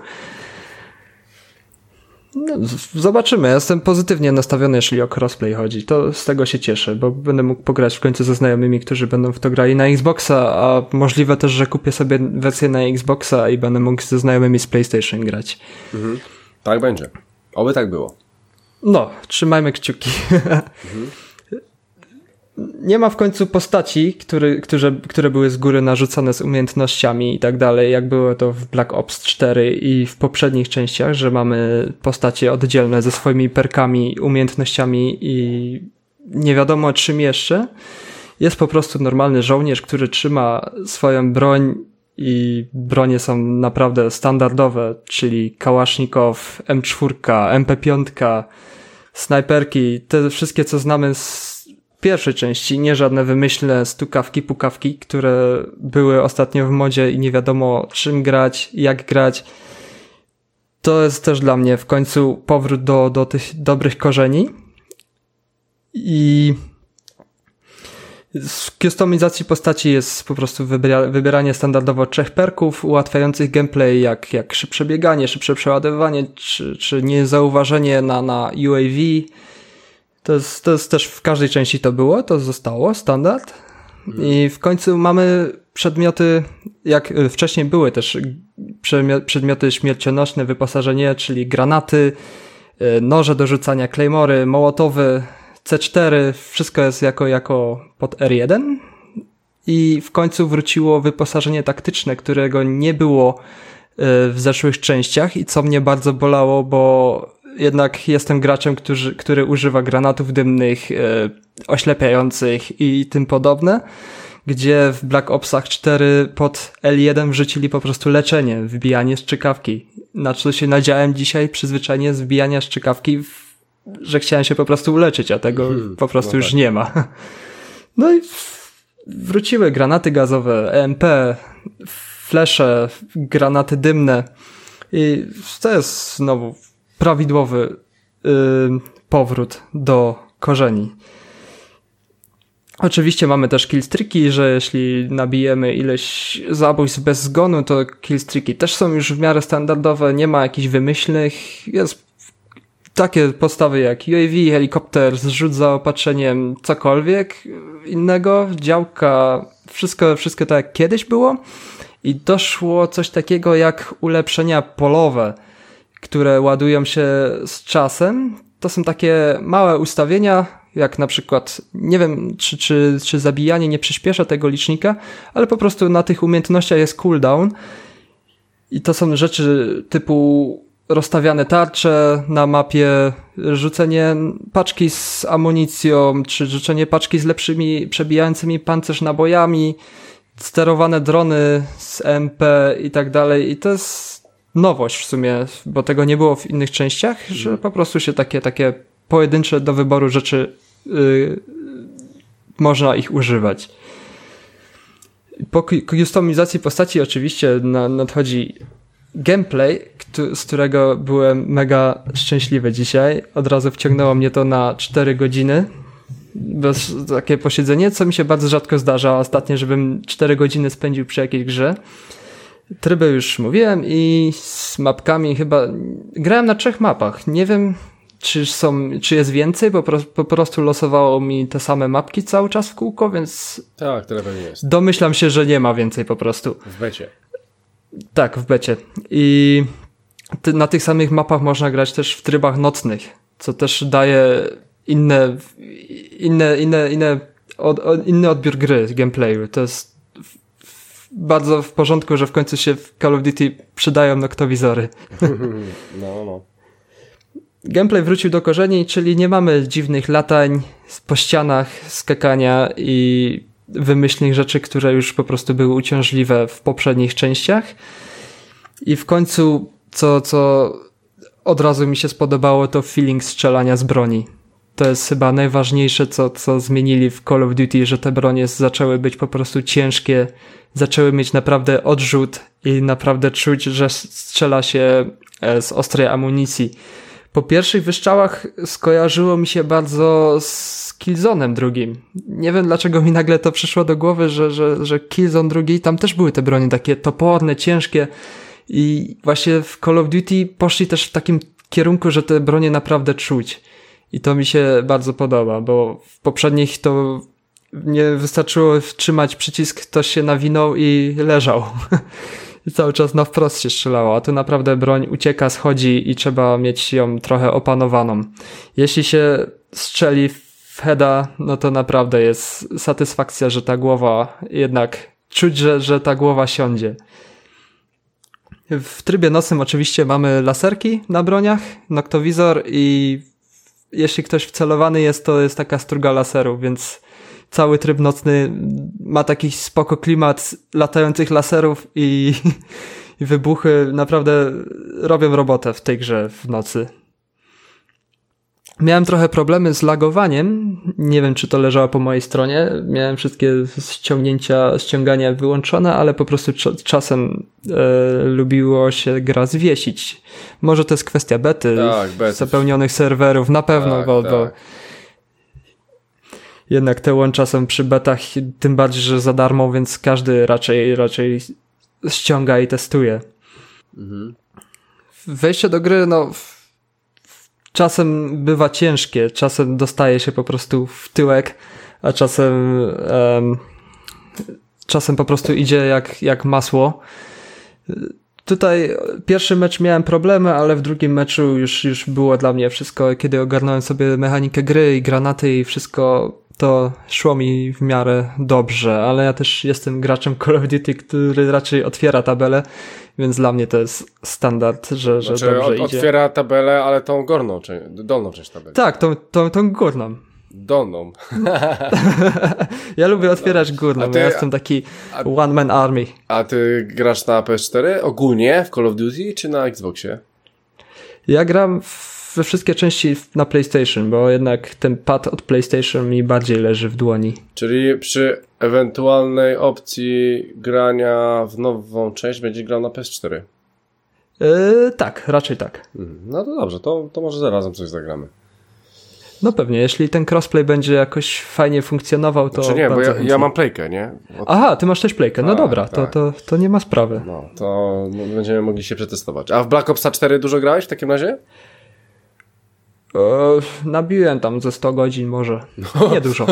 No, zobaczymy. Jestem pozytywnie nastawiony, jeśli o crossplay chodzi. To z tego się cieszę, bo będę mógł pograć w końcu ze znajomymi, którzy będą w to grali na Xboxa, a możliwe też, że kupię sobie wersję na Xboxa i będę mógł ze znajomymi z PlayStation grać. Tak będzie. Oby tak było. No, trzymajmy kciuki. Nie ma w końcu postaci, które były z góry narzucone z umiejętnościami i tak dalej, jak było to w Black Ops 4 i w poprzednich częściach, że mamy postacie oddzielne ze swoimi perkami, umiejętnościami i nie wiadomo czym jeszcze. Jest po prostu normalny żołnierz, który trzyma swoją broń i bronie są naprawdę standardowe, czyli Kałasznikow, M4, MP5, snajperki, te wszystkie co znamy z pierwszej części, nie żadne wymyślne stukawki, pukawki, które były ostatnio w modzie i nie wiadomo czym grać, jak grać. To jest też dla mnie w końcu powrót do tych dobrych korzeni. I z customizacji postaci jest po prostu wybieranie standardowo 3 perków ułatwiających gameplay, jak szybsze bieganie, szybsze przeładowywanie, czy niezauważenie na UAV. To jest też w każdej części to było, to zostało, standard. I w końcu mamy przedmioty, jak wcześniej były też przedmioty śmiercionośne, wyposażenie, czyli granaty, noże do rzucania, claymory, mołotowy, C4, wszystko jest jako pod R1. I w końcu wróciło wyposażenie taktyczne, którego nie było w zeszłych częściach i co mnie bardzo bolało, bo jednak jestem graczem, który używa granatów dymnych, oślepiających i tym podobne, gdzie w Black Opsach 4 pod L1 wrzucili po prostu leczenie, wbijanie strzykawki. Na co się nadziałem dzisiaj, przyzwyczajenie z wbijania strzykawki, że chciałem się po prostu uleczyć, a tego po prostu już nie ma. No i wróciły granaty gazowe, EMP, flesze, granaty dymne i to jest znowu prawidłowy powrót do korzeni. Oczywiście mamy też killstreaki, że jeśli nabijemy ileś zabójstw bez zgonu, to killstreaki też są już w miarę standardowe, nie ma jakichś wymyślnych, jest takie postawy jak UAV, helikopter, zrzut zaopatrzeniem, cokolwiek innego, działka, wszystko tak jak kiedyś było i doszło coś takiego jak ulepszenia polowe, które ładują się z czasem. To są takie małe ustawienia, jak na przykład, nie wiem, czy zabijanie nie przyspiesza tego licznika, ale po prostu na tych umiejętnościach jest cooldown i to są rzeczy typu rozstawiane tarcze na mapie, rzucenie paczki z amunicją, czy rzucenie paczki z lepszymi, przebijającymi pancerz nabojami, sterowane drony z MP i tak dalej. I to jest nowość w sumie, bo tego nie było w innych częściach, że po prostu się takie pojedyncze do wyboru rzeczy można ich używać. Po kustomizacji postaci oczywiście nadchodzi gameplay, z którego byłem mega szczęśliwy dzisiaj. Od razu wciągnęło mnie to na 4 godziny. Takie posiedzenie, co mi się bardzo rzadko zdarza ostatnio, żebym 4 godziny spędził przy jakiejś grze. Tryby już mówiłem i z mapkami chyba... Grałem na 3 mapach. Nie wiem, czy jest więcej, bo po prostu losowało mi te same mapki cały czas w kółko, więc... Tak, tyle pewnie jest. Domyślam się, że nie ma więcej po prostu. W becie. Tak, w becie. I na tych samych mapach można grać też w trybach nocnych, co też daje inny odbiór gry, gameplayu. To jest bardzo w porządku, że w końcu się w Call of Duty przydają noktowizory. No. Gameplay wrócił do korzeni, czyli nie mamy dziwnych latań po ścianach, skakania i wymyślnych rzeczy, które już po prostu były uciążliwe w poprzednich częściach. I w końcu, co od razu mi się spodobało, to feeling strzelania z broni. To jest chyba najważniejsze, co zmienili w Call of Duty, że te bronie zaczęły być po prostu ciężkie, zaczęły mieć naprawdę odrzut i naprawdę czuć, że strzela się z ostrej amunicji. Po pierwszych wystrzałach skojarzyło mi się bardzo z Killzone'em drugim. Nie wiem, dlaczego mi nagle to przyszło do głowy, że Killzone drugi, tam też były te bronie takie toporne, ciężkie i właśnie w Call of Duty poszli też w takim kierunku, że te bronie naprawdę czuć. I to mi się bardzo podoba, bo w poprzednich to nie wystarczyło trzymać przycisk, ktoś się nawinął i leżał. I cały czas na wprost się strzelało, a tu naprawdę broń ucieka, schodzi i trzeba mieć ją trochę opanowaną. Jeśli się strzeli w heada, no to naprawdę jest satysfakcja, że ta głowa jednak czuć, że ta głowa siądzie. W trybie nocnym oczywiście mamy laserki na broniach, noktowizor i jeśli ktoś wcelowany jest, to jest taka struga laseru, więc cały tryb nocny ma taki spoko klimat latających laserów i wybuchy naprawdę robią robotę w tej grze w nocy. Miałem trochę problemy z lagowaniem. Nie wiem, czy to leżało po mojej stronie. Miałem wszystkie ściągania wyłączone, ale po prostu czasem lubiło się gra zwiesić. Może to jest kwestia bety, zapełnionych serwerów, na pewno, bo jednak te łącza są przy betach, tym bardziej, że za darmo, więc każdy raczej ściąga i testuje. Mhm. Wejście do gry, czasem bywa ciężkie, czasem dostaje się po prostu w tyłek, a czasem po prostu idzie jak masło. Tutaj pierwszy mecz miałem problemy, ale w drugim meczu już było dla mnie wszystko, kiedy ogarnąłem sobie mechanikę gry i granaty i wszystko, to szło mi w miarę dobrze, ale ja też jestem graczem Call of Duty, który raczej otwiera tabelę, więc dla mnie to jest standard, że dobrze idzie. Otwiera tabelę, ale tą dolną część tabeli. Tak, tą górną. Dolną. Ja lubię otwierać górną, ja jestem taki one man army. A ty grasz na PS4 ogólnie w Call of Duty, czy na Xboxie? Ja gram we wszystkie części na PlayStation, bo jednak ten pad od PlayStation mi bardziej leży w dłoni. Czyli przy ewentualnej opcji grania w nową część będziesz grał na PS4? Tak, raczej tak. No to dobrze, to może zarazem coś zagramy. No pewnie, jeśli ten crossplay będzie jakoś fajnie funkcjonował, to nie, bo ja mam playkę, nie? Aha, ty masz też playkę, no dobra, tak. To nie ma sprawy. No, to będziemy mogli się przetestować. A w Black Opsa 4 dużo grałeś w takim razie? Nabiłem tam ze 100 godzin może. Nie dużo.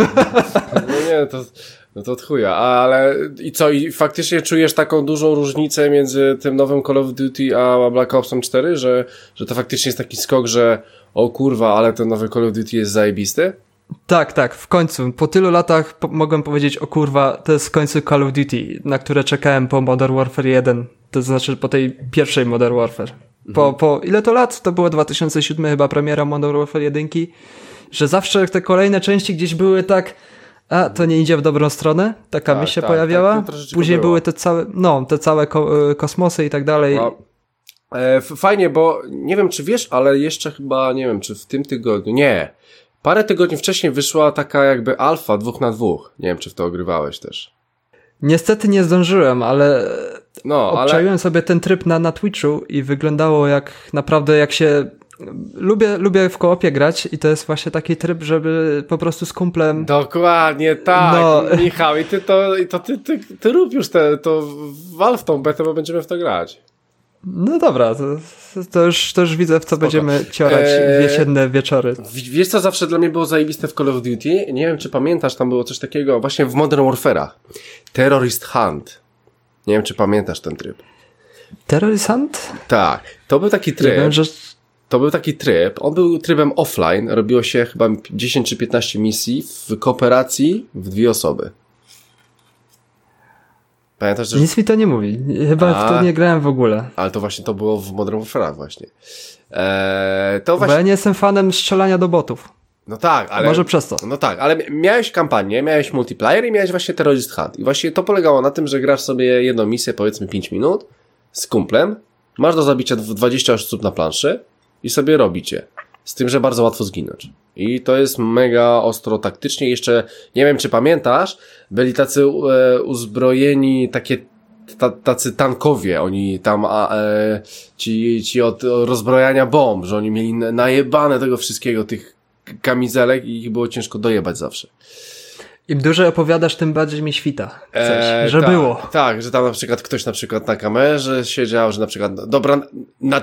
To od chuja. Ale i co? I faktycznie czujesz taką dużą różnicę między tym nowym Call of Duty a Black Opsem 4, że to faktycznie jest taki skok, że o kurwa, ale ten nowy Call of Duty jest zajebisty? Tak, w końcu. Po tylu latach mogłem powiedzieć, o kurwa, to jest w końcu Call of Duty, na które czekałem po Modern Warfare 1, to znaczy po tej pierwszej Modern Warfare. Po ile to lat? To było 2007 chyba premiera Modern Warfare 1, że zawsze te kolejne części gdzieś były tak, a to nie idzie w dobrą stronę, taka myśl się pojawiała. Później były te całe kosmosy i tak dalej. No. Fajnie, bo nie wiem czy wiesz, ale jeszcze chyba, nie wiem czy w tym tygodniu, parę tygodni wcześniej wyszła taka jakby alfa 2x2. Nie wiem czy w to ogrywałeś też. Niestety nie zdążyłem, ale obczaiłem sobie ten tryb na Twitchu i wyglądało jak naprawdę jak się... Lubię w koopie grać i to jest właśnie taki tryb, żeby po prostu z kumplem... Dokładnie, tak, Michał, i ty rób już to wal w tą betę, bo będziemy w to grać. No dobra, to już widzę, w co będziemy ciorać w jesienne wieczory. Wiesz co zawsze dla mnie było zajebiste w Call of Duty? Nie wiem czy pamiętasz, tam było coś takiego właśnie w Modern Warfare'ach. Terrorist Hunt. Nie wiem czy pamiętasz ten tryb. Terrorist Hunt? Tak, to był taki tryb. Ja wiem, że... To był taki tryb, on był trybem offline, robiło się chyba 10 czy 15 misji w kooperacji w 2 osoby. Pamiętasz, że... Nic mi to nie mówi, chyba w to nie grałem w ogóle. Ale to właśnie to było w Modern Warfare właśnie. Bo ja nie jestem fanem strzelania do botów. No tak, ale... Może przez to. No tak, ale miałeś kampanię, miałeś multiplayer i miałeś właśnie Terrorist Hunt. I właśnie to polegało na tym, że grasz sobie jedną misję, powiedzmy 5 minut, z kumplem, masz do zabicia 20 osób na planszy, i sobie robicie. Z tym, że bardzo łatwo zginąć. I to jest mega ostro taktycznie. Jeszcze, nie wiem czy pamiętasz, byli tacy uzbrojeni, tacy tankowie, oni tam ci od rozbrojania bomb, że oni mieli najebane tego wszystkiego, tych kamizelek i ich było ciężko dojebać zawsze. Im dłużej opowiadasz, tym bardziej mi świta. Że było. Tak, że tam na przykład ktoś na kamerze siedział, że na przykład dobra, na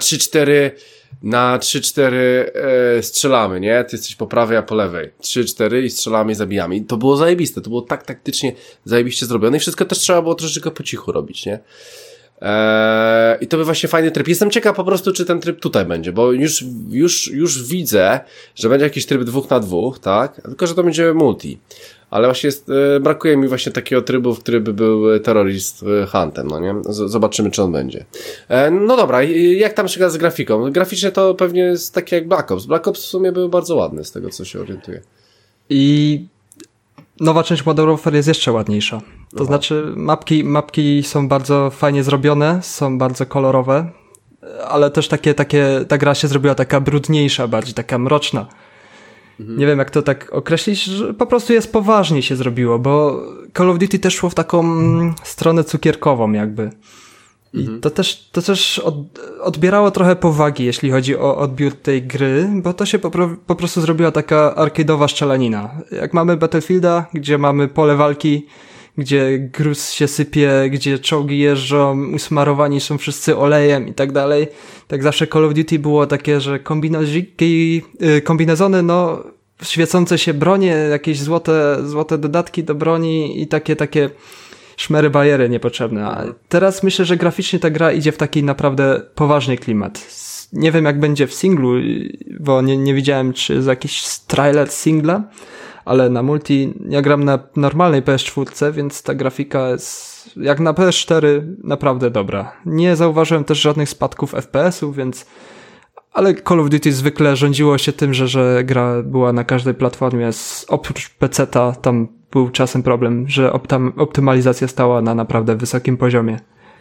3-4 strzelamy, nie? Ty jesteś po prawej, a po lewej. 3-4 i strzelamy i zabijamy. I to było zajebiste, to było tak taktycznie zajebiście zrobione i wszystko też trzeba było troszeczkę po cichu robić, nie? I to był właśnie fajny tryb. Jestem ciekaw po prostu, czy ten tryb tutaj będzie, bo już widzę, że będzie jakiś tryb 2x2, tak? Tylko, że to będzie multi. Ale właśnie brakuje mi właśnie takiego trybu, który by był Terrorist Huntem, no nie? Zobaczymy, czy on będzie. No dobra, jak tam się z grafiką? Graficznie to pewnie jest takie jak Black Ops. Black Ops w sumie był bardzo ładny, z tego co się orientuję. I nowa część Modern Warfare jest jeszcze ładniejsza. To znaczy mapki są bardzo fajnie zrobione, są bardzo kolorowe, ale też ta gra się zrobiła taka brudniejsza, bardziej taka mroczna. Nie wiem, jak to tak określić, że po prostu jest poważnie się zrobiło, bo Call of Duty też szło w taką stronę cukierkową jakby. I to też odbierało trochę powagi, jeśli chodzi o odbiór tej gry, bo to się po prostu zrobiła taka arcade'owa strzelanina. Jak mamy Battlefielda, gdzie mamy pole walki, gdzie gruz się sypie, gdzie czołgi jeżdżą, usmarowani są wszyscy olejem i tak dalej. Tak zawsze Call of Duty było takie, że kombinezony, no świecące się bronie, jakieś złote dodatki do broni i takie szmery bajery niepotrzebne. A teraz myślę, że graficznie ta gra idzie w taki naprawdę poważny klimat. Nie wiem jak będzie w singlu, bo nie widziałem czy jest jakiś trailer singla, ale na multi ja gram na normalnej PS4, więc ta grafika jest jak na PS4 naprawdę dobra. Nie zauważyłem też żadnych spadków FPS-ów, więc ale Call of Duty zwykle rządziło się tym, że gra była na każdej platformie, oprócz PC-ta tam był czasem problem, że optymalizacja stała na naprawdę wysokim poziomie.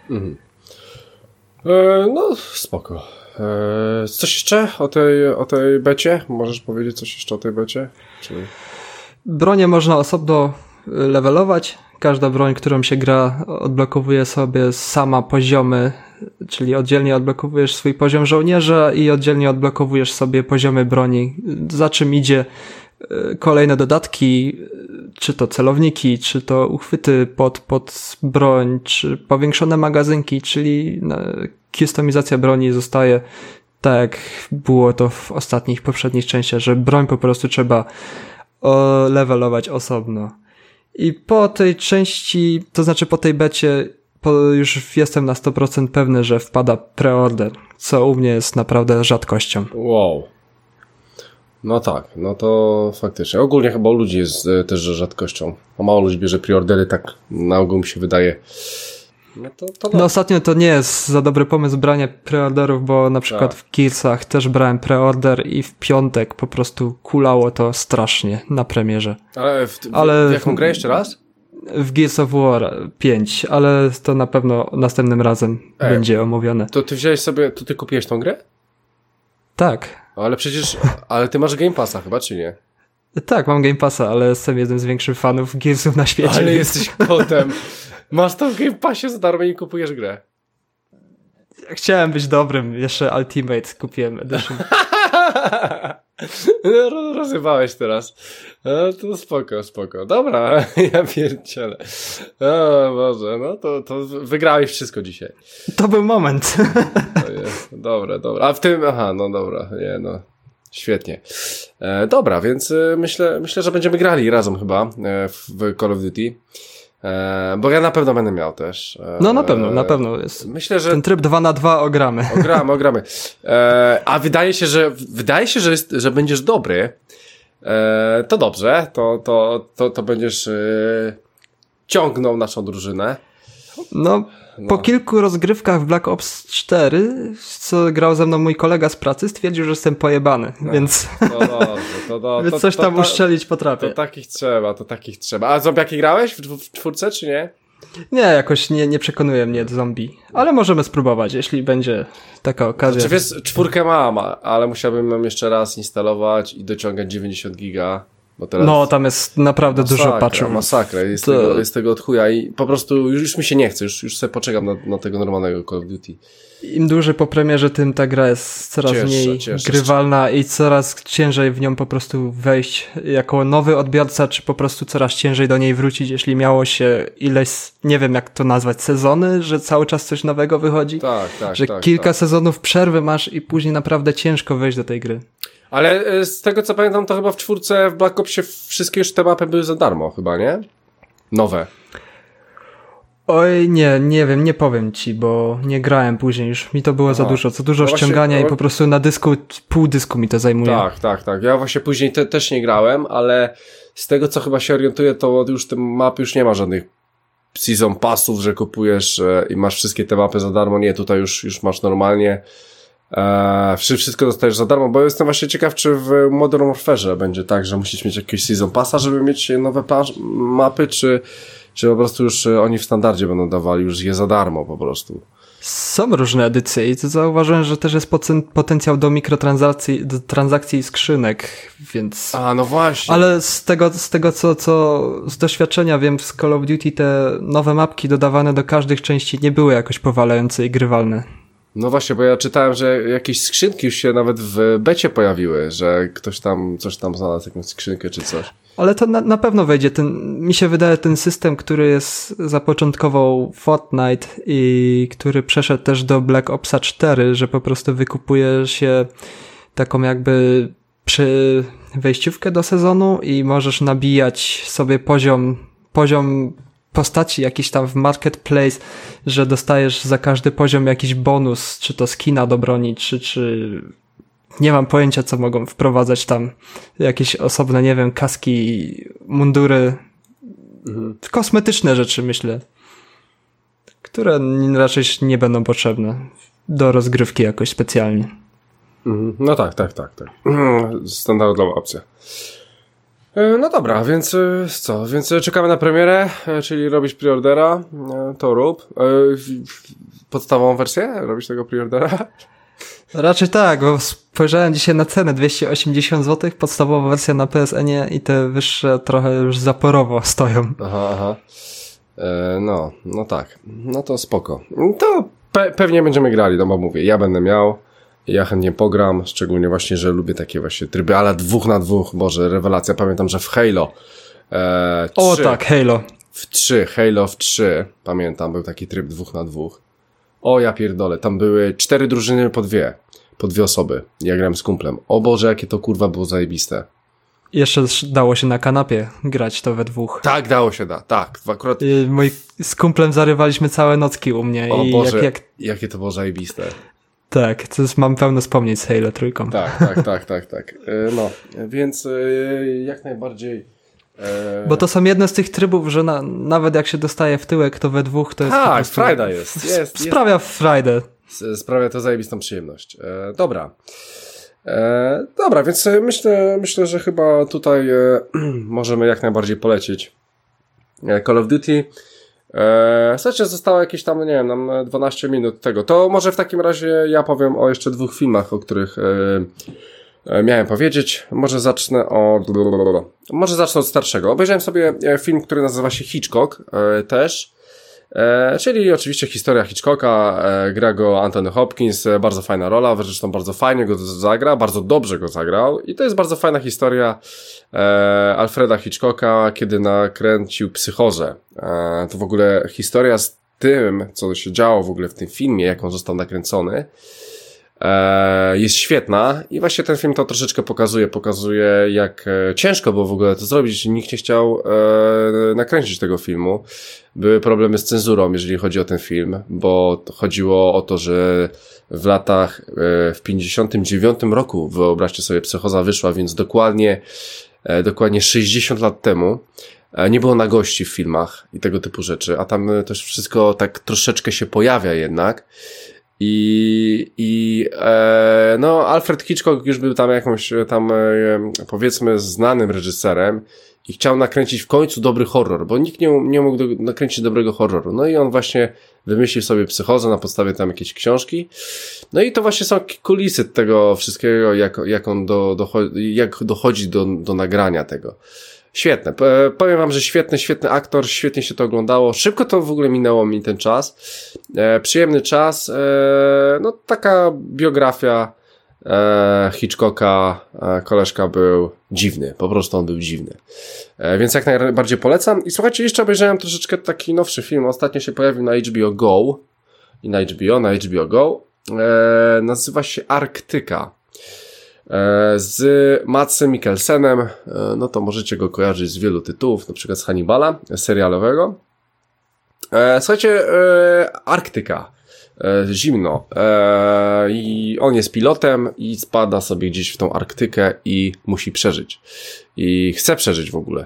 No spoko. Coś jeszcze o tej becie? Możesz powiedzieć coś jeszcze o tej becie? Czy... Bronie można osobno levelować. Każda broń, którą się gra, odblokowuje sobie sama poziomy, czyli oddzielnie odblokowujesz swój poziom żołnierza i oddzielnie odblokowujesz sobie poziomy broni, za czym idzie kolejne dodatki, czy to celowniki, czy to uchwyty pod broń, czy powiększone magazynki, czyli kustomizacja broni zostaje tak jak było to w poprzednich częściach, że broń po prostu trzeba levelować osobno. I po tej części, to znaczy po tej becie, już jestem na 100% pewny, że wpada preorder, co u mnie jest naprawdę rzadkością. Wow. No tak, no to faktycznie. Ogólnie chyba u ludzi jest też rzadkością. Mało ludzi bierze preordery, tak na ogół mi się wydaje. No to No ostatnio to nie jest za dobry pomysł branie preorderów, bo na przykład w Gearsach też brałem preorder i w piątek po prostu kulało to strasznie na premierze. Ale w jaką grę jeszcze raz? W Gears of War 5, ale to na pewno następnym razem będzie omówione. To ty wziąłeś sobie, to ty kupiłeś tą grę? Tak. Ale przecież, ale ty masz Game Passa chyba, czy nie? Tak, mam Game Passa, ale jestem jednym z większych fanów Gearsów na świecie. Ale jesteś kotem. Masz to w Game Passie za darmo i kupujesz grę. Chciałem być dobrym, jeszcze Ultimate kupiłem Edition. Rozrywałeś teraz. No to spoko. Dobra, ja pierdzielę. O Boże, no to wygrałeś wszystko dzisiaj. To był moment. To jest, dobra. A w tym, no dobra, świetnie. Dobra, więc myślę, że będziemy grali razem chyba w Call of Duty. Bo ja na pewno będę miał też. No na pewno jest. Myślę, że ten tryb 2x2 ogramy. Ogramy. A wydaje się, że będziesz dobry. To dobrze. To będziesz ciągnął naszą drużynę. No, po kilku rozgrywkach w Black Ops 4, co grał ze mną mój kolega z pracy, stwierdził, że jestem pojebany, więc więc coś tam uszczelić potrafię. To takich trzeba. A zombiaki grałeś w czwórce, czy nie? Nie, jakoś nie przekonuje mnie zombie, ale możemy spróbować, jeśli będzie taka okazja. Znaczy, wiesz, czwórkę mam, ale musiałbym ją jeszcze raz instalować i dociągać 90 giga. Bo teraz no, tam jest naprawdę dużo patchów. Masakra, jest tego od chuja i po prostu już mi się nie chce, już sobie poczekam na tego normalnego Call of Duty. Im dłużej po premierze, tym ta gra jest coraz mniej grywalna i coraz ciężej w nią po prostu wejść jako nowy odbiorca, czy po prostu coraz ciężej do niej wrócić, jeśli miało się ileś, nie wiem jak to nazwać, sezony, że cały czas coś nowego wychodzi. Że kilka sezonów przerwy masz i później naprawdę ciężko wejść do tej gry. Ale z tego co pamiętam, to chyba w czwórce w Black Opsie wszystkie już te mapy były za darmo chyba, nie? Nowe. Oj, nie wiem, nie powiem ci, bo nie grałem później, już mi to było za dużo ściągania i po prostu na dysku, pół dysku mi to zajmuje. Tak. Ja właśnie później też nie grałem, ale z tego co chyba się orientuję, to już te mapy już nie ma żadnych season passów, że kupujesz i masz wszystkie te mapy za darmo. Nie, tutaj już masz normalnie. Wszystko dostajesz za darmo, bo jestem właśnie ciekaw, czy w Modern Warfare będzie tak, że musisz mieć jakiegoś season passa, żeby mieć nowe mapy, czy po prostu już oni w standardzie będą dawali już je za darmo po prostu. Są różne edycje i to zauważyłem, że też jest potencjał do mikrotransakcji, do transakcji i skrzynek, więc... no właśnie. Ale z tego co z doświadczenia wiem, w Call of Duty te nowe mapki dodawane do każdych części nie były jakoś powalające i grywalne. No właśnie, bo ja czytałem, że jakieś skrzynki już się nawet w becie pojawiły, że ktoś tam coś tam znalazł, jakąś skrzynkę czy coś. Ale to na pewno wejdzie. Mi się wydaje ten system, który zapoczątkował Fortnite i który przeszedł też do Black Opsa 4, że po prostu wykupuje się taką jakby wejściówkę do sezonu i możesz nabijać sobie poziom postaci jakiś tam w marketplace, że dostajesz za każdy poziom jakiś bonus, czy to skina do broni, czy nie mam pojęcia, co mogą wprowadzać tam jakieś osobne, nie wiem, kaski, mundury, kosmetyczne rzeczy, myślę, które raczej nie będą potrzebne do rozgrywki jakoś specjalnie. No tak. Standardowa opcja. No dobra, więc co? Więc czekamy na premierę, czyli robić preordera, to rób. Podstawową wersję? Robisz tego preordera? Raczej tak, bo spojrzałem dzisiaj na cenę, 280 zł, podstawowa wersja na PSN-ie i te wyższe trochę już zaporowo stoją. Aha. No tak. No to spoko. To pewnie będziemy grali, no bo mówię, ja będę miał. Ja chętnie pogram, szczególnie właśnie, że lubię takie właśnie tryby, ale 2 na 2, Boże, rewelacja. Pamiętam, że w Halo 3, tak, Halo. Halo w 3, pamiętam, był taki tryb 2 na 2. O ja pierdolę, tam były 4 drużyny po dwie osoby. Ja grałem z kumplem. O Boże, jakie to kurwa było zajebiste. Jeszcze dało się na kanapie grać to we dwóch. Tak, dało się, tak. Akurat... Z kumplem zarywaliśmy całe nocki u mnie. O Boże, jakie to było zajebiste. Tak, mam pełno wspomnień z Halo 3. Tak. No, więc jak najbardziej Bo to są jedne z tych trybów, że nawet jak się dostaje w tyłek, to we dwóch to jest... Tak, frajda jest. Sprawia frajdę. Sprawia to zajebistą przyjemność. Dobra. Dobra, więc myślę, że chyba tutaj możemy jak najbardziej polecić Call of Duty. Słuchajcie, zostało jakieś tam, nie wiem, nam 12 minut tego. To może w takim razie ja powiem o jeszcze 2 filmach, o których miałem powiedzieć. Może zacznę od starszego. Obejrzałem sobie film, który nazywa się Hitchcock też. Czyli oczywiście historia Hitchcocka, gra go Anthony Hopkins, bardzo fajna rola, zresztą bardzo fajnie go zagra, bardzo dobrze go zagrał i to jest bardzo fajna historia Alfreda Hitchcocka, kiedy nakręcił Psychozę. To w ogóle historia z tym, co się działo w ogóle w tym filmie, jak on został nakręcony, jest świetna i właśnie ten film to troszeczkę pokazuje jak ciężko było w ogóle to zrobić, nikt nie chciał nakręcić tego filmu. Były problemy z cenzurą, jeżeli chodzi o ten film, bo chodziło o to, że w latach, w 59 roku, wyobraźcie sobie, Psychoza wyszła, więc dokładnie 60 lat temu nie było nagości w filmach i tego typu rzeczy, a tam też wszystko tak troszeczkę się pojawia jednak. No, Alfred Hitchcock już był tam jakąś powiedzmy znanym reżyserem i chciał nakręcić w końcu dobry horror, bo nikt nie mógł nakręcić dobrego horroru. No i on właśnie wymyślił sobie Psychozę na podstawie tam jakiejś książki. No i to właśnie są kulisy tego wszystkiego, jak dochodzi do nagrania tego. Świetne. Powiem wam, że świetny aktor, świetnie się to oglądało. Szybko to w ogóle minęło mi ten czas. Przyjemny czas. No taka biografia Hitchcocka. Koleżka był dziwny. Po prostu on był dziwny. Więc jak najbardziej polecam. I słuchajcie, jeszcze obejrzałem troszeczkę taki nowszy film. Ostatnio się pojawił na HBO Go. I na HBO Go. Nazywa się Arktyka. Z Madsem Mikkelsenem, no to możecie go kojarzyć z wielu tytułów, na przykład z Hannibala, serialowego. Słuchajcie, Arktyka, zimno, i on jest pilotem i spada sobie gdzieś w tą Arktykę i musi przeżyć. I chce przeżyć w ogóle.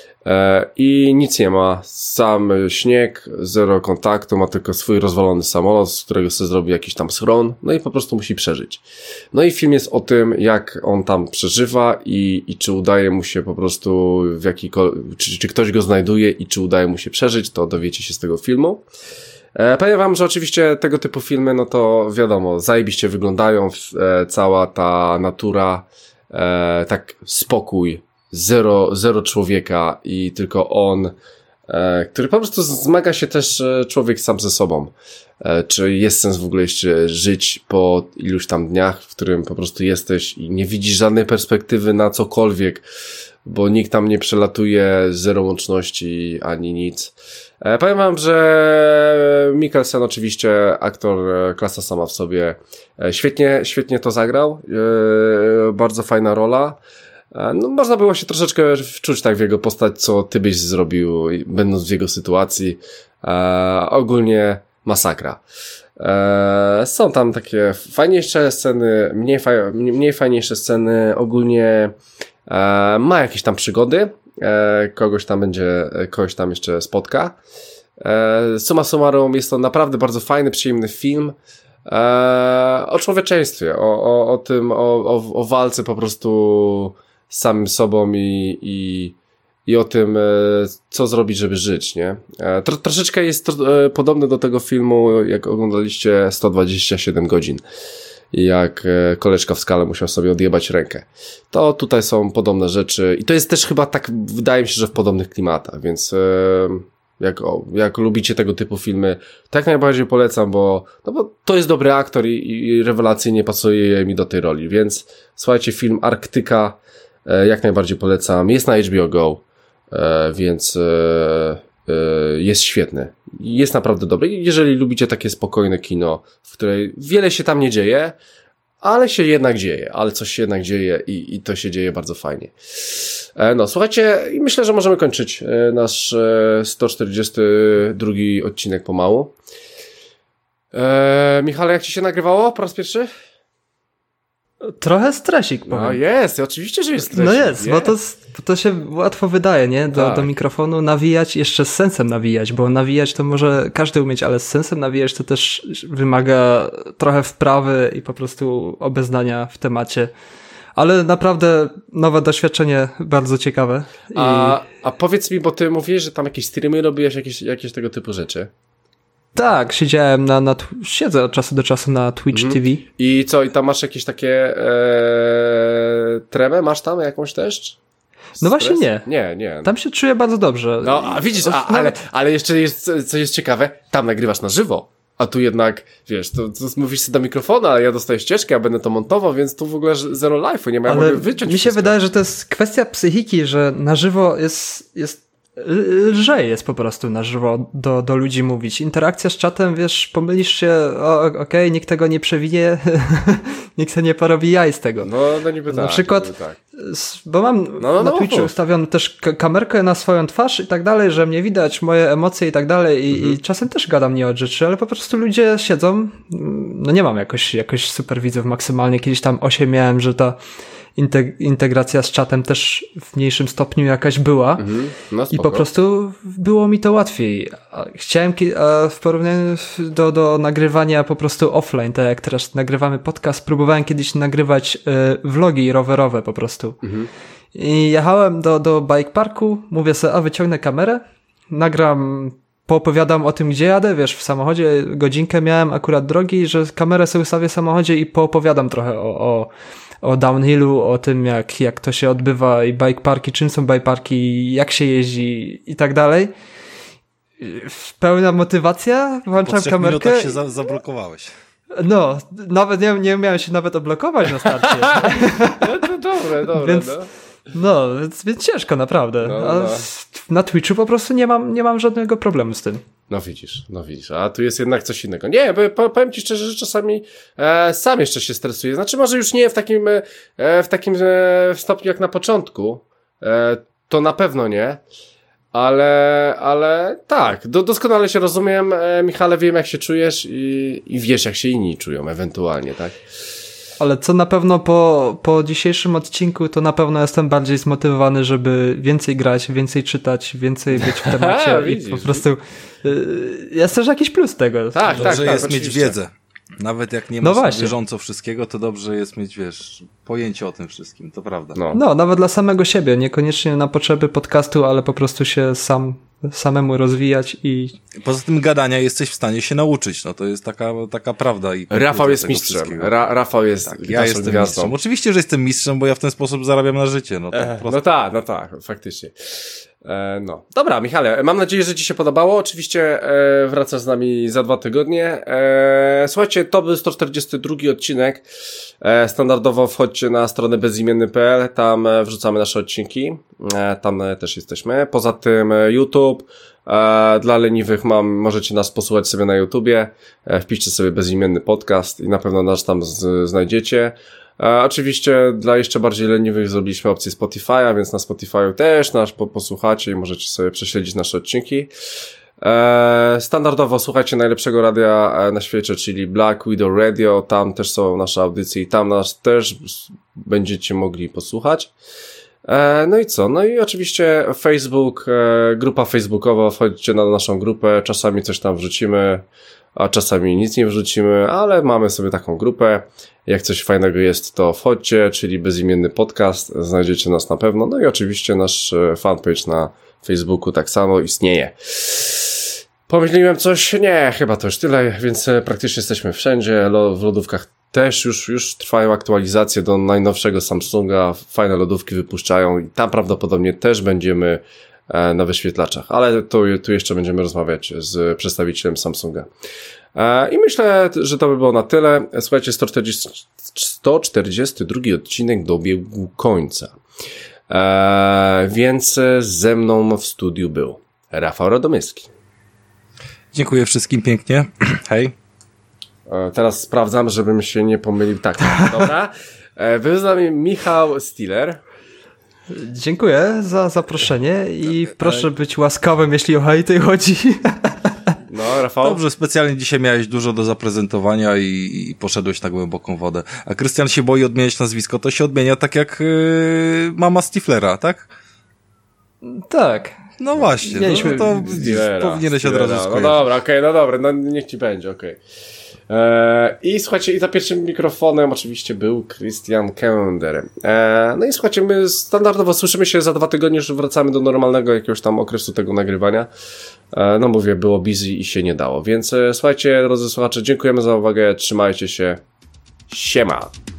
I nic nie ma, sam śnieg, zero kontaktu, ma tylko swój rozwalony samolot, z którego sobie zrobi jakiś tam schron, no i po prostu musi przeżyć. No i film jest o tym, jak on tam przeżywa i czy udaje mu się po prostu czy ktoś go znajduje i czy udaje mu się przeżyć, to dowiecie się z tego filmu. Powiem wam, że oczywiście tego typu filmy, no to wiadomo, zajebiście wyglądają, cała ta natura, tak spokój, zero człowieka i tylko on, który po prostu zmaga się też człowiek sam ze sobą. Czy jest sens w ogóle jeszcze żyć po iluś tam dniach, w którym po prostu jesteś i nie widzisz żadnej perspektywy na cokolwiek, bo nikt tam nie przelatuje, zero łączności ani nic. Powiem wam, że Mikkelsen oczywiście, aktor, klasa sama w sobie, świetnie to zagrał, bardzo fajna rola. No, można było się troszeczkę wczuć tak w jego postać, co ty byś zrobił, będąc w jego sytuacji. Ogólnie masakra. Są tam takie fajniejsze sceny, mniej fajniejsze sceny. Ogólnie ma jakieś tam przygody. Kogoś tam jeszcze spotka. Summa summarum jest to naprawdę bardzo fajny, przyjemny film. O człowieczeństwie, o tym, o walce po prostu z samym sobą i o tym, co zrobić, żeby żyć, nie? Troszeczkę jest to podobne do tego filmu, jak oglądaliście 127 godzin. Jak koleżka w Skale musiał sobie odjebać rękę. To tutaj są podobne rzeczy i to jest też chyba tak, wydaje mi się, że w podobnych klimatach, więc jak lubicie tego typu filmy, tak najbardziej polecam, bo to jest dobry aktor i rewelacyjnie pasuje mi do tej roli, więc słuchajcie, film Arktyka jak najbardziej polecam, jest na HBO Go, więc jest świetny, jest naprawdę dobry. Jeżeli lubicie takie spokojne kino, w której wiele się tam nie dzieje, ale coś się jednak dzieje i to się dzieje bardzo fajnie. No, słuchajcie, i myślę, że możemy kończyć nasz 142 odcinek pomału. Michale, jak ci się nagrywało po raz pierwszy? Trochę stresik, powiem. No jest, oczywiście, że jest stresik. No jest, bo to się łatwo wydaje, nie? Do mikrofonu nawijać, jeszcze z sensem nawijać, bo nawijać to może każdy umieć, ale z sensem nawijać to też wymaga trochę wprawy i po prostu obeznania w temacie. Ale naprawdę nowe doświadczenie, bardzo ciekawe. A powiedz mi, bo ty mówisz, że tam jakieś streamy robiłeś, jakieś tego typu rzeczy. Tak, siedziałem siedzę od czasu do czasu na Twitch TV. I co, i tam masz jakieś takie tremę? Masz tam jakąś też? No właśnie nie. Nie. Tam się czuję bardzo dobrze. No, a widzisz, ale jeszcze jest, co jest ciekawe, tam nagrywasz na żywo. A tu jednak, wiesz, to mówisz sobie do mikrofonu, ale ja dostaję ścieżkę, ja będę to montował, więc tu w ogóle zero life'u, nie ma, ja mogę wyciąć mi się wydaje, że to jest kwestia psychiki, że na żywo jest lżej jest po prostu na żywo do ludzi mówić. Interakcja z czatem, wiesz, pomylisz się, okej, nikt tego nie przewinie, nikt sobie nie porobi jaj z tego. No niby tak. Na przykład, tak. Bo mam na Twitchu ustawioną też kamerkę na swoją twarz i tak dalej, że mnie widać, moje emocje i tak dalej i czasem też gadam nie od rzeczy, ale po prostu ludzie siedzą, no nie mam jakoś super widzów maksymalnie, kiedyś tam 8 miałem, że ta integracja z czatem też w mniejszym stopniu jakaś była i po prostu było mi to łatwiej. Chciałem w porównaniu do nagrywania po prostu offline, tak jak teraz nagrywamy podcast, próbowałem kiedyś nagrywać vlogi rowerowe po prostu. I jechałem do bike parku, mówię sobie, wyciągnę kamerę, nagram, poopowiadam o tym, gdzie jadę, wiesz, w samochodzie godzinkę miałem akurat drogi, że kamerę sobie ustawię w samochodzie i poopowiadam trochę o downhillu, o tym jak to się odbywa i bike parki, czym są bike parki, jak się jeździ i tak dalej. Pełna motywacja, włączam kamerkę. Po 3 minutach się zablokowałeś. No, nawet nie umiałem się nawet odblokować na starcie. No to dobre, więc, no. Więc ciężko, naprawdę. No. Na Twitchu po prostu nie mam żadnego problemu z tym. No widzisz, a tu jest jednak coś innego. Nie, bo powiem ci szczerze, że czasami sam jeszcze się stresuję. Znaczy może już nie w takim stopniu jak na początku, to na pewno nie, ale tak, doskonale się rozumiem, Michale, wiem jak się czujesz i wiesz jak się inni czują ewentualnie, tak? Ale co na pewno po dzisiejszym odcinku, to na pewno jestem bardziej zmotywowany, żeby więcej grać, więcej czytać, więcej być w temacie i po prostu jest też jakiś plus tego. Tak, dobrze jest mieć wiedzę. Nawet jak nie masz na bieżąco wszystkiego, to dobrze jest mieć, wiesz, pojęcie o tym wszystkim, to prawda. No, nawet dla samego siebie, niekoniecznie na potrzeby podcastu, ale po prostu się samemu rozwijać i... Poza tym gadania jesteś w stanie się nauczyć, no to jest taka prawda. I Rafał jest mistrzem. Rafał jest ja jestem gwiazdą. Mistrzem. Oczywiście, że jestem mistrzem, bo ja w ten sposób zarabiam na życie. No tak, faktycznie. No. Dobra, Michale, mam nadzieję, że ci się podobało. Oczywiście wracasz z nami za 2 tygodnie. Słuchajcie, to był 142 odcinek. Standardowo wchodźcie na stronę bezimienny.pl, tam wrzucamy nasze odcinki. Tam też jesteśmy. Poza tym YouTube. Dla leniwych możecie nas posłuchać sobie na YouTubie. Wpiszcie sobie bezimienny podcast i na pewno nas tam znajdziecie. Oczywiście dla jeszcze bardziej leniwych zrobiliśmy opcję Spotify'a, więc na Spotify'u też nas posłuchacie i możecie sobie prześledzić nasze odcinki. Standardowo słuchajcie najlepszego radia na świecie, czyli Black Widow Radio, tam też są nasze audycje i tam nas też będziecie mogli posłuchać. No i co? No i oczywiście Facebook, grupa facebookowa, wchodźcie na naszą grupę, czasami coś tam wrzucimy, a czasami nic nie wrzucimy, ale mamy sobie taką grupę. Jak coś fajnego jest, to wchodźcie, czyli bezimienny podcast, znajdziecie nas na pewno. No i oczywiście nasz fanpage na Facebooku tak samo istnieje. Pomyśliłem coś? Nie, chyba to już tyle, więc praktycznie jesteśmy wszędzie. W lodówkach też już trwają aktualizacje do najnowszego Samsunga, fajne lodówki wypuszczają i tam prawdopodobnie też będziemy na wyświetlaczach, ale tu jeszcze będziemy rozmawiać z przedstawicielem Samsunga. I myślę, że to by było na tyle. Słuchajcie, 142 odcinek dobiegł końca. Więc ze mną w studiu był Rafał Radomyski. Dziękuję wszystkim pięknie. Hej. Teraz sprawdzam, żebym się nie pomylił. Tak, dobra. Był z nami Michał Stiller. Dziękuję za zaproszenie i proszę być łaskawym, jeśli o hejty chodzi. No, No, Rafał? Dobrze, specjalnie dzisiaj miałeś dużo do zaprezentowania i poszedłeś na głęboką wodę. A Krystian się boi odmieniać nazwisko, to się odmienia tak jak mama Stiflera, tak? Tak. No właśnie, Mieliśmy to powinieneś od razu skojarzyć. No dobra, okej, no dobra, no niech ci będzie, okej. I słuchajcie, i za pierwszym mikrofonem oczywiście był Christian Kender. No i słuchajcie, my standardowo słyszymy się za 2 tygodnie, już wracamy do normalnego jakiegoś tam okresu tego nagrywania. No mówię, było busy i się nie dało, więc słuchajcie, drodzy słuchacze, dziękujemy za uwagę, trzymajcie się, siema!